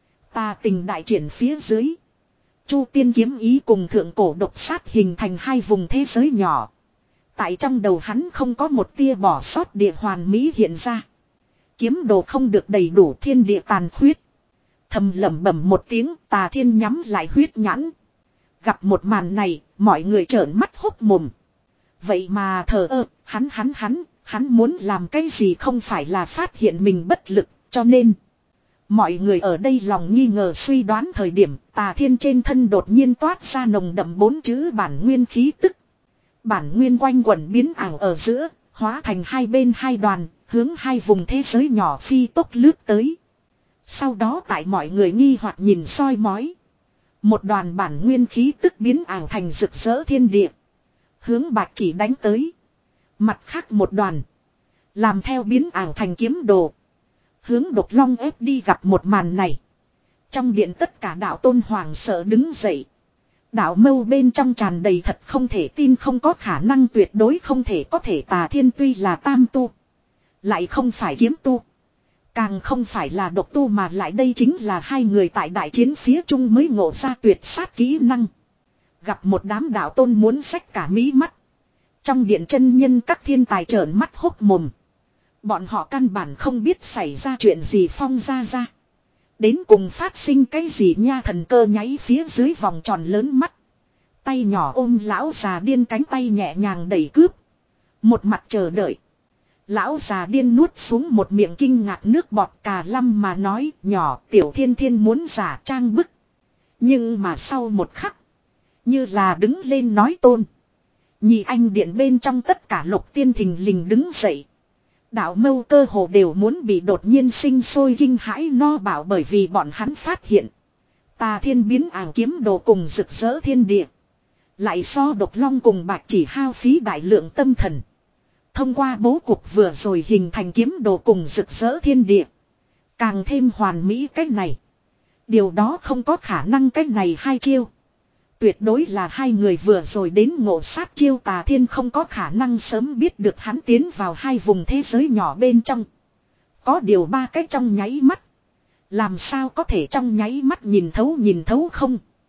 Tà tình đại triển phía dưới. Chu tiên kiếm ý cùng thượng cổ độc sát hình thành hai vùng thế giới nhỏ. Tại trong đầu hắn không có một tia bỏ sót địa hoàn mỹ hiện ra. Kiếm đồ không được đầy đủ thiên địa tàn khuyết. Thầm lẩm bẩm một tiếng, Tà Thiên nhắm lại huyết nhãn. Gặp một màn này, mọi người trợn mắt hốc mồm. Vậy mà thờ ơ, hắn hắn hắn, hắn muốn làm cái gì không phải là phát hiện mình bất lực, cho nên. Mọi người ở đây lòng nghi ngờ suy đoán thời điểm, Tà Thiên trên thân đột nhiên toát ra nồng đậm bốn chữ bản nguyên khí tức. Bản nguyên quanh quẩn biến ảo ở giữa, hóa thành hai bên hai đoàn, hướng hai vùng thế giới nhỏ phi tốc lướt tới. Sau đó tại mọi người nghi hoặc nhìn soi mói. Một đoàn bản nguyên khí tức biến ảo thành rực rỡ thiên địa. Hướng Bạch chỉ đánh tới. Mặt khác một đoàn. Làm theo biến ảo thành kiếm đồ. Hướng Độc Long ép đi gặp một màn này. Trong điện tất cả đạo tôn hoàng sợ đứng dậy. Đạo mâu bên trong tràn đầy thật không thể tin, không có khả năng, tuyệt đối không thể có thể. Tà Thiên tuy là tam tu. Lại không phải kiếm tu. Càng không phải là độc tu, mà lại đây chính là hai người tại đại chiến phía trung mới ngộ ra tuyệt sát kỹ năng. Gặp một đám đạo tôn muốn xách cả mí mắt. Trong điện chân nhân các thiên tài trợn mắt hốc mồm. Bọn họ căn bản không biết xảy ra chuyện gì phong ra ra. Đến cùng phát sinh cái gì nha. Thần Cơ nháy phía dưới vòng tròn lớn mắt. Tay nhỏ ôm lão già điên cánh tay nhẹ nhàng đẩy cướp. Một mặt chờ đợi. Lão già điên nuốt xuống một miệng kinh ngạc nước bọt cà lăm mà nói nhỏ Tiểu Thiên Thiên muốn giả trang bức. Nhưng mà sau một khắc. Như là đứng lên nói tôn. Nhị anh điện bên trong tất cả lục tiên thình lình đứng dậy. Đạo mâu cơ hồ đều muốn bị đột nhiên sinh sôi kinh hãi no bảo, bởi vì bọn hắn phát hiện. Tà Thiên biến ảo kiếm đồ cùng rực rỡ thiên địa. Lại so Độc Long cùng Bạch chỉ hao phí đại lượng tâm thần. Thông qua bố cục vừa rồi hình thành kiếm đồ cùng rực rỡ thiên địa. Càng thêm hoàn mỹ cách này. Điều đó không có khả năng, cách này hai chiêu. Tuyệt đối là hai người vừa rồi đến ngộ sát chiêu. Tà Thiên không có khả năng sớm biết được hắn tiến vào hai vùng thế giới nhỏ bên trong. Có điều ba cách trong nháy mắt. Làm sao có thể trong nháy mắt nhìn thấu nhìn thấu không?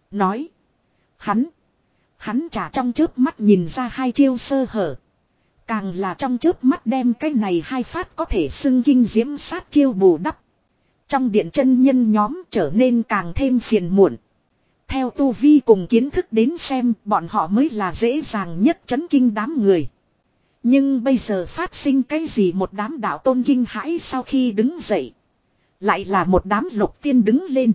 Nói. Hắn. Hắn trả trong chớp mắt nhìn ra hai chiêu sơ hở. Càng là trong chớp mắt đem cái này hai phát có thể xưng kinh diễm sát chiêu bù đắp. Trong điện chân nhân nhóm trở nên càng thêm phiền muộn. Theo tu vi cùng kiến thức đến xem bọn họ mới là dễ dàng nhất chấn kinh đám người. Nhưng bây giờ phát sinh cái gì một đám đạo tôn kinh hãi sau khi đứng dậy. Lại là một đám lục tiên đứng lên.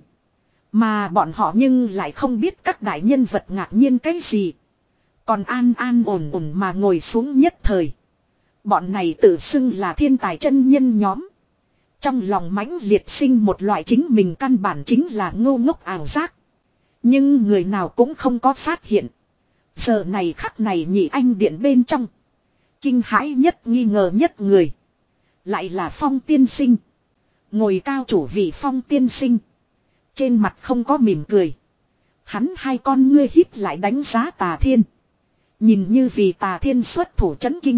Mà bọn họ nhưng lại không biết các đại nhân vật ngạc nhiên cái gì. Còn an an ổn ổn mà ngồi xuống nhất thời. Bọn này tự xưng là thiên tài chân nhân nhóm. Trong lòng mãnh liệt sinh một loại chính mình căn bản chính là ngô ngốc ảo giác. Nhưng người nào cũng không có phát hiện. Giờ này khắc này nhị anh điện bên trong. Kinh hãi nhất nghi ngờ nhất người. Lại là Phong tiên sinh. Ngồi cao chủ vị Phong tiên sinh. Trên mặt không có mỉm cười. Hắn hai con ngươi híp lại đánh giá Tà Thiên. Nhìn như vì Tà Thiên xuất thủ chấn kinh.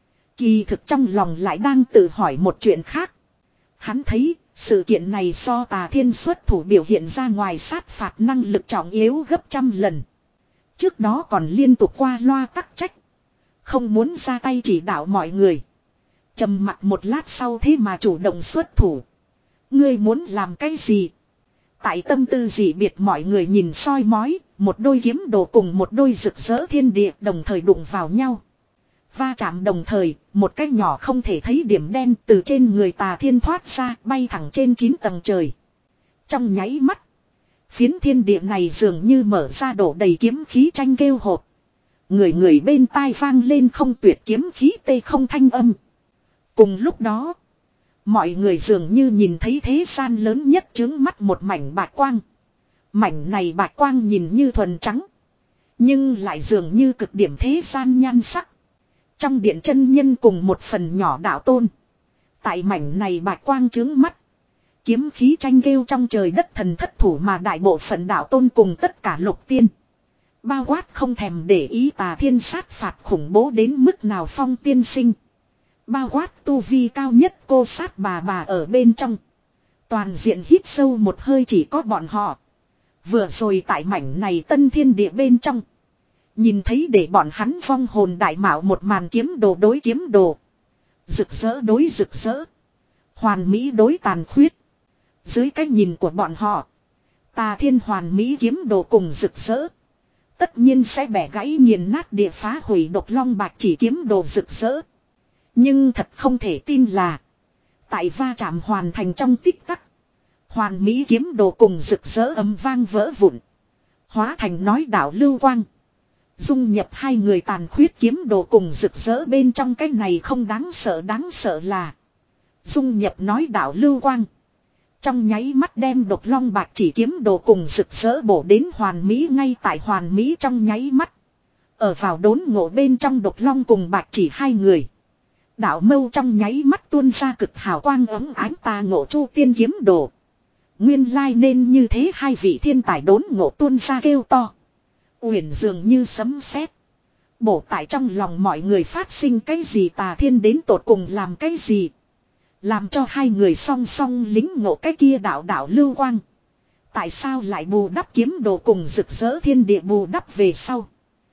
Kỳ thực trong lòng lại đang tự hỏi một chuyện khác. Hắn thấy sự kiện này so Tà Thiên xuất thủ biểu hiện ra ngoài sát phạt năng lực trọng yếu gấp trăm lần. Trước đó còn liên tục qua loa tắc trách. Không muốn ra tay chỉ đạo mọi người. Trầm mặt một lát sau thế mà chủ động xuất thủ. Ngươi muốn làm cái gì? Tại tâm tư dị biệt mọi người nhìn soi mói. Một đôi kiếm đồ cùng một đôi rực rỡ thiên địa đồng thời đụng vào nhau. Va chạm đồng thời, một cái nhỏ không thể thấy điểm đen từ trên người Tà Thiên thoát ra bay thẳng trên chín tầng trời. Trong nháy mắt, phiến thiên địa này dường như mở ra đổ đầy kiếm khí tranh kêu hộp. Người người bên tai vang lên không tuyệt kiếm khí tê không thanh âm. Cùng lúc đó, mọi người dường như nhìn thấy thế gian lớn nhất trướng mắt một mảnh bạch quang. Mảnh này bạch quang nhìn như thuần trắng, nhưng lại dường như cực điểm thế gian nhan sắc. Trong điện chân nhân cùng một phần nhỏ đạo tôn. Tại mảnh này bạch quang trướng mắt. Kiếm khí tranh kêu trong trời đất thần thất thủ mà đại bộ phận đạo tôn cùng tất cả lục tiên. Bao quát không thèm để ý Tà Thiên sát phạt khủng bố đến mức nào Phong tiên sinh. Bao quát tu vi cao nhất cô sát bà bà ở bên trong. Toàn diện hít sâu một hơi chỉ có bọn họ. Vừa rồi tại mảnh này tân thiên địa bên trong. Nhìn thấy để bọn hắn vong hồn đại mạo một màn kiếm đồ đối kiếm đồ. Rực rỡ đối rực rỡ. Hoàn mỹ đối tàn khuyết. Dưới cái nhìn của bọn họ. Tà Thiên hoàn mỹ kiếm đồ cùng rực rỡ. Tất nhiên sẽ bẻ gãy nghiền nát địa phá hủy độc long bạch chỉ kiếm đồ rực rỡ. Nhưng thật không thể tin là. Tại va chạm hoàn thành trong tích tắc. Hoàn mỹ kiếm đồ cùng rực rỡ ấm vang vỡ vụn. Hóa thành nói đạo lưu quang. Dung nhập hai người tàn khuyết kiếm đồ cùng rực rỡ bên trong cái này không đáng sợ đáng sợ là. Dung nhập nói đạo lưu quang. Trong nháy mắt đem độc long bạc chỉ kiếm đồ cùng rực rỡ bổ đến hoàn mỹ ngay tại hoàn mỹ trong nháy mắt. Ở vào đốn ngộ bên trong độc long cùng bạc chỉ hai người. Đạo mâu trong nháy mắt tuôn ra cực hào quang ấm ánh ta ngộ chu tiên kiếm đồ. Nguyên lai nên như thế hai vị thiên tài đốn ngộ tuôn ra kêu to. Uyển dường như sấm sét. Bổ tại trong lòng mọi người phát sinh cái gì Tà Thiên đến tột cùng làm cái gì. Làm cho hai người song song lính ngộ cái kia đạo đạo lưu quang. Tại sao lại bù đắp kiếm đồ cùng rực rỡ thiên địa bù đắp về sau.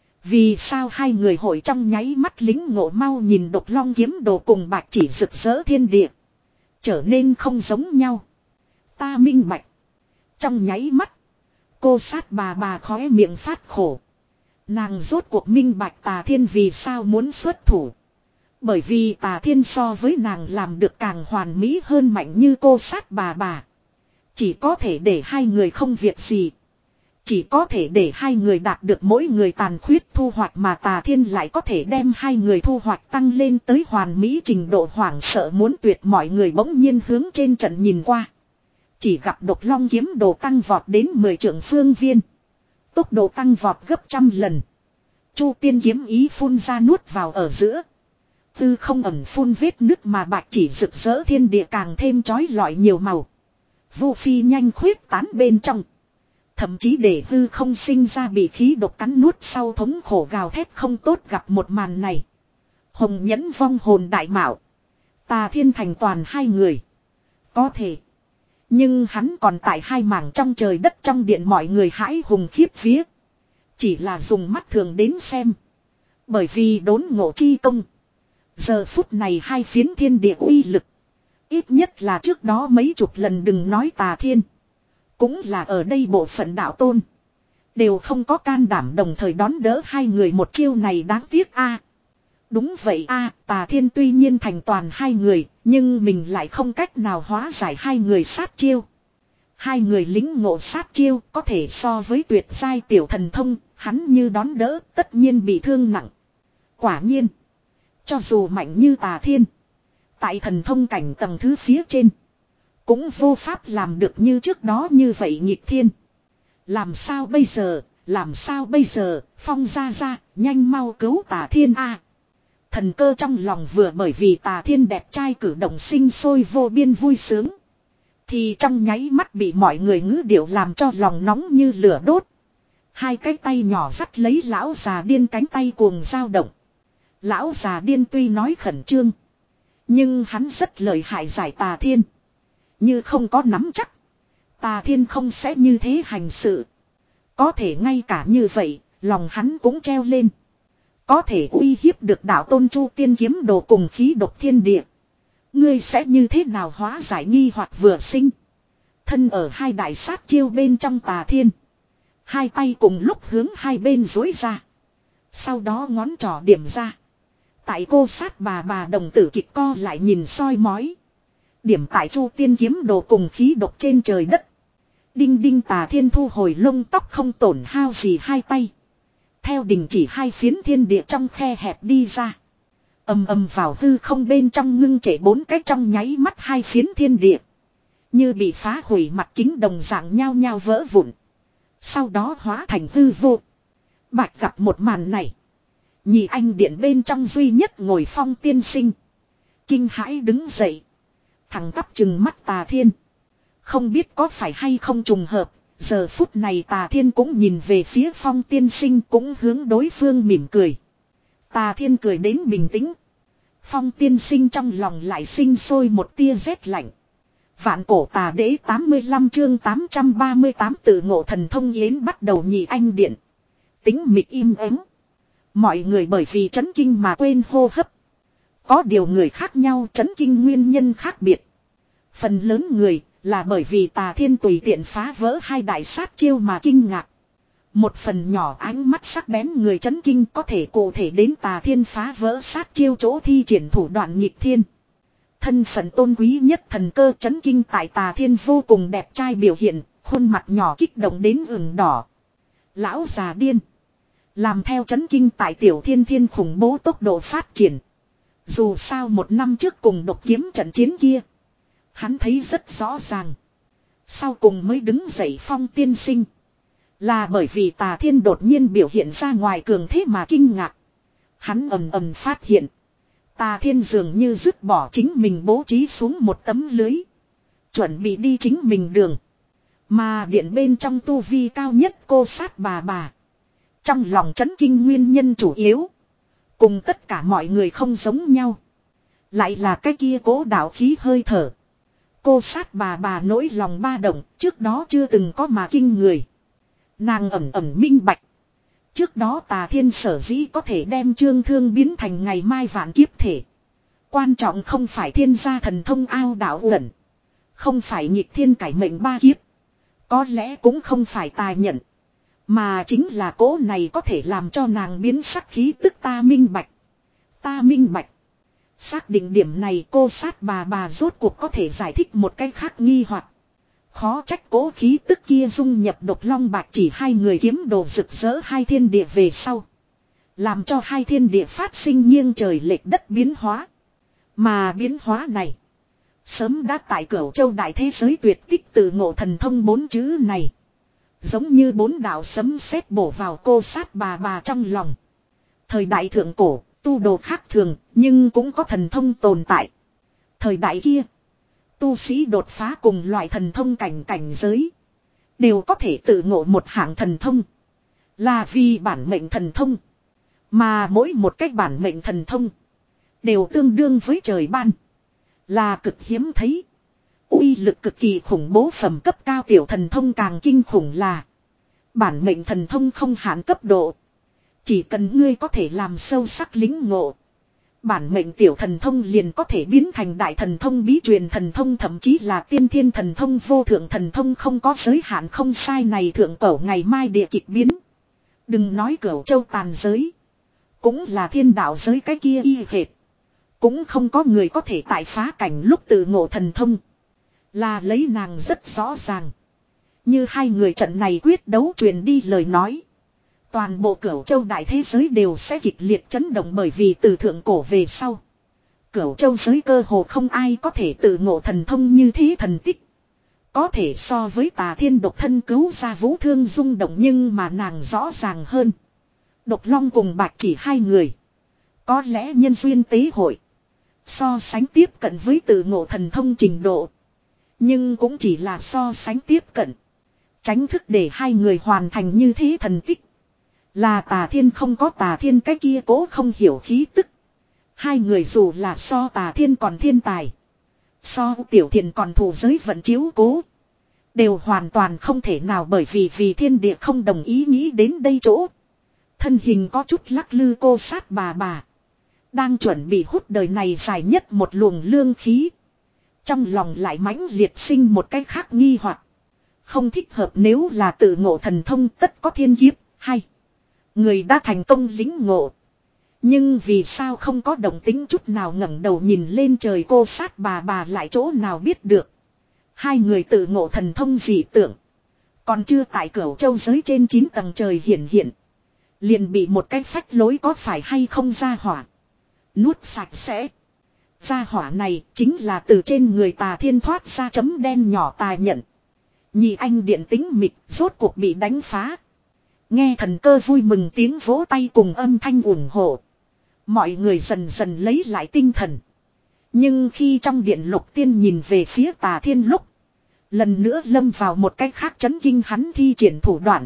Vì sao hai người hội trong nháy mắt lính ngộ mau nhìn độc long kiếm đồ cùng bạch chỉ rực rỡ thiên địa. Trở nên không giống nhau. Ta minh bạch. Trong nháy mắt. Cô sát bà bà khóe miệng phát khổ. Nàng rốt cuộc minh bạch Tà Thiên vì sao muốn xuất thủ. Bởi vì Tà Thiên so với nàng làm được càng hoàn mỹ hơn mạnh như cô sát bà bà. Chỉ có thể để hai người không việc gì. Chỉ có thể để hai người đạt được mỗi người tàn khuyết thu hoạch mà Tà Thiên lại có thể đem hai người thu hoạch tăng lên tới hoàn mỹ trình độ hoảng sợ muốn tuyệt mọi người bỗng nhiên hướng trên trận nhìn qua. Chỉ gặp độc long kiếm đồ tăng vọt đến mười trượng phương viên. Tốc độ tăng vọt gấp trăm lần. Chu tiên kiếm ý phun ra nuốt vào ở giữa. Tư không ẩn phun vết nước mà bạch chỉ rực rỡ thiên địa càng thêm chói lọi nhiều màu. Vu phi nhanh khuyết tán bên trong. Thậm chí để hư không sinh ra bị khí độc cắn nuốt sau thống khổ gào thét không tốt gặp một màn này. Hồng nhẫn vong hồn đại mạo. Tà Thiên thành toàn hai người. Có thể. Nhưng hắn còn tại hai mảng trong trời đất trong điện mọi người hãi hùng khiếp vía. Chỉ là dùng mắt thường đến xem. Bởi vì đốn ngộ chi công. Giờ phút này hai phiến thiên địa uy lực. Ít nhất là trước đó mấy chục lần đừng nói tà thiên. Cũng là ở đây bộ phận đạo tôn. Đều không có can đảm đồng thời đón đỡ hai người một chiêu này đáng tiếc a. Đúng vậy a, tà thiên tuy nhiên thành toàn hai người, nhưng mình lại không cách nào hóa giải hai người sát chiêu. Hai người lính ngộ sát chiêu có thể so với tuyệt giai tiểu thần thông, hắn như đón đỡ tất nhiên bị thương nặng. Quả nhiên, cho dù mạnh như tà thiên, tại thần thông cảnh tầng thứ phía trên, cũng vô pháp làm được như trước đó như vậy nghịch thiên. Làm sao bây giờ, làm sao bây giờ, Phong ra ra, nhanh mau cứu tà thiên a. Thần cơ trong lòng vừa bởi vì tà thiên đẹp trai cử động sinh sôi vô biên vui sướng. Thì trong nháy mắt bị mọi người ngữ điệu làm cho lòng nóng như lửa đốt. Hai cái tay nhỏ dắt lấy lão già điên cánh tay cuồng dao động. Lão già điên tuy nói khẩn trương. Nhưng hắn rất lợi hại giải tà thiên. Như không có nắm chắc. Tà thiên không sẽ như thế hành sự. Có thể ngay cả như vậy, lòng hắn cũng treo lên. Có thể uy hiếp được đạo tôn chu tiên kiếm đồ cùng khí độc thiên địa. Ngươi sẽ như thế nào hóa giải nghi hoặc vừa sinh. Thân ở hai đại sát chiêu bên trong tà thiên. Hai tay cùng lúc hướng hai bên dối ra. Sau đó ngón trỏ điểm ra. Tại cô sát bà bà đồng tử kịch co lại nhìn soi mói. Điểm tại chu tiên kiếm đồ cùng khí độc trên trời đất. Đinh đinh tà thiên thu hồi lông tóc không tổn hao gì hai tay. Theo đình chỉ hai phiến thiên địa trong khe hẹp đi ra. Ầm ầm vào hư không bên trong ngưng trệ bốn cách trong nháy mắt hai phiến thiên địa. Như bị phá hủy mặt kính đồng dạng nhao nhao vỡ vụn. Sau đó hóa thành hư vô. Bạch gặp một màn này. Nhị anh điện bên trong duy nhất ngồi Phong tiên sinh. Kinh hãi đứng dậy. Thẳng tắp chừng mắt tà thiên. Không biết có phải hay không trùng hợp. Giờ phút này tà thiên cũng nhìn về phía Phong tiên sinh cũng hướng đối phương mỉm cười. Tà thiên cười đến bình tĩnh. Phong tiên sinh trong lòng lại sinh sôi một tia rét lạnh. Vạn cổ tà đế tám mươi lăm chương tám trăm ba mươi tám tự ngộ thần thông yến bắt đầu nhị anh điện. Tính mịch im ắng. Mọi người bởi vì chấn kinh mà quên hô hấp. Có điều người khác nhau chấn kinh nguyên nhân khác biệt. Phần lớn người là bởi vì tà thiên tùy tiện phá vỡ hai đại sát chiêu mà kinh ngạc. Một phần nhỏ ánh mắt sắc bén người chấn kinh có thể cụ thể đến tà thiên phá vỡ sát chiêu chỗ thi triển thủ đoạn nghịch thiên. Thân phận tôn quý nhất thần cơ chấn kinh tại tà thiên vô cùng đẹp trai biểu hiện, khuôn mặt nhỏ kích động đến ửng đỏ. Lão già điên. Làm theo chấn kinh tại tiểu thiên thiên khủng bố tốc độ phát triển. Dù sao một năm trước cùng độc kiếm trận chiến kia. Hắn thấy rất rõ ràng. Sau cùng mới đứng dậy Phong tiên sinh. Là bởi vì tà thiên đột nhiên biểu hiện ra ngoài cường thế mà kinh ngạc. Hắn ầm ầm phát hiện. Tà thiên dường như dứt bỏ chính mình bố trí xuống một tấm lưới. Chuẩn bị đi chính mình đường. Mà điện bên trong tu vi cao nhất cô sát bà bà. Trong lòng chấn kinh nguyên nhân chủ yếu. Cùng tất cả mọi người không giống nhau. Lại là cái kia cố đạo khí hơi thở. Cô sát bà bà nỗi lòng ba động trước đó chưa từng có mà kinh người. Nàng ẩm ẩm minh bạch. Trước đó tà thiên sở dĩ có thể đem trương thương biến thành ngày mai vạn kiếp thể. Quan trọng không phải thiên gia thần thông ao đảo uẩn. Không phải nhịp thiên cải mệnh ba kiếp. Có lẽ cũng không phải tài nhận. Mà chính là cố này có thể làm cho nàng biến sắc khí tức ta minh bạch. Ta minh bạch. Xác định điểm này cô sát bà bà rốt cuộc có thể giải thích một cách khác nghi hoặc. Khó trách cố khí tức kia dung nhập độc long bạc chỉ hai người kiếm đồ rực rỡ hai thiên địa về sau. Làm cho hai thiên địa phát sinh nghiêng trời lệch đất biến hóa. Mà biến hóa này. Sớm đã tại cửu châu đại thế giới tuyệt tích tự ngộ thần thông bốn chữ này. Giống như bốn đạo sấm sét bổ vào cô sát bà bà trong lòng. Thời đại thượng cổ, tu đồ khác thường, nhưng cũng có thần thông tồn tại. Thời đại kia, tu sĩ đột phá cùng loại thần thông cảnh cảnh giới. Đều có thể tự ngộ một hạng thần thông. Là vì bản mệnh thần thông. Mà mỗi một cách bản mệnh thần thông. Đều tương đương với trời ban. Là cực hiếm thấy. Uy lực cực kỳ khủng bố phẩm cấp cao tiểu thần thông càng kinh khủng là. Bản mệnh thần thông không hạn cấp độ. Chỉ cần ngươi có thể làm sâu sắc lính ngộ. Bản mệnh tiểu thần thông liền có thể biến thành đại thần thông bí truyền thần thông thậm chí là tiên thiên thần thông vô thượng thần thông không có giới hạn không sai này thượng cổ ngày mai địa kịch biến. Đừng nói Cửu Châu tàn giới. Cũng là thiên đạo giới cái kia y hệt. Cũng không có người có thể tại phá cảnh lúc tự ngộ thần thông. Là lấy nàng rất rõ ràng. Như hai người trận này quyết đấu truyền đi lời nói. Toàn bộ Cửu Châu đại thế giới đều sẽ kịch liệt chấn động bởi vì từ thượng cổ về sau. Cửu Châu giới cơ hồ không ai có thể tự ngộ thần thông như thế thần tích. Có thể so với Tà Thiên độc thân cứu ra vũ thương rung động nhưng mà nàng rõ ràng hơn. Độc Long cùng Bạch Chỉ hai người. Có lẽ nhân duyên tế hội. So sánh tiếp cận với tự ngộ thần thông trình độ. Nhưng cũng chỉ là so sánh tiếp cận. Tránh thức để hai người hoàn thành như thế thần tích. Là Tà Thiên không có Tà Thiên cái kia cố không hiểu khí tức. Hai người dù là so Tà Thiên còn thiên tài. So Tiểu Thiền còn thủ giới vận chiếu cố. Đều hoàn toàn không thể nào bởi vì vì thiên địa không đồng ý nghĩ đến đây chỗ. Thân hình có chút lắc lư cô sát bà bà. Đang chuẩn bị hút đời này dài nhất một luồng lương khí. Trong lòng lại mãnh liệt sinh một cái khác nghi hoặc. Không thích hợp nếu là tự ngộ thần thông tất có thiên kiếp, hay. Người đã thành công lính ngộ. Nhưng vì sao không có động tính chút nào ngẩng đầu nhìn lên trời cô sát bà bà lại chỗ nào biết được. Hai người tự ngộ thần thông dị tưởng. Còn chưa tại Cửu Châu giới trên chín tầng trời hiển hiện. Liền bị một cái phách lối có phải hay không ra hỏa. Nuốt sạch sẽ. Ra hỏa này chính là từ trên người Tà Thiên thoát ra chấm đen nhỏ tà nhận. Nhị anh điện tính mịt rốt cuộc bị đánh phá. Nghe thần cơ vui mừng tiếng vỗ tay cùng âm thanh ủng hộ. Mọi người dần dần lấy lại tinh thần. Nhưng khi trong điện Lục Tiên nhìn về phía Tà Thiên lúc. Lần nữa lâm vào một cách khác chấn kinh hắn thi triển thủ đoạn.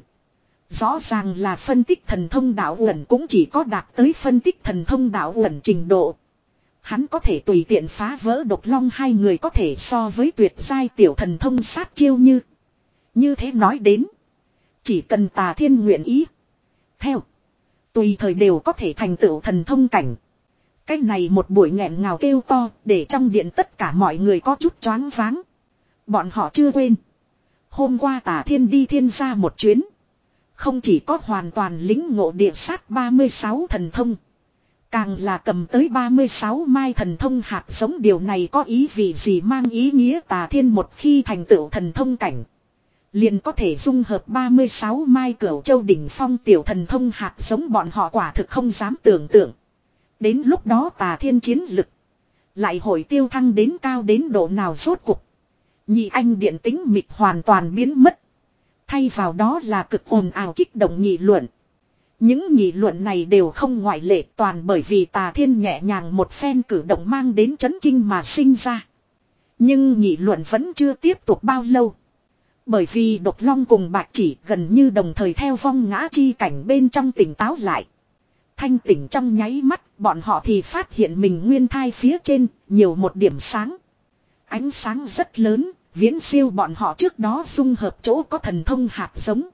Rõ ràng là phân tích thần thông đạo uẩn cũng chỉ có đạt tới phân tích thần thông đạo uẩn trình độ. Hắn có thể tùy tiện phá vỡ Độc Long hai người có thể so với tuyệt giai tiểu thần thông sát chiêu như. Như thế nói đến. Chỉ cần Tà Thiên nguyện ý. Theo. Tùy thời đều có thể thành tựu thần thông cảnh. Cái này một buổi nghẹn ngào kêu to để trong điện tất cả mọi người có chút choáng váng. Bọn họ chưa quên. Hôm qua Tà Thiên đi thiên gia một chuyến. Không chỉ có hoàn toàn lính ngộ địa sát ba mươi sáu thần thông. Càng là cầm tới ba mươi sáu mai thần thông hạt giống điều này có ý vị gì mang ý nghĩa Tà Thiên một khi thành tựu thần thông cảnh. Liền có thể dung hợp ba mươi sáu mai Cửu Châu đỉnh phong tiểu thần thông hạt giống bọn họ quả thực không dám tưởng tượng. Đến lúc đó Tà Thiên chiến lực. Lại hội tiêu thăng đến cao đến độ nào rốt cuộc. Nhị anh điện tính mịt hoàn toàn biến mất. Thay vào đó là cực ồn ào kích động nghị luận. Những nghị luận này đều không ngoại lệ toàn bởi vì Tà Thiên nhẹ nhàng một phen cử động mang đến chấn kinh mà sinh ra. Nhưng nghị luận vẫn chưa tiếp tục bao lâu. Bởi vì Độc Long cùng Bạch Chỉ gần như đồng thời theo vong ngã chi cảnh bên trong tỉnh táo lại. Thanh tỉnh trong nháy mắt bọn họ thì phát hiện mình nguyên thai phía trên nhiều một điểm sáng. Ánh sáng rất lớn. Viễn siêu bọn họ trước đó dung hợp chỗ có thần thông hạt giống.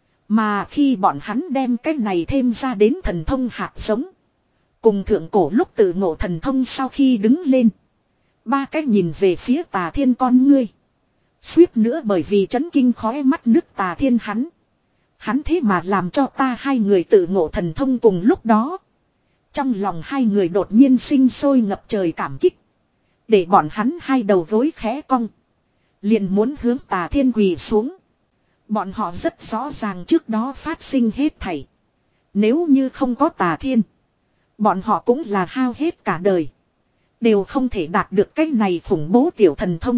Mà khi bọn hắn đem cái này thêm ra đến thần thông hạt giống. Cùng thượng cổ lúc tự ngộ thần thông sau khi đứng lên. Ba cái nhìn về phía Tà Thiên con ngươi. Suýt nữa bởi vì chấn kinh khóe mắt nước Tà Thiên hắn. Hắn thế mà làm cho ta hai người tự ngộ thần thông cùng lúc đó. Trong lòng hai người đột nhiên sinh sôi ngập trời cảm kích. Để bọn hắn hai đầu gối khẽ cong. Liền muốn hướng Tà Thiên quỳ xuống. Bọn họ rất rõ ràng trước đó phát sinh hết thảy. Nếu như không có Tà Thiên. Bọn họ cũng là hao hết cả đời. Đều không thể đạt được cái này khủng bố tiểu thần thông.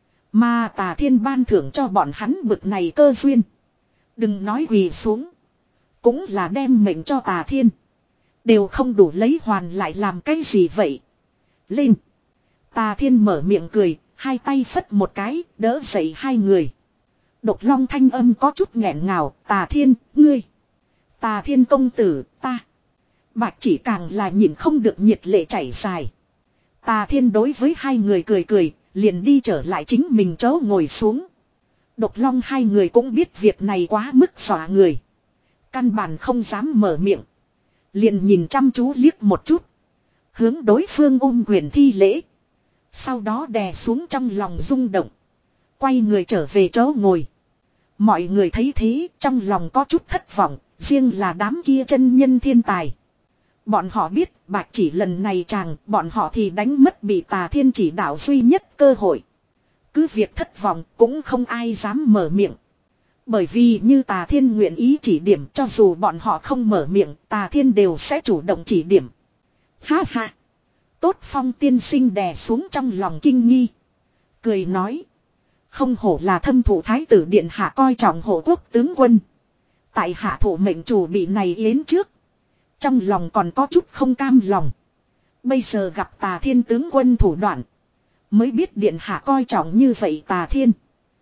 Mà Tà Thiên ban thưởng cho bọn hắn bực này cơ duyên. Đừng nói quỳ xuống. Cũng là đem mệnh cho Tà Thiên. Đều không đủ lấy hoàn lại làm cái gì vậy. Lên. Tà Thiên mở miệng cười. Hai tay phất một cái, đỡ dậy hai người. Độc Long thanh âm có chút nghẹn ngào, Tà Thiên, ngươi. Tà Thiên công tử, ta. Bạch Chỉ càng là nhìn không được nhiệt lệ chảy dài. Tà Thiên đối với hai người cười cười, liền đi trở lại chính mình chỗ ngồi xuống. Độc Long hai người cũng biết việc này quá mức dọa người. Căn bản không dám mở miệng. Liền nhìn chăm chú liếc một chút. Hướng đối phương ôm quyền thi lễ. Sau đó đè xuống trong lòng rung động. Quay người trở về chỗ ngồi. Mọi người thấy thế trong lòng có chút thất vọng. Riêng là đám kia chân nhân thiên tài. Bọn họ biết bạch chỉ lần này chàng bọn họ thì đánh mất bị Tà Thiên chỉ đạo duy nhất cơ hội. Cứ việc thất vọng cũng không ai dám mở miệng. Bởi vì như Tà Thiên nguyện ý chỉ điểm cho dù bọn họ không mở miệng Tà Thiên đều sẽ chủ động chỉ điểm. Ha ha. Tốt Phong tiên sinh đè xuống trong lòng kinh nghi. Cười nói. Không hổ là thâm thủ thái tử điện hạ coi trọng hộ quốc tướng quân. Tại hạ thủ mệnh chủ bị này yến trước. Trong lòng còn có chút không cam lòng. Bây giờ gặp Tà Thiên tướng quân thủ đoạn. Mới biết điện hạ coi trọng như vậy Tà Thiên.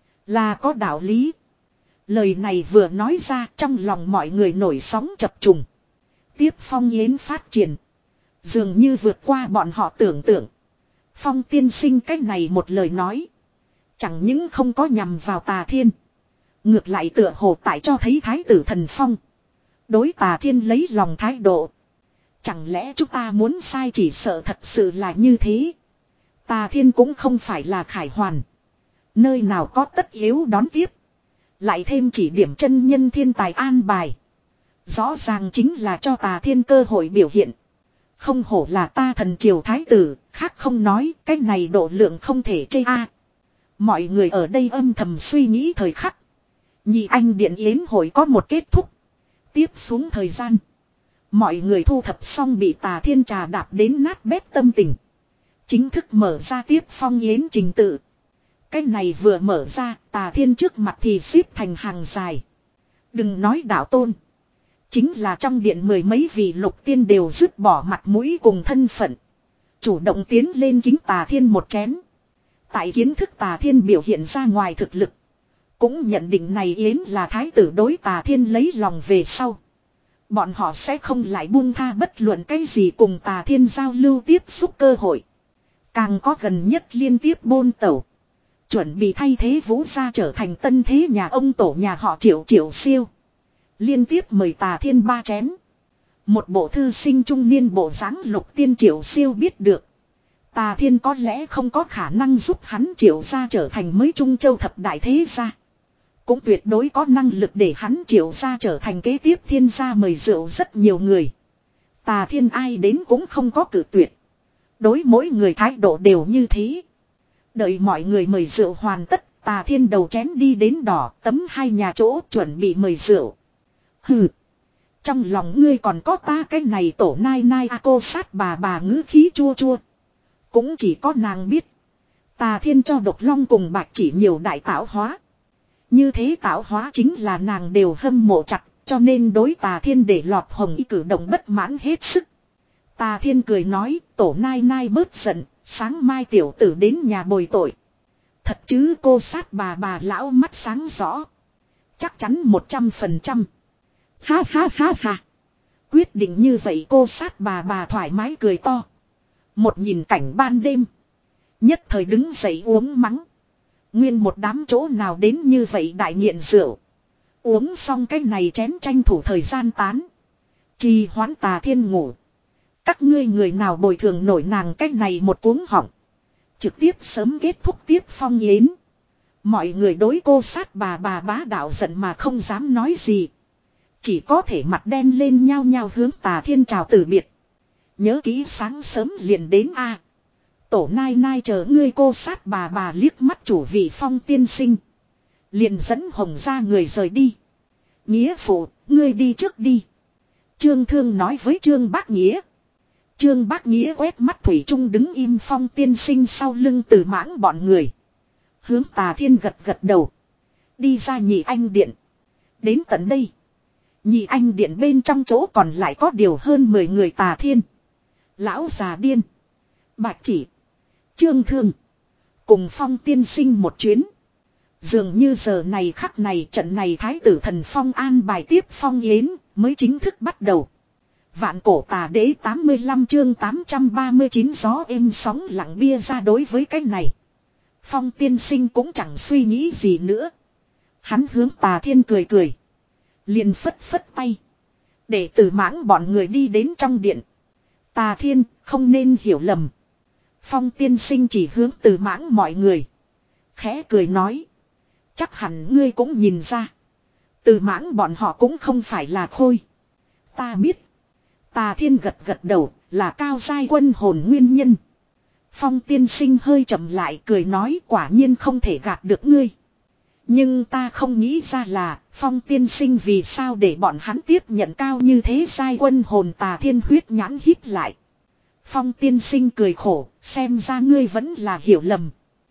Là có đạo lý. Lời này vừa nói ra trong lòng mọi người nổi sóng chập trùng. Tiếp phong yến phát triển. Dường như vượt qua bọn họ tưởng tượng. Phong tiên sinh cách này một lời nói. Chẳng những không có nhằm vào Tà Thiên. Ngược lại tựa hồ tại cho thấy thái tử thần phong. Đối Tà Thiên lấy lòng thái độ. Chẳng lẽ chúng ta muốn sai chỉ sợ thật sự là như thế. Tà Thiên cũng không phải là khải hoàn. Nơi nào có tất yếu đón tiếp. Lại thêm chỉ điểm chân nhân thiên tài an bài. Rõ ràng chính là cho Tà Thiên cơ hội biểu hiện. Không hổ là ta thần triều thái tử. Khác không nói cái này độ lượng không thể chê a. Mọi người ở đây âm thầm suy nghĩ thời khắc. Nhị anh điện yến hội có một kết thúc. Tiếp xuống thời gian. Mọi người thu thập xong bị Tà Thiên trà đạp đến nát bét tâm tình. Chính thức mở ra tiếp phong yến trình tự. Cái này vừa mở ra Tà Thiên trước mặt thì xếp thành hàng dài. Đừng nói đạo tôn. Chính là trong điện mười mấy vị lục tiên đều dứt bỏ mặt mũi cùng thân phận. Chủ động tiến lên kính Tà Thiên một chén. Tại kiến thức Tà Thiên biểu hiện ra ngoài thực lực. Cũng nhận định này yến là thái tử đối Tà Thiên lấy lòng về sau. Bọn họ sẽ không lại buông tha bất luận cái gì cùng Tà Thiên giao lưu tiếp xúc cơ hội. Càng có gần nhất liên tiếp bôn tẩu. Chuẩn bị thay thế Vũ gia trở thành tân thế nhà ông tổ nhà họ Triệu Triệu Siêu. Liên tiếp mời Tà Thiên ba chén. Một bộ thư sinh trung niên bộ dáng lục tiên Triệu Siêu biết được. Tà Thiên có lẽ không có khả năng giúp hắn Triệu gia trở thành mới Trung Châu thập đại thế gia. Cũng tuyệt đối có năng lực để hắn Triệu gia trở thành kế tiếp thiên gia mời rượu rất nhiều người. Tà Thiên ai đến cũng không có cử tuyệt. Đối mỗi người thái độ đều như thế. Đợi mọi người mời rượu hoàn tất, Tà Thiên đầu chén đi đến đỏ tấm hai nhà chỗ chuẩn bị mời rượu. Hừ. Trong lòng ngươi còn có ta cái này tổ nai nai a cô sát bà bà ngữ khí chua chua. Cũng chỉ có nàng biết. Tà Thiên cho Độc Long cùng Bạch Chỉ nhiều đại tạo hóa. Như thế tạo hóa chính là nàng đều hâm mộ chặt, cho nên đối Tà Thiên để lọt hồng y cử động bất mãn hết sức. Tà Thiên cười nói, tổ nai nai bớt giận, sáng mai tiểu tử đến nhà bồi tội. Thật chứ cô sát bà bà lão mắt sáng rõ. Chắc chắn một trăm phần trăm. Ha ha ha ha. Quyết định như vậy cô sát bà bà thoải mái cười to. Một nhìn cảnh ban đêm. Nhất thời đứng dậy uống mắng. Nguyên một đám chỗ nào đến như vậy đại nghiện rượu. Uống xong cái này chén tranh thủ thời gian tán. Trì hoãn Tà Thiên ngủ. Các ngươi người nào bồi thường nổi nàng cái này một cuống họng. Trực tiếp sớm kết thúc tiếp phong yến. Mọi người đối cô sát bà bà bá đạo giận mà không dám nói gì. Chỉ có thể mặt đen lên nhao nhao hướng Tà Thiên chào từ biệt. Nhớ kỹ sáng sớm liền đến a. Tổ nai nai chờ ngươi cô sát bà bà liếc mắt chủ vị Phong tiên sinh. Liền dẫn Hồng ra người rời đi. Nghĩa phụ, ngươi đi trước đi. Trương Thương nói với Trương Bác Nghĩa. Trương Bác Nghĩa quét mắt thủy chung đứng im Phong tiên sinh sau lưng từ mãng bọn người. Hướng Tà Thiên gật gật đầu. Đi ra nhị anh điện. Đến tận đây. Nhị anh điện bên trong chỗ còn lại có điều hơn mười người Tà Thiên. Lão già điên. Bạch Chỉ. Trương Thương. Cùng Phong tiên sinh một chuyến. Dường như giờ này khắc này trận này thái tử thần Phong an bài tiếp phong yến mới chính thức bắt đầu. Vạn cổ tà đế tám mươi lăm chương tám trăm ba mươi chín gió êm sóng lặng bia ra đối với cái này. Phong tiên sinh cũng chẳng suy nghĩ gì nữa. Hắn hướng Tà Thiên cười cười. Liền phất phất tay. Để Tử Mãng bọn người đi đến trong điện. Tà Thiên không nên hiểu lầm. Phong tiên sinh chỉ hướng Tử Mãng mọi người. Khẽ cười nói. Chắc hẳn ngươi cũng nhìn ra. Tử Mãng bọn họ cũng không phải là khôi. Ta biết. Tà Thiên gật gật đầu là cao giai quân hồn nguyên nhân. Phong tiên sinh hơi chậm lại cười nói quả nhiên không thể gạt được ngươi. Nhưng ta không nghĩ ra là Phong tiên sinh vì sao để bọn hắn tiếp nhận cao như thế giai quân hồn. Tà Thiên huyết nhãn híp lại. Phong tiên sinh cười khổ, xem ra ngươi vẫn là hiểu lầm.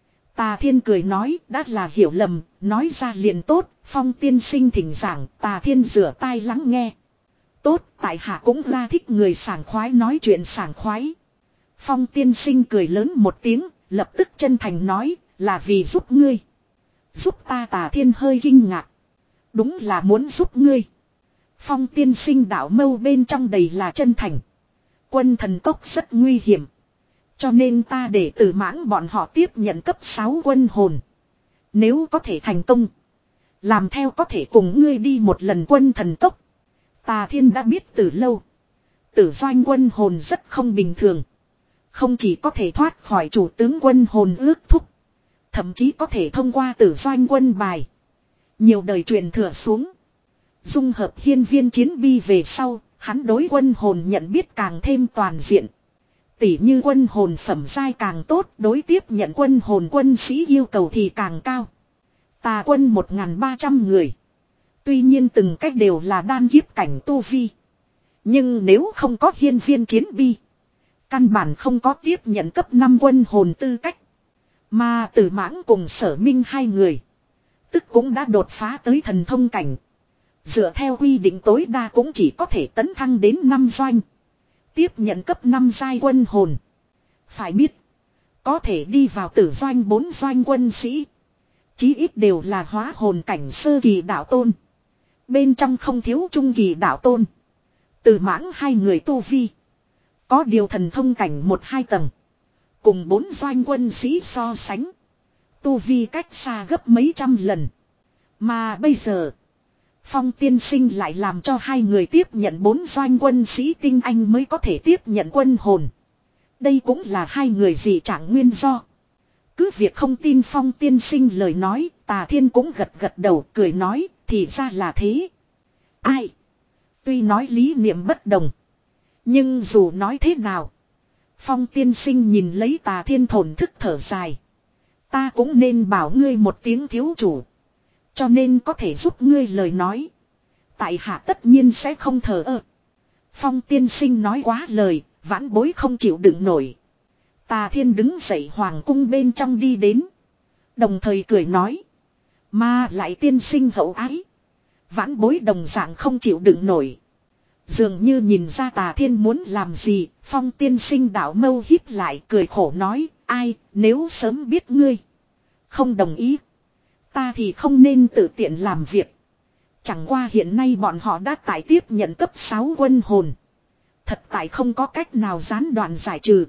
Tà Thiên cười nói, đã là hiểu lầm, nói ra liền tốt. Phong tiên sinh thỉnh giảng, Tà Thiên rửa tai lắng nghe. Tốt, tại hạ cũng ra thích người sảng khoái nói chuyện sảng khoái. Phong tiên sinh cười lớn một tiếng, lập tức chân thành nói, là vì giúp ngươi. Giúp ta. Tà Thiên hơi kinh ngạc. Đúng là muốn giúp ngươi. Phong tiên sinh đạo mâu bên trong đầy là chân thành. Quân thần cốc rất nguy hiểm. Cho nên ta để Tử Mãng bọn họ tiếp nhận cấp sáu quân hồn. Nếu có thể thành công. Làm theo có thể cùng ngươi đi một lần quân thần cốc. Tà Thiên đã biết từ lâu. Tử doanh quân hồn rất không bình thường. Không chỉ có thể thoát khỏi chủ tướng quân hồn ước thúc. Thậm chí có thể thông qua tử doanh quân bài. Nhiều đời truyền thừa xuống. Dung hợp hiên viên chiến bi về sau. Hắn đối quân hồn nhận biết càng thêm toàn diện. Tỉ như quân hồn phẩm giai càng tốt. Đối tiếp nhận quân hồn quân sĩ yêu cầu thì càng cao. Tà quân một nghìn ba trăm người. Tuy nhiên từng cách đều là đan kiếp cảnh tu vi. Nhưng nếu không có hiên viên chiến bi. Căn bản không có tiếp nhận cấp năm quân hồn tư cách. Mà Tử Mãng cùng Sở Minh hai người. Tức cũng đã đột phá tới thần thông cảnh. Dựa theo quy định tối đa cũng chỉ có thể tấn thăng đến năm doanh. Tiếp nhận cấp năm giai quân hồn. Phải biết. Có thể đi vào tử doanh bốn doanh quân sĩ. Chí ít đều là hóa hồn cảnh sơ kỳ đạo tôn. Bên trong không thiếu trung kỳ đạo tôn. Tử Mãng hai người tu vi. Có điều thần thông cảnh một hai tầng. Cùng bốn doanh quân sĩ so sánh. Tu vi cách xa gấp mấy trăm lần. Mà bây giờ. Phong tiên sinh lại làm cho hai người tiếp nhận bốn doanh quân sĩ tinh anh mới có thể tiếp nhận quân hồn. Đây cũng là hai người dị trạng nguyên do. Cứ việc không tin Phong tiên sinh lời nói. Tà Thiên cũng gật gật đầu cười nói. Thì ra là thế. Ai? Tuy nói lý niệm bất đồng. Nhưng dù nói thế nào. Phong tiên sinh nhìn lấy Tà Thiên thổn thức thở dài. Ta cũng nên bảo ngươi một tiếng thiếu chủ. Cho nên có thể giúp ngươi lời nói. Tại hạ tất nhiên sẽ không thờ ơ. Phong tiên sinh nói quá lời. Vãn bối không chịu đựng nổi. Tà Thiên đứng dậy hoàng cung bên trong đi đến. Đồng thời cười nói. Mà lại tiên sinh hậu ái. Vãn bối đồng dạng không chịu đựng nổi. Dường như nhìn ra Tà Thiên muốn làm gì. Phong tiên sinh đạo mâu híp lại cười khổ nói. Ai nếu sớm biết ngươi. Không đồng ý. Ta thì không nên tự tiện làm việc. Chẳng qua hiện nay bọn họ đã tại tiếp nhận cấp sáu quân hồn. Thật tại không có cách nào gián đoạn giải trừ.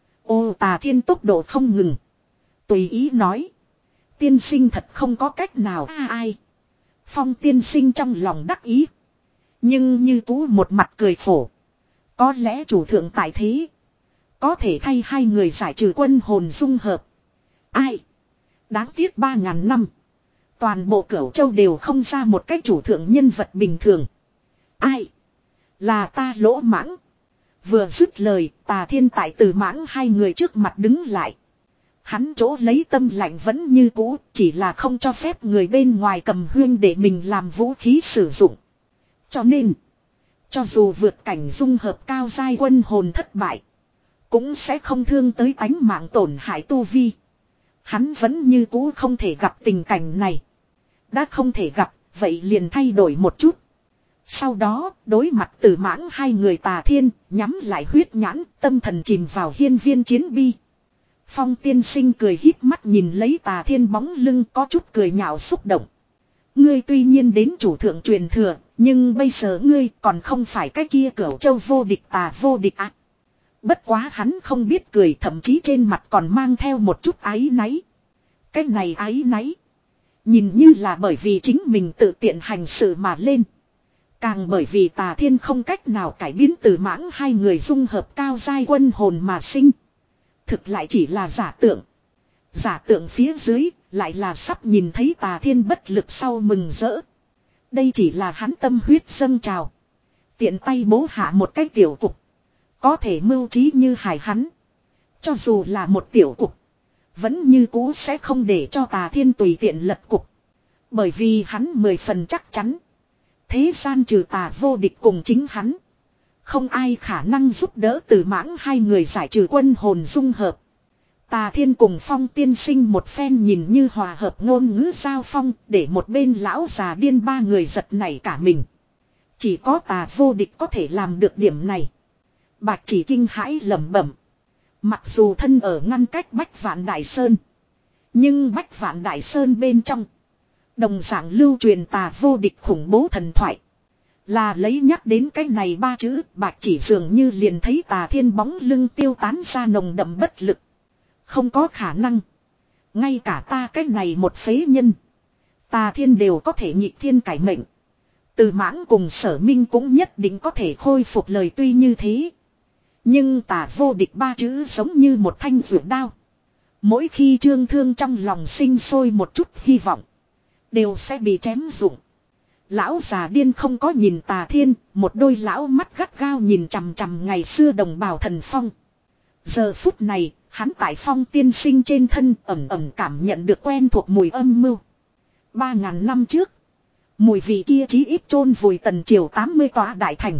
Ô Tà Thiên tốc độ không ngừng. Tùy ý nói. Tiên sinh thật không có cách nào à, ai. Phong tiên sinh trong lòng đắc ý. Nhưng như cũ một mặt cười khổ. Có lẽ chủ thượng tại thế. Có thể thay hai người giải trừ quân hồn dung hợp. Ai. Đáng tiếc ba ngàn năm. Toàn bộ Cửu Châu đều không ra một cái chủ thượng nhân vật bình thường. Ai. Là ta lỗ mãng. Vừa dứt lời, Tà Thiên tại Tử Mãng hai người trước mặt đứng lại. Hắn chỗ lấy tâm lạnh vẫn như cũ, chỉ là không cho phép người bên ngoài cầm huyên để mình làm vũ khí sử dụng. Cho nên, cho dù vượt cảnh dung hợp cao giai quân hồn thất bại, cũng sẽ không thương tới tánh mạng tổn hại tu vi. Hắn vẫn như cũ không thể gặp tình cảnh này. Đã không thể gặp, vậy liền thay đổi một chút. Sau đó, đối mặt Tử Mãng hai người Tà Thiên, nhắm lại huyết nhãn, tâm thần chìm vào hiên viên chiến bi. Phong tiên sinh cười híp mắt nhìn lấy Tà Thiên bóng lưng có chút cười nhạo xúc động. Ngươi tuy nhiên đến chủ thượng truyền thừa, nhưng bây giờ ngươi còn không phải cái kia Cửu Châu vô địch tà vô địch ạ. À. Bất quá hắn không biết cười, thậm chí trên mặt còn mang theo một chút áy náy. Cái này áy náy. Nhìn như là bởi vì chính mình tự tiện hành sự mà lên. Càng bởi vì Tà Thiên không cách nào cải biến từ mãng hai người dung hợp cao giai quân hồn mà sinh. Thực lại chỉ là giả tượng. Giả tượng phía dưới lại là sắp nhìn thấy Tà Thiên bất lực sau mừng rỡ. Đây chỉ là hắn tâm huyết dâng trào. Tiện tay bố hạ một cái tiểu cục. Có thể mưu trí như hải hắn. Cho dù là một tiểu cục. Vẫn như cũ sẽ không để cho Tà Thiên tùy tiện lật cục. Bởi vì hắn mười phần chắc chắn. Thế gian trừ Tà vô địch cùng chính hắn. Không ai khả năng giúp đỡ từ mãng hai người giải trừ quân hồn dung hợp. Tà Thiên cùng Phong tiên sinh một phen nhìn như hòa hợp ngôn ngữ giao phong. Để một bên lão già điên ba người giật nảy cả mình. Chỉ có Tà vô địch có thể làm được điểm này. Bạch Chỉ kinh hãi lẩm bẩm. Mặc dù thân ở ngăn cách Bách Vạn Đại Sơn. Nhưng Bách Vạn Đại Sơn bên trong. Đồng dạng lưu truyền Tà vô địch khủng bố thần thoại. Là lấy nhắc đến cái này ba chữ. Bạch Chỉ dường như liền thấy Tà Thiên bóng lưng tiêu tán ra nồng đậm bất lực. Không có khả năng. Ngay cả ta cái này một phế nhân. Tà Thiên đều có thể nhị thiên cải mệnh. Từ mãng cùng Sở Minh cũng nhất định có thể khôi phục lời tuy như thế. Nhưng Tà vô địch ba chữ giống như một thanh rượu đao. Mỗi khi trương thương trong lòng sinh sôi một chút hy vọng. Đều sẽ bị chém rụng. Lão già điên không có nhìn Tà Thiên. Một đôi lão mắt gắt gao nhìn chằm chằm ngày xưa đồng bào thần Phong. Giờ phút này hắn tại Phong tiên sinh trên thân ẩm ẩm cảm nhận được quen thuộc mùi âm mưu. Ba ngàn năm trước. Mùi vị kia chí ít chôn vùi tần triều tám mươi tòa đại thành.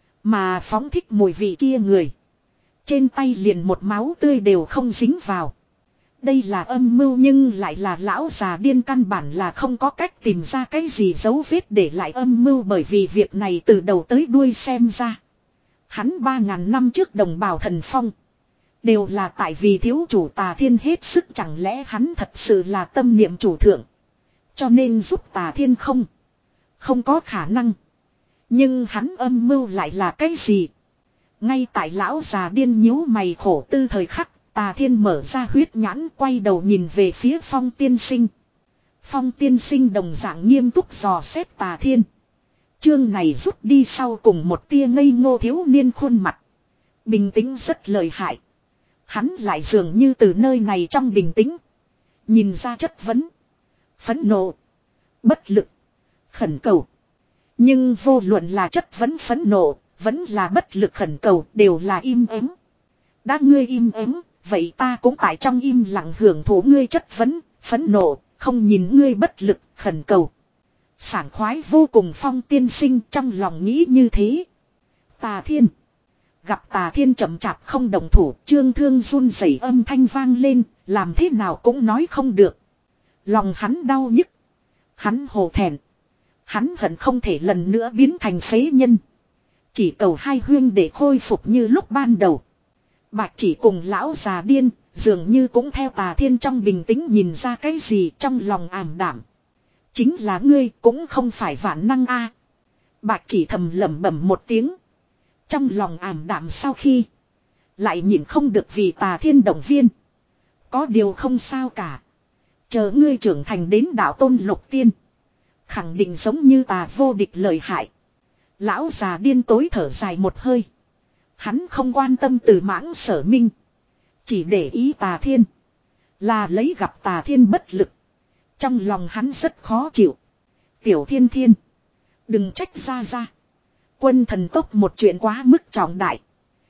Mà phóng thích mùi vị kia người. Trên tay liền một máu tươi đều không dính vào. Đây là âm mưu nhưng lại là lão già điên căn bản là không có cách tìm ra cái gì dấu vết để lại âm mưu bởi vì việc này từ đầu tới đuôi xem ra. Hắn ba ngàn năm trước đồng bào thần Phong. Đều là tại vì thiếu chủ Tà Thiên hết sức chẳng lẽ hắn thật sự là tâm niệm chủ thượng. Cho nên giúp Tà Thiên không. Không có khả năng. Nhưng hắn âm mưu lại là cái gì? Ngay tại lão già điên nhíu mày khổ tư thời khắc. Tà Thiên mở ra huyết nhãn quay đầu nhìn về phía Phong tiên sinh. Phong tiên sinh đồng dạng nghiêm túc dò xét Tà Thiên. Chương này rút đi sau cùng một tia ngây ngô thiếu niên khuôn mặt. Bình tĩnh rất lợi hại. Hắn lại dường như từ nơi này trong bình tĩnh. Nhìn ra chất vấn. Phẫn nộ. Bất lực. Khẩn cầu. Nhưng vô luận là chất vấn phẫn nộ. Vẫn là bất lực khẩn cầu đều là im ắng. Đã ngươi im ắng. Vậy ta cũng tại trong im lặng hưởng thụ ngươi chất vấn. Phẫn nộ. Không nhìn ngươi bất lực khẩn cầu. Sảng khoái vô cùng Phong tiên sinh trong lòng nghĩ như thế. Tà Thiên. Gặp Tà Thiên chậm chạp không đồng thủ, trương thương run rẩy âm thanh vang lên, làm thế nào cũng nói không được. Lòng hắn đau nhức. Hắn hổ thẹn. Hắn hận không thể lần nữa biến thành phế nhân. Chỉ cầu hai huyên để khôi phục như lúc ban đầu. Bạch Chỉ cùng lão già điên, dường như cũng theo Tà Thiên trong bình tĩnh nhìn ra cái gì trong lòng ảm đảm. Chính là ngươi cũng không phải vạn năng a. Bạch Chỉ thầm lẩm bẩm một tiếng. Trong lòng ảm đạm sau khi. Lại nhìn không được vì Tà Thiên động viên. Có điều không sao cả. Chờ ngươi trưởng thành đến đạo tôn lục tiên. Khẳng định giống như Tà vô địch lợi hại. Lão già điên tối thở dài một hơi. Hắn không quan tâm từ mãng Sở Minh. Chỉ để ý Tà Thiên. Là lấy gặp Tà Thiên bất lực. Trong lòng hắn rất khó chịu. Tiểu Thiên Thiên. Đừng trách ra ra. Quân thần tốc một chuyện quá mức trọng đại.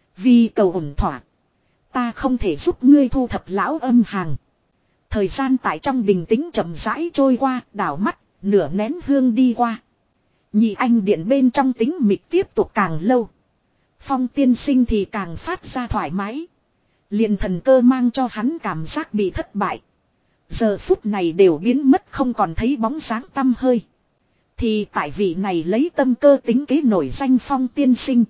Vì cầu ổn thỏa. Ta không thể giúp ngươi thu thập lão âm hàng. Thời gian tại trong bình tĩnh chậm rãi trôi qua. Đảo mắt. Nửa nén hương đi qua. Nhị anh điện bên trong tính mịch tiếp tục càng lâu. Phong tiên sinh thì càng phát ra thoải mái. Liền thần cơ mang cho hắn cảm giác bị thất bại. Giờ phút này đều biến mất không còn thấy bóng dáng tăm hơi. Thì tại vị này lấy tâm cơ tính kế nổi danh Phong tiên sinh.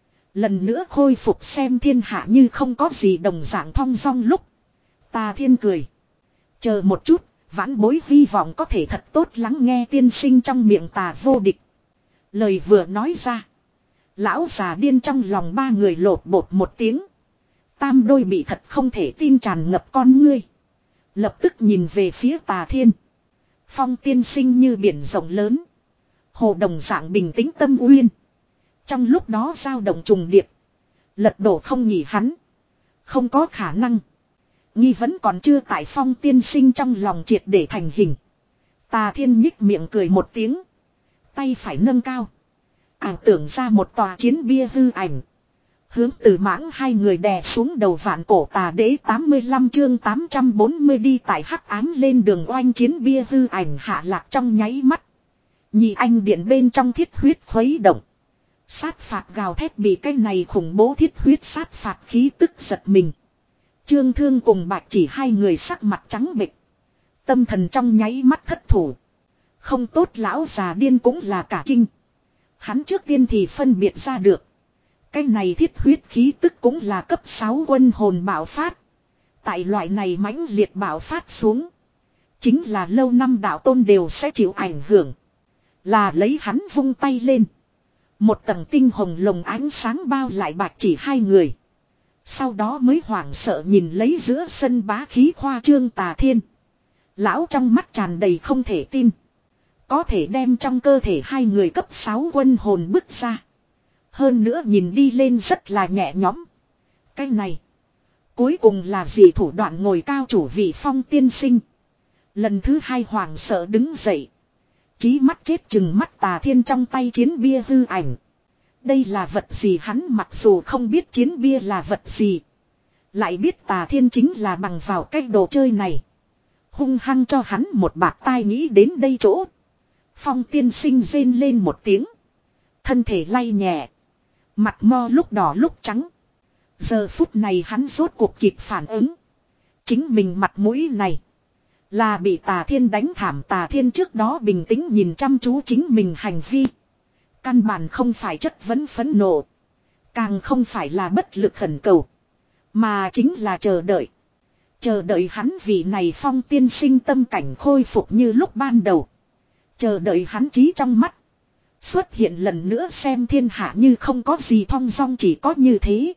Lần nữa khôi phục xem thiên hạ như không có gì đồng dạng thong dong lúc. Tà Thiên cười. Chờ một chút, vãn bối hy vọng có thể thật tốt lắng nghe tiên sinh trong miệng Tà vô địch. Lời vừa nói ra. Lão già điên trong lòng ba người lột bột một tiếng. Tam đôi bị thật không thể tin tràn ngập con ngươi. Lập tức nhìn về phía Tà Thiên. Phong tiên sinh như biển rộng lớn. Hồ đồng dạng bình tĩnh tâm uyên. Trong lúc đó dao động trùng điệp. Lật đổ không nhỉ hắn. Không có khả năng. Nghi vấn còn chưa tại Phong tiên sinh trong lòng triệt để thành hình. Tà Thiên nhích miệng cười một tiếng. Tay phải nâng cao. Ảo tưởng ra một tòa chiến bia hư ảnh. Hướng Từ Mãng hai người đè xuống đầu vạn cổ tà đế tám mươi lăm chương tám trăm bốn mươi đi tại hắc ám lên đường oanh chiến bia hư ảnh hạ lạc trong nháy mắt. Nhị anh điện bên trong thiết huyết khuấy động. Sát phạt gào thét bị cái này khủng bố thiết huyết sát phạt khí tức giật mình. Trương Thương cùng Bạch Chỉ hai người sắc mặt trắng bệch. Tâm thần trong nháy mắt thất thủ. Không tốt, lão già điên cũng là cả kinh. Hắn trước tiên thì phân biệt ra được. Cái này thiết huyết khí tức cũng là cấp sáu quân hồn bạo phát. Tại loại này mãnh liệt bạo phát xuống. Chính là lâu năm đạo tôn đều sẽ chịu ảnh hưởng. Là lấy hắn vung tay lên. Một tầng tinh hồng lồng ánh sáng bao lại Bạch Chỉ hai người. Sau đó mới hoảng sợ nhìn lấy giữa sân bá khí khoa trương Tà Thiên. Lão trong mắt tràn đầy không thể tin. Có thể đem trong cơ thể hai người cấp sáu quân hồn bứt ra. Hơn nữa nhìn đi lên rất là nhẹ nhõm. Cái này. Cuối cùng là gì thủ đoạn ngồi cao chủ vị Phong tiên sinh. Lần thứ hai hoảng sợ đứng dậy. Chí mắt chết chừng mắt Tà Thiên trong tay chiến bia hư ảnh. Đây là vật gì hắn mặc dù không biết chiến bia là vật gì. Lại biết Tà Thiên chính là bằng vào cái đồ chơi này. Hung hăng cho hắn một bạt tai nghĩ đến đây chỗ. Phong tiên sinh rên lên một tiếng. Thân thể lay nhẹ. Mặt mo lúc đỏ lúc trắng. Giờ phút này hắn rốt cuộc kịp phản ứng. Chính mình mặt mũi này. Là bị Tà Thiên đánh thảm. Tà Thiên trước đó bình tĩnh nhìn chăm chú chính mình hành vi. Căn bản không phải chất vấn phẫn nộ. Càng không phải là bất lực khẩn cầu. Mà chính là chờ đợi. Chờ đợi hắn vị này Phong tiên sinh tâm cảnh khôi phục như lúc ban đầu. Chờ đợi hắn trí trong mắt. Xuất hiện lần nữa xem thiên hạ như không có gì thong dong, chỉ có như thế.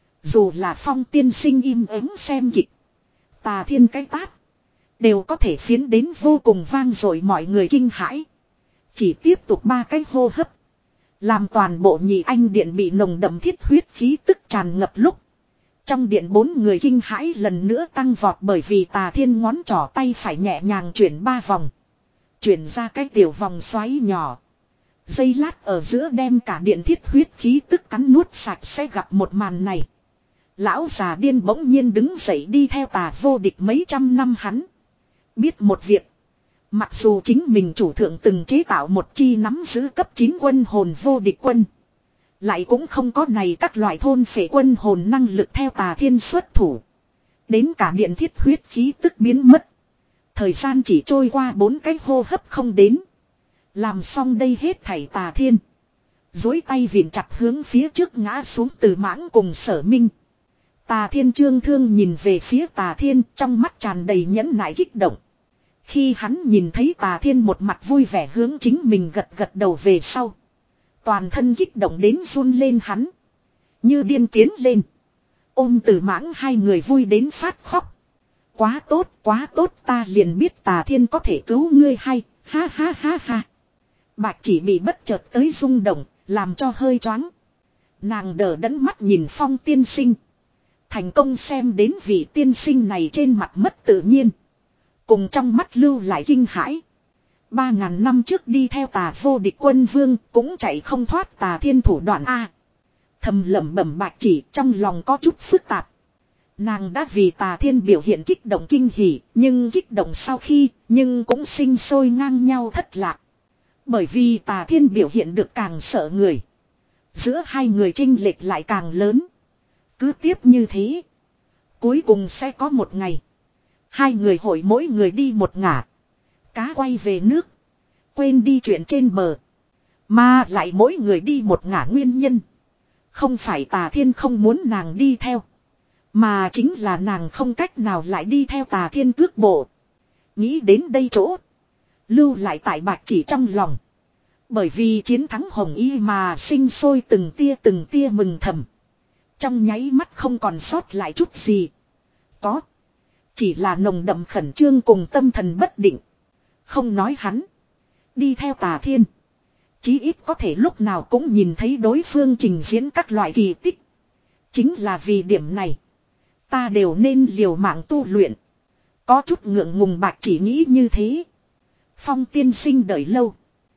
Dù là Phong tiên sinh im ắng xem kịch. Tà Thiên cái tát. Đều có thể phiến đến vô cùng vang dội mọi người kinh hãi. Chỉ tiếp tục ba cái hô hấp. Làm toàn bộ nhị anh điện bị nồng đậm thiết huyết khí tức tràn ngập lúc. Trong điện bốn người kinh hãi lần nữa tăng vọt bởi vì Tà Thiên ngón trỏ tay phải nhẹ nhàng chuyển ba vòng. Chuyển ra cái tiểu vòng xoáy nhỏ. Giây lát ở giữa đem cả điện thiết huyết khí tức cắn nuốt sạch sẽ gặp một màn này. Lão già điên bỗng nhiên đứng dậy đi theo Tà vô địch mấy trăm năm hắn. Biết một việc. Mặc dù chính mình chủ thượng từng chế tạo một chi nắm giữ cấp chín quân hồn vô địch quân. Lại cũng không có này các loại thôn phệ quân hồn năng lực theo Tà Thiên xuất thủ. Đến cả điện thiết huyết khí tức biến mất. Thời gian chỉ trôi qua bốn cái hô hấp không đến. Làm xong đây hết thảy Tà Thiên. Dối tay vịn chặt hướng phía trước ngã xuống Từ Mãng cùng Sở Minh. Tà Thiên Trương Thương nhìn về phía Tà Thiên trong mắt tràn đầy nhẫn nại kích động. Khi hắn nhìn thấy Tà Thiên một mặt vui vẻ hướng chính mình gật gật đầu về sau. Toàn thân kích động đến run lên hắn. Như điên tiến lên. Ôm Từ Mãng hai người vui đến phát khóc. Quá tốt, quá tốt, ta liền biết Tà Thiên có thể cứu ngươi hay, ha ha ha ha. Bạch Chỉ bị bất chợt tới rung động, làm cho hơi choáng. Nàng đờ đẫn mắt nhìn Phong tiên sinh. Thành công xem đến vị tiên sinh này trên mặt mất tự nhiên. Cùng trong mắt lưu lại kinh hãi. Ba ngàn năm trước đi theo Tà vô địch quân vương cũng chạy không thoát Tà Thiên thủ đoạn A. Thầm lẩm bẩm Bạch Chỉ trong lòng có chút phức tạp. Nàng đã vì Tà Thiên biểu hiện kích động kinh hỉ, nhưng kích động sau khi, nhưng cũng sinh sôi ngang nhau thất lạc. Bởi vì Tà Thiên biểu hiện được càng sợ người. Giữa hai người chênh lệch lại càng lớn. Cứ tiếp như thế. Cuối cùng sẽ có một ngày. Hai người hội mỗi người đi một ngả. Cá quay về nước. Quên đi chuyện trên bờ. Mà lại mỗi người đi một ngả nguyên nhân. Không phải Tà Thiên không muốn nàng đi theo. Mà chính là nàng không cách nào lại đi theo Tà Thiên cước bộ. Nghĩ đến đây chỗ. Lưu lại tại Bạch Chỉ trong lòng. Bởi vì chiến thắng Hồng Y mà sinh sôi từng tia từng tia mừng thầm. Trong nháy mắt không còn sót lại chút gì. Có. Chỉ là nồng đậm khẩn trương cùng tâm thần bất định. Không nói hắn. Đi theo Tà Thiên. Chí ít có thể lúc nào cũng nhìn thấy đối phương trình diễn các loại kỳ tích. Chính là vì điểm này. Ta đều nên liều mạng tu luyện. Có chút ngượng ngùng Bạch chỉ nghĩ như thế. Phong tiên sinh đợi lâu.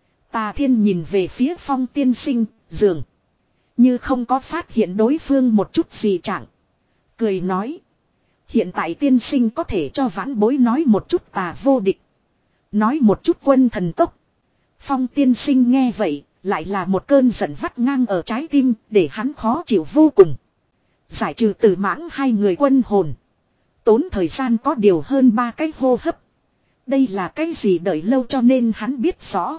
Tà Thiên nhìn về phía Phong tiên sinh, dường như không có phát hiện đối phương một chút gì trạng. Cười nói. Hiện tại tiên sinh có thể cho vãn bối nói một chút tà vô địch. Nói một chút quân thần tốc. Phong tiên sinh nghe vậy, lại là một cơn giận vắt ngang ở trái tim, để hắn khó chịu vô cùng. Giải trừ từ mãng hai người quân hồn. Tốn thời gian có điều hơn ba cái hô hấp. Đây là cái gì đợi lâu cho nên hắn biết rõ.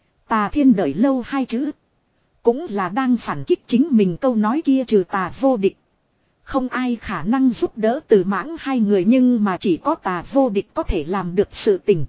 Tà Thiên đợi lâu hai chữ. Cũng là đang phản kích chính mình câu nói kia trừ tà vô địch. Không ai khả năng giúp đỡ từ mãng hai người nhưng mà chỉ có tà vô địch có thể làm được sự tình.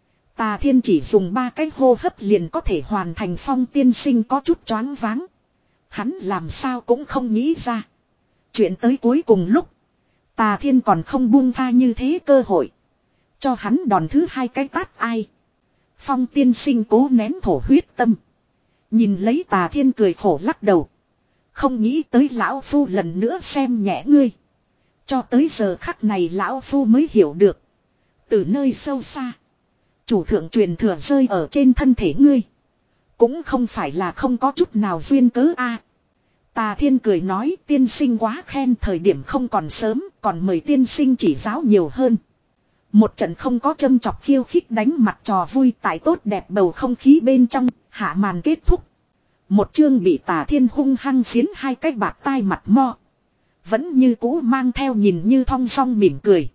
Tà Thiên chỉ dùng ba cái hô hấp liền có thể hoàn thành. Phong tiên sinh có chút choáng váng. Hắn làm sao cũng không nghĩ ra. Chuyện tới cuối cùng lúc. Tà Thiên còn không buông tha như thế cơ hội. Cho hắn đòn thứ hai cái tát ai. Phong tiên sinh cố nén thổ huyết tâm. Nhìn lấy Tà Thiên cười khổ lắc đầu. Không nghĩ tới lão phu lần nữa xem nhẹ ngươi. Cho tới giờ khắc này lão phu mới hiểu được. Từ nơi sâu xa. Chủ thượng truyền thừa rơi ở trên thân thể ngươi. Cũng không phải là không có chút nào duyên cớ a. À, Tà Thiên cười nói tiên sinh quá khen thời điểm không còn sớm. Còn mời tiên sinh chỉ giáo nhiều hơn. Một trận không có châm chọc khiêu khích đánh mặt trò vui tại tốt đẹp bầu không khí bên trong. Hạ màn kết thúc. Một chương bị Tà Thiên hung hăng phiến hai cái bạc tai mặt mo. Vẫn như cũ mang theo nhìn như thong song mỉm cười.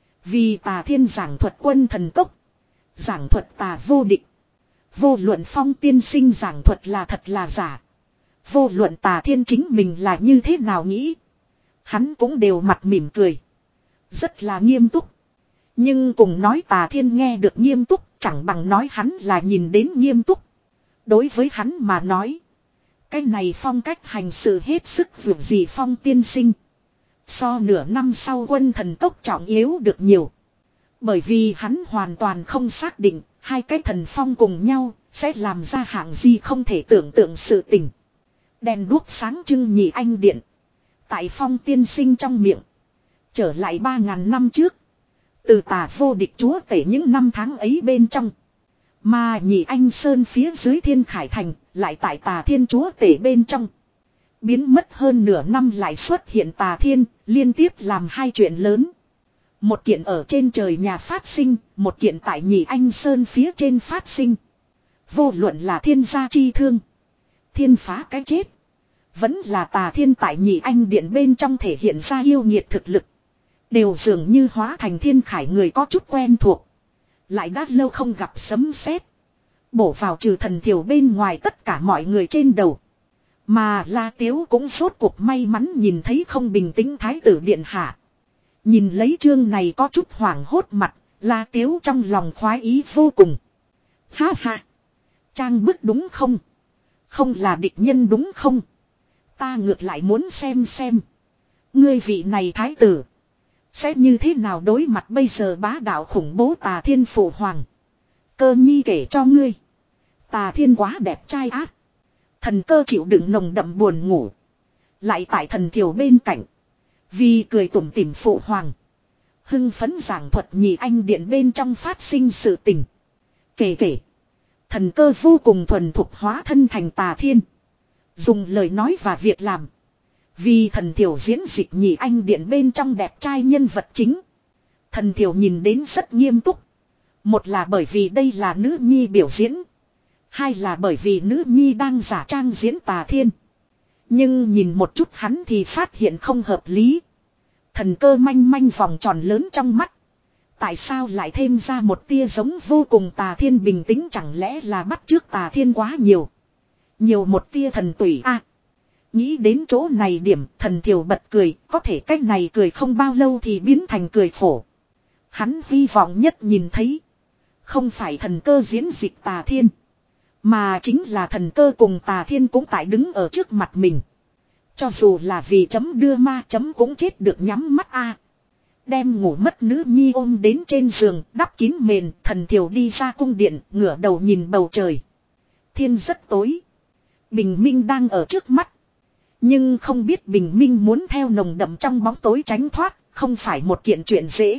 Vì Tà Thiên giảng thuật quân thần tốc. Giảng thuật tà vô địch. Vô luận Phong tiên sinh giảng thuật là thật là giả. Vô luận Tà Thiên chính mình là như thế nào nghĩ. Hắn cũng đều mặt mỉm cười. Rất là nghiêm túc. Nhưng cùng nói Tà Thiên nghe được nghiêm túc chẳng bằng nói hắn là nhìn đến nghiêm túc. Đối với hắn mà nói. Cái này phong cách hành sự hết sức vượt gì Phong tiên sinh. So nửa năm sau quân thần tốc trọng yếu được nhiều. Bởi vì hắn hoàn toàn không xác định hai cái thần phong cùng nhau sẽ làm ra hạng gì không thể tưởng tượng sự tình. Đèn đuốc sáng trưng nhị anh điện. Tại Phong tiên sinh trong miệng. Trở lại ba ngàn năm trước. Từ Tà vô địch chúa tể những năm tháng ấy bên trong. Mà nhị anh sơn phía dưới Thiên Khải Thành lại tại Tà Thiên chúa tể bên trong. Biến mất hơn nửa năm lại xuất hiện Tà Thiên liên tiếp làm hai chuyện lớn. Một kiện ở trên trời nhà phát sinh, một kiện tại nhị anh sơn phía trên phát sinh. Vô luận là thiên gia chi thương. Thiên phá cái chết. Vẫn là Tà Thiên tại nhị anh điện bên trong thể hiện ra yêu nghiệt thực lực. Đều dường như hóa thành Thiên Khải người có chút quen thuộc. Lại đã lâu không gặp sấm sét. Bổ vào trừ thần thiểu bên ngoài tất cả mọi người trên đầu. Mà La Tiếu cũng sốt cuộc may mắn nhìn thấy không bình tĩnh thái tử điện hạ. Nhìn lấy chương này có chút hoảng hốt mặt, La Tiếu trong lòng khoái ý vô cùng. Ha ha! Trang bức đúng không? Không là địch nhân đúng không? Ta ngược lại muốn xem xem. Ngươi vị này thái tử. Sẽ như thế nào đối mặt bây giờ bá đạo khủng bố Tà Thiên phụ hoàng. Cơ nhi kể cho ngươi. Tà Thiên quá đẹp trai ác. Thần cơ chịu đựng nồng đậm buồn ngủ. Lại tại thần thiểu bên cạnh. Vì cười tủm tỉm phụ hoàng. Hưng phấn giảng thuật nhị anh điện bên trong phát sinh sự tình. Kể kể. Thần cơ vô cùng thuần thục hóa thân thành Tà Thiên. Dùng lời nói và việc làm. Vì thần thiểu diễn dịch nhị anh điện bên trong đẹp trai nhân vật chính. Thần thiểu nhìn đến rất nghiêm túc. Một là bởi vì đây là nữ nhi biểu diễn. Hai là bởi vì nữ nhi đang giả trang diễn Tà Thiên. Nhưng nhìn một chút hắn thì phát hiện không hợp lý. Thần cơ manh manh vòng tròn lớn trong mắt. Tại sao lại thêm ra một tia giống vô cùng Tà Thiên bình tĩnh, chẳng lẽ là bắt chước Tà Thiên quá nhiều. Nhiều một tia thần tủy a. À, nghĩ đến chỗ này điểm thần thiểu bật cười, có thể cách này cười không bao lâu thì biến thành cười khổ. Hắn hy vọng nhất nhìn thấy. Không phải thần cơ diễn dịch Tà Thiên. Mà chính là thần cơ cùng Tà Thiên cũng tại đứng ở trước mặt mình. Cho dù là vì chấm đưa ma chấm cũng chết được nhắm mắt a. Đem ngủ mất nữ nhi ôm đến trên giường, đắp kín mền, thần thiểu đi ra cung điện, ngửa đầu nhìn bầu trời. Thiên rất tối. Bình minh đang ở trước mắt. Nhưng không biết bình minh muốn theo nồng đậm trong bóng tối tránh thoát, không phải một kiện chuyện dễ.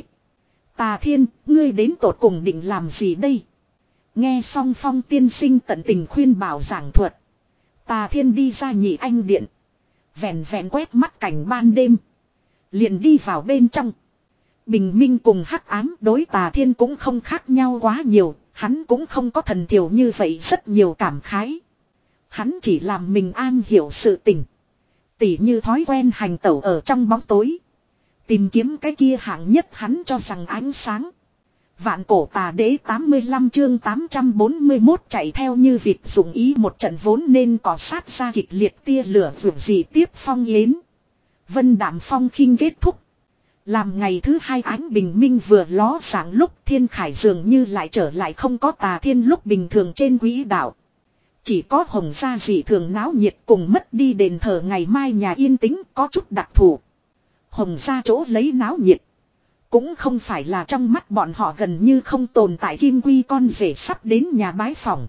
Tà Thiên, ngươi đến tột cùng định làm gì đây? Nghe xong Phong tiên sinh tận tình khuyên bảo giảng thuật. Tà Thiên đi ra nhị anh điện. Vẹn vẹn quét mắt cảnh ban đêm. Liền đi vào bên trong. Bình minh cùng hắc ám đối Tà Thiên cũng không khác nhau quá nhiều. Hắn cũng không có thần thiểu như vậy rất nhiều cảm khái. Hắn chỉ làm mình an hiểu sự tình. Tỉ như thói quen hành tẩu ở trong bóng tối. Tìm kiếm cái kia hạng nhất hắn cho rằng ánh sáng. Vạn cổ tà đế tám mươi lăm chương tám trăm bốn mươi mốt chạy theo như vịt dụng ý một trận vốn nên cỏ sát ra kịch liệt tia lửa vượt gì tiếp phong yến. Vân đạm phong khinh kết thúc. Làm ngày thứ hai ánh bình minh vừa ló sáng lúc thiên khải dường như lại trở lại không có Tà Thiên lúc bình thường trên quỹ đạo. Chỉ có Hồng gia dị thường náo nhiệt cùng mất đi đền thờ ngày mai nhà yên tĩnh có chút đặc thù. Hồng gia chỗ lấy náo nhiệt. Cũng không phải là trong mắt bọn họ gần như không tồn tại kim quy con rể sắp đến nhà bái phỏng.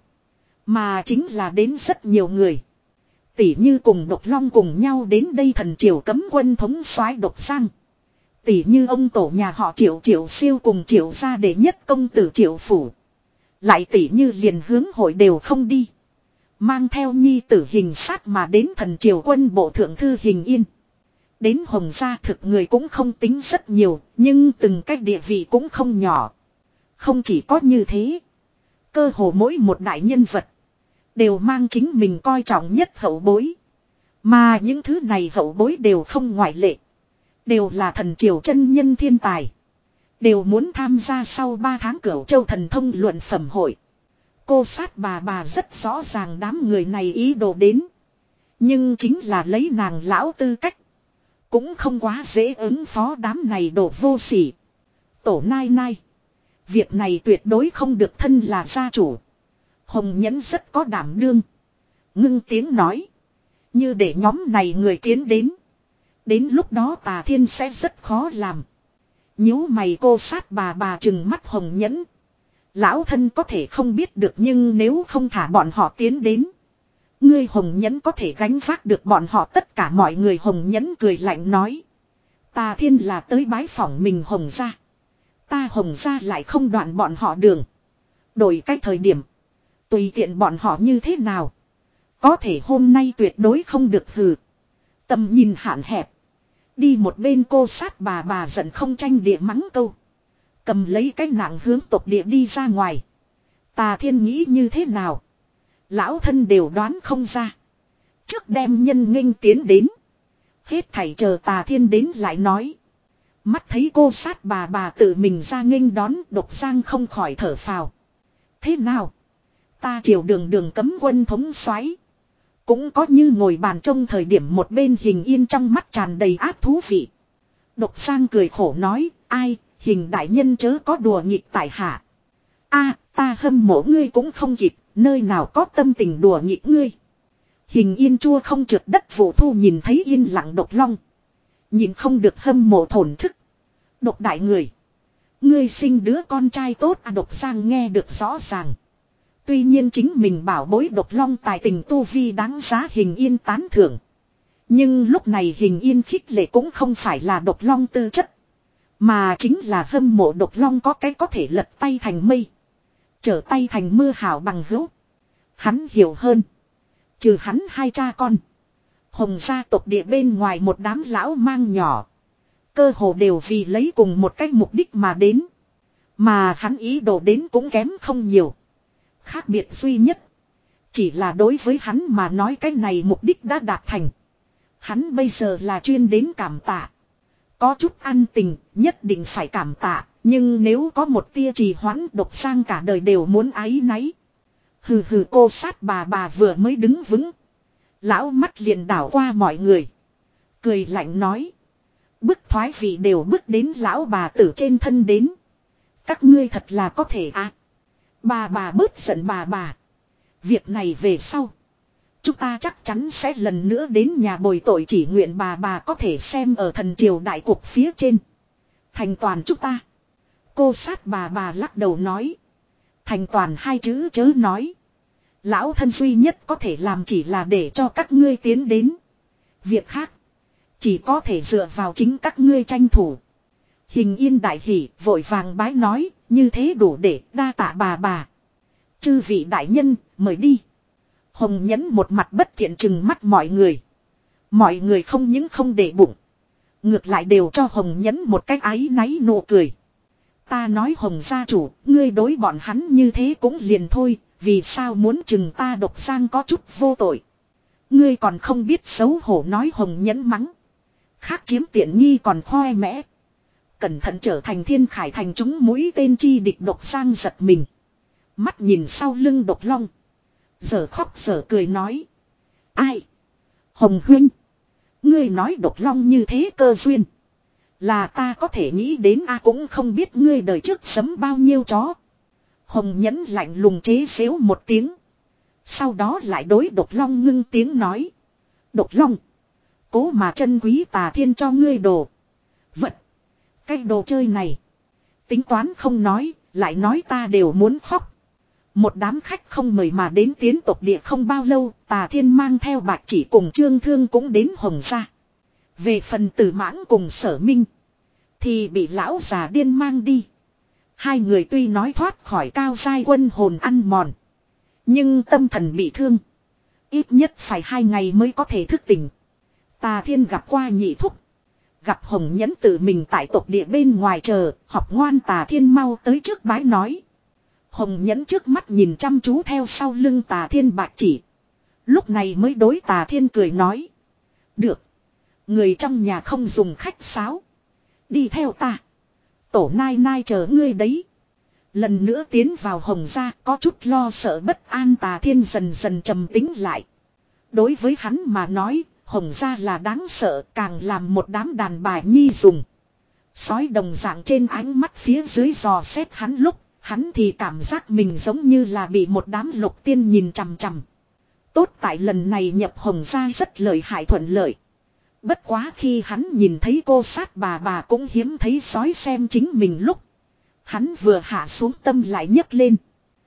Mà chính là đến rất nhiều người. Tỷ như cùng Độc Long cùng nhau đến đây thần triều cấm quân thống soái Độc Giang. Tỷ như ông tổ nhà họ Triệu Triệu Siêu cùng Triệu gia đệ nhất công tử Triệu Phủ. Lại tỷ như liền hướng hội đều không đi. Mang theo nhi tử Hình Sát mà đến thần triều quân bộ thượng thư Hình Yên. Đến Hồng gia thực người cũng không tính rất nhiều, nhưng từng cách địa vị cũng không nhỏ. Không chỉ có như thế. Cơ hồ mỗi một đại nhân vật đều mang chính mình coi trọng nhất hậu bối. Mà những thứ này hậu bối đều không ngoại lệ. Đều là thần triều chân nhân thiên tài. Đều muốn tham gia sau ba tháng Cửu Châu thần thông luận phẩm hội. Cô sát bà bà rất rõ ràng đám người này ý đồ đến. Nhưng chính là lấy nàng lão tư cách. Cũng không quá dễ ứng phó đám này đổ vô sỉ. Tổ nai nai. Việc này tuyệt đối không được thân là gia chủ. Hồng Nhẫn rất có đảm đương. Ngưng tiếng nói. Như để nhóm này người tiến đến. Đến lúc đó Tà Thiên sẽ rất khó làm. Nhíu mày cô sát bà bà trừng mắt Hồng Nhẫn. Lão thân có thể không biết được nhưng nếu không thả bọn họ tiến đến. Ngươi Hồng Nhẫn có thể gánh vác được bọn họ tất cả mọi người. Hồng Nhẫn cười lạnh nói. Tà Thiên là tới bái phỏng mình Hồng gia. Ta Hồng gia lại không đoạn bọn họ đường. Đổi cách thời điểm. Tùy tiện bọn họ như thế nào. Có thể hôm nay tuyệt đối không được hừ. Tầm nhìn hạn hẹp. Đi một bên cô sát bà bà giận không tranh địa mắng câu. Cầm lấy cái nặng hướng tộc địa đi ra ngoài. Tà Thiên nghĩ như thế nào? Lão thân đều đoán không ra. Trước đem nhân nghênh tiến đến. Hết thảy chờ Tà Thiên đến lại nói. Mắt thấy cô sát bà bà tự mình ra nghênh đón Độc Giang không khỏi thở phào. Thế nào? Ta triều đường đường cấm quân thống soái cũng có như ngồi bàn trông thời điểm một bên Hình Yên trong mắt tràn đầy ác thú vị. Độc Giang cười khổ nói, ai, Hình đại nhân chớ có đùa nghịch tại hạ. A, ta hâm mộ ngươi cũng không kịp, nơi nào có tâm tình đùa nghịch ngươi. Hình Yên chua không trượt đất vụ thu nhìn thấy yên lặng Độc Long. Nhìn không được hâm mộ thổn thức. Độc đại người. Ngươi sinh đứa con trai tốt à? Độc Giang nghe được rõ ràng. Tuy nhiên chính mình bảo bối Độc Long tài tình tu vi đáng giá Hình Yên tán thưởng. Nhưng lúc này Hình Yên khích lệ cũng không phải là Độc Long tư chất. Mà chính là hâm mộ Độc Long có cái có thể lật tay thành mây. Trở tay thành mưa hảo bằng hữu. Hắn hiểu hơn. Trừ hắn hai cha con. Hồng gia tộc địa bên ngoài một đám lão mang nhỏ. Cơ hồ đều vì lấy cùng một cái mục đích mà đến. Mà hắn ý đồ đến cũng kém không nhiều. Khác biệt duy nhất. Chỉ là đối với hắn mà nói cái này mục đích đã đạt thành. Hắn bây giờ là chuyên đến cảm tạ. Có chút ăn tình, nhất định phải cảm tạ. Nhưng nếu có một tia trì hoãn Độc Giang cả đời đều muốn áy náy. Hừ hừ cô sát bà bà vừa mới đứng vững. Lão mắt liền đảo qua mọi người. Cười lạnh nói. Bức thoái vị đều bước đến lão bà tử trên thân đến. Các ngươi thật là có thể à. Bà bà bớt giận bà bà. Việc này về sau. Chúng ta chắc chắn sẽ lần nữa đến nhà bồi tội chỉ nguyện bà bà có thể xem ở thần triều đại cục phía trên. Thành toàn chúng ta. Cô sát bà bà lắc đầu nói. Thành toàn hai chữ chớ nói. Lão thân duy nhất có thể làm chỉ là để cho các ngươi tiến đến. Việc khác. Chỉ có thể dựa vào chính các ngươi tranh thủ. Hình Yên đại hỉ vội vàng bái nói. Như thế đủ để đa tạ bà bà. Chư vị đại nhân mời đi. Hồng Nhẫn một mặt bất thiện chừng mắt mọi người. Mọi người không những không để bụng. Ngược lại đều cho Hồng Nhẫn một cái áy náy nụ cười. Ta nói Hồng gia chủ, ngươi đối bọn hắn như thế cũng liền thôi, vì sao muốn chừng ta Độc Giang có chút vô tội. Ngươi còn không biết xấu hổ nói Hồng Nhẫn mắng. Khác chiếm tiện nghi còn khoe mẽ. Cẩn thận trở thành thiên khải thành chúng mũi tên chi địch Độc Giang giật mình. Mắt nhìn sau lưng Độc Long. Giờ khóc giờ cười nói. Ai? Hồng huynh. Ngươi nói Độc Long như thế cơ duyên. Là ta có thể nghĩ đến a cũng không biết ngươi đời trước sấm bao nhiêu chó. Hồng Nhẫn lạnh lùng chế xếu một tiếng. Sau đó lại đối Độc Long ngưng tiếng nói. Độc Long. Cố mà chân quý Tà Thiên cho ngươi đồ. Vật. Cái đồ chơi này. Tính toán không nói. Lại nói ta đều muốn khóc. Một đám khách không mời mà đến tiến tộc địa không bao lâu. Tà Thiên mang theo Bạch Chỉ cùng Trương Thương cũng đến Hồng gia. Về phần Tử Mãng cùng Sở Minh. Thì bị lão già điên mang đi. Hai người tuy nói thoát khỏi cao giai quân hồn ăn mòn. Nhưng tâm thần bị thương. Ít nhất phải hai ngày mới có thể thức tỉnh. Tà Thiên gặp qua nhị thúc. Gặp Hồng Nhẫn tự mình tại tộc địa bên ngoài chờ. Học ngoan Tà Thiên mau tới trước bái nói. Hồng Nhẫn trước mắt nhìn chăm chú theo sau lưng Tà Thiên Bạch Chỉ. Lúc này mới đối Tà Thiên cười nói. Được. Người trong nhà không dùng khách sáo. Đi theo ta. Tổ nai nai chờ ngươi đấy. Lần nữa tiến vào Hồng gia có chút lo sợ bất an Tà Thiên dần dần trầm tính lại. Đối với hắn mà nói, Hồng gia là đáng sợ càng làm một đám đàn bà nhi dùng. Sói đồng dạng trên ánh mắt phía dưới dò xét hắn lúc, hắn thì cảm giác mình giống như là bị một đám lục tiên nhìn chằm chằm. Tốt tại lần này nhập Hồng gia rất lợi hại thuận lợi. Bất quá khi hắn nhìn thấy cô sát bà bà cũng hiếm thấy sói xem chính mình lúc. Hắn vừa hạ xuống tâm lại nhấc lên.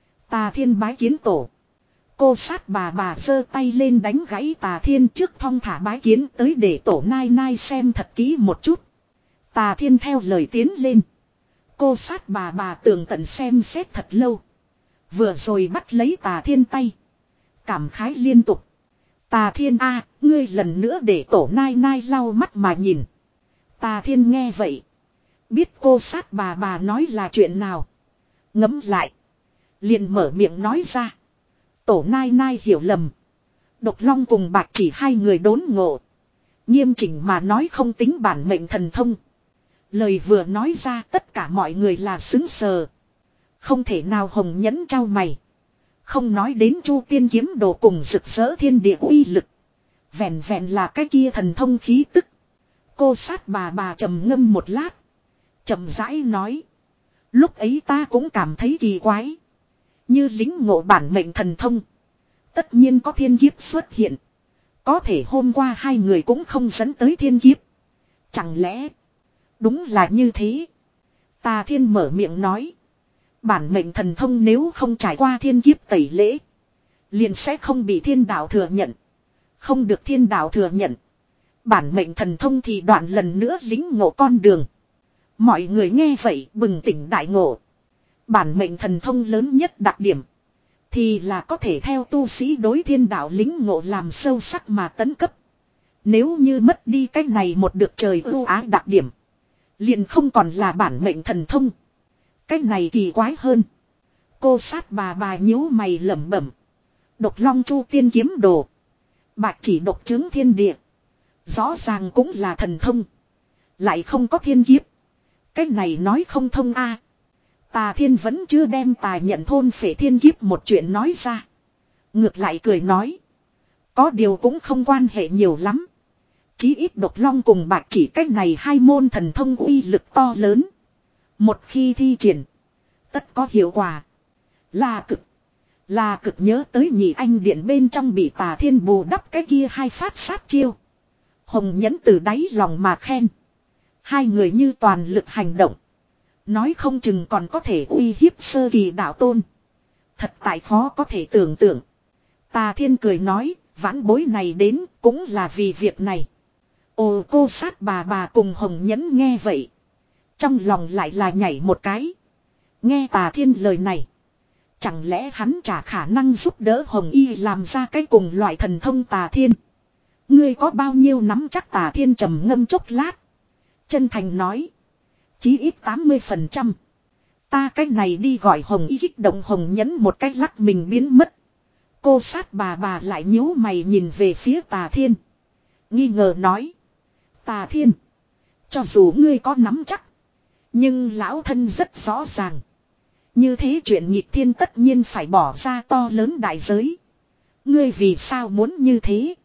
Tà Thiên bái kiến tổ. Cô sát bà bà giơ tay lên đánh gãy Tà Thiên trước thong thả bái kiến tới để tổ nai nai xem thật kỹ một chút. Tà Thiên theo lời tiến lên. Cô sát bà bà tường tận xem xét thật lâu. Vừa rồi bắt lấy Tà Thiên tay. Cảm khái liên tục. Tà Thiên a, ngươi lần nữa để tổ nai nai lau mắt mà nhìn. Tà Thiên nghe vậy. Biết cô sát bà bà nói là chuyện nào. Ngẫm lại. Liền mở miệng nói ra. Tổ nai nai hiểu lầm. Độc Long cùng Bạch Chỉ hai người đốn ngộ. Nghiêm chỉnh mà nói không tính bản mệnh thần thông. Lời vừa nói ra tất cả mọi người là xứng sờ. Không thể nào Hồng Nhẫn trao mày. Không nói đến Chu Tiên kiếm đồ cùng rực rỡ thiên địa uy lực. Vẹn vẹn là cái kia thần thông khí tức. Cô sát bà bà trầm ngâm một lát. Chậm rãi nói. Lúc ấy ta cũng cảm thấy kỳ quái. Như lính ngộ bản mệnh thần thông. Tất nhiên có thiên kiếp xuất hiện. Có thể hôm qua hai người cũng không dẫn tới thiên kiếp. Chẳng lẽ. Đúng là như thế. Tà Thiên mở miệng nói. Bản mệnh thần thông nếu không trải qua thiên kiếp tẩy lễ. Liền sẽ không bị thiên đạo thừa nhận. Không được thiên đạo thừa nhận. Bản mệnh thần thông thì đoạn lần nữa lính ngộ con đường. Mọi người nghe vậy bừng tỉnh đại ngộ. Bản mệnh thần thông lớn nhất đặc điểm. Thì là có thể theo tu sĩ đối thiên đạo lính ngộ làm sâu sắc mà tấn cấp. Nếu như mất đi cái này một được trời ưu ái đặc điểm. Liền không còn là bản mệnh thần thông. Cái này kỳ quái hơn. Cô sát bà bà nhíu mày lẩm bẩm. Độc Long Chu Tiên kiếm đồ. Bạch Chỉ độc chứng thiên địa. Rõ ràng cũng là thần thông. Lại không có thiên kiếp. Cái này nói không thông a. À. Tà Thiên vẫn chưa đem tài nhận thôn phệ thiên kiếp một chuyện nói ra. Ngược lại cười nói. Có điều cũng không quan hệ nhiều lắm. Chí ít Độc Long cùng Bạch Chỉ cách này hai môn thần thông uy lực to lớn. Một khi thi triển. Tất có hiệu quả. Là cực. Là cực nhớ tới nhị anh điện bên trong bị Tà Thiên bù đắp cái kia hai phát sát chiêu. Hồng Nhẫn từ đáy lòng mà khen. Hai người như toàn lực hành động. Nói không chừng còn có thể uy hiếp sơ kỳ đạo tôn. Thật tại khó có thể tưởng tượng. Tà Thiên cười nói, vãn bối này đến cũng là vì việc này. Ồ, cô sát bà bà cùng Hồng Nhẫn nghe vậy. Trong lòng lại là nhảy một cái. Nghe Tà Thiên lời này. Chẳng lẽ hắn chả khả năng giúp đỡ Hồng Y làm ra cái cùng loại thần thông Tà Thiên. Ngươi có bao nhiêu nắm chắc? Tà Thiên trầm ngâm chốc lát. Chân thành nói. Chí ít tám mươi phần trăm. Ta cách này đi gọi Hồng Y kích động Hồng Nhẫn một cách lắc mình biến mất. Cô sát bà bà lại nhíu mày nhìn về phía Tà Thiên. Nghi ngờ nói. Tà Thiên. Cho dù ngươi có nắm chắc. Nhưng lão thân rất rõ ràng. Như thế chuyện nghịch thiên tất nhiên phải bỏ ra to lớn đại giới. Ngươi vì sao muốn như thế?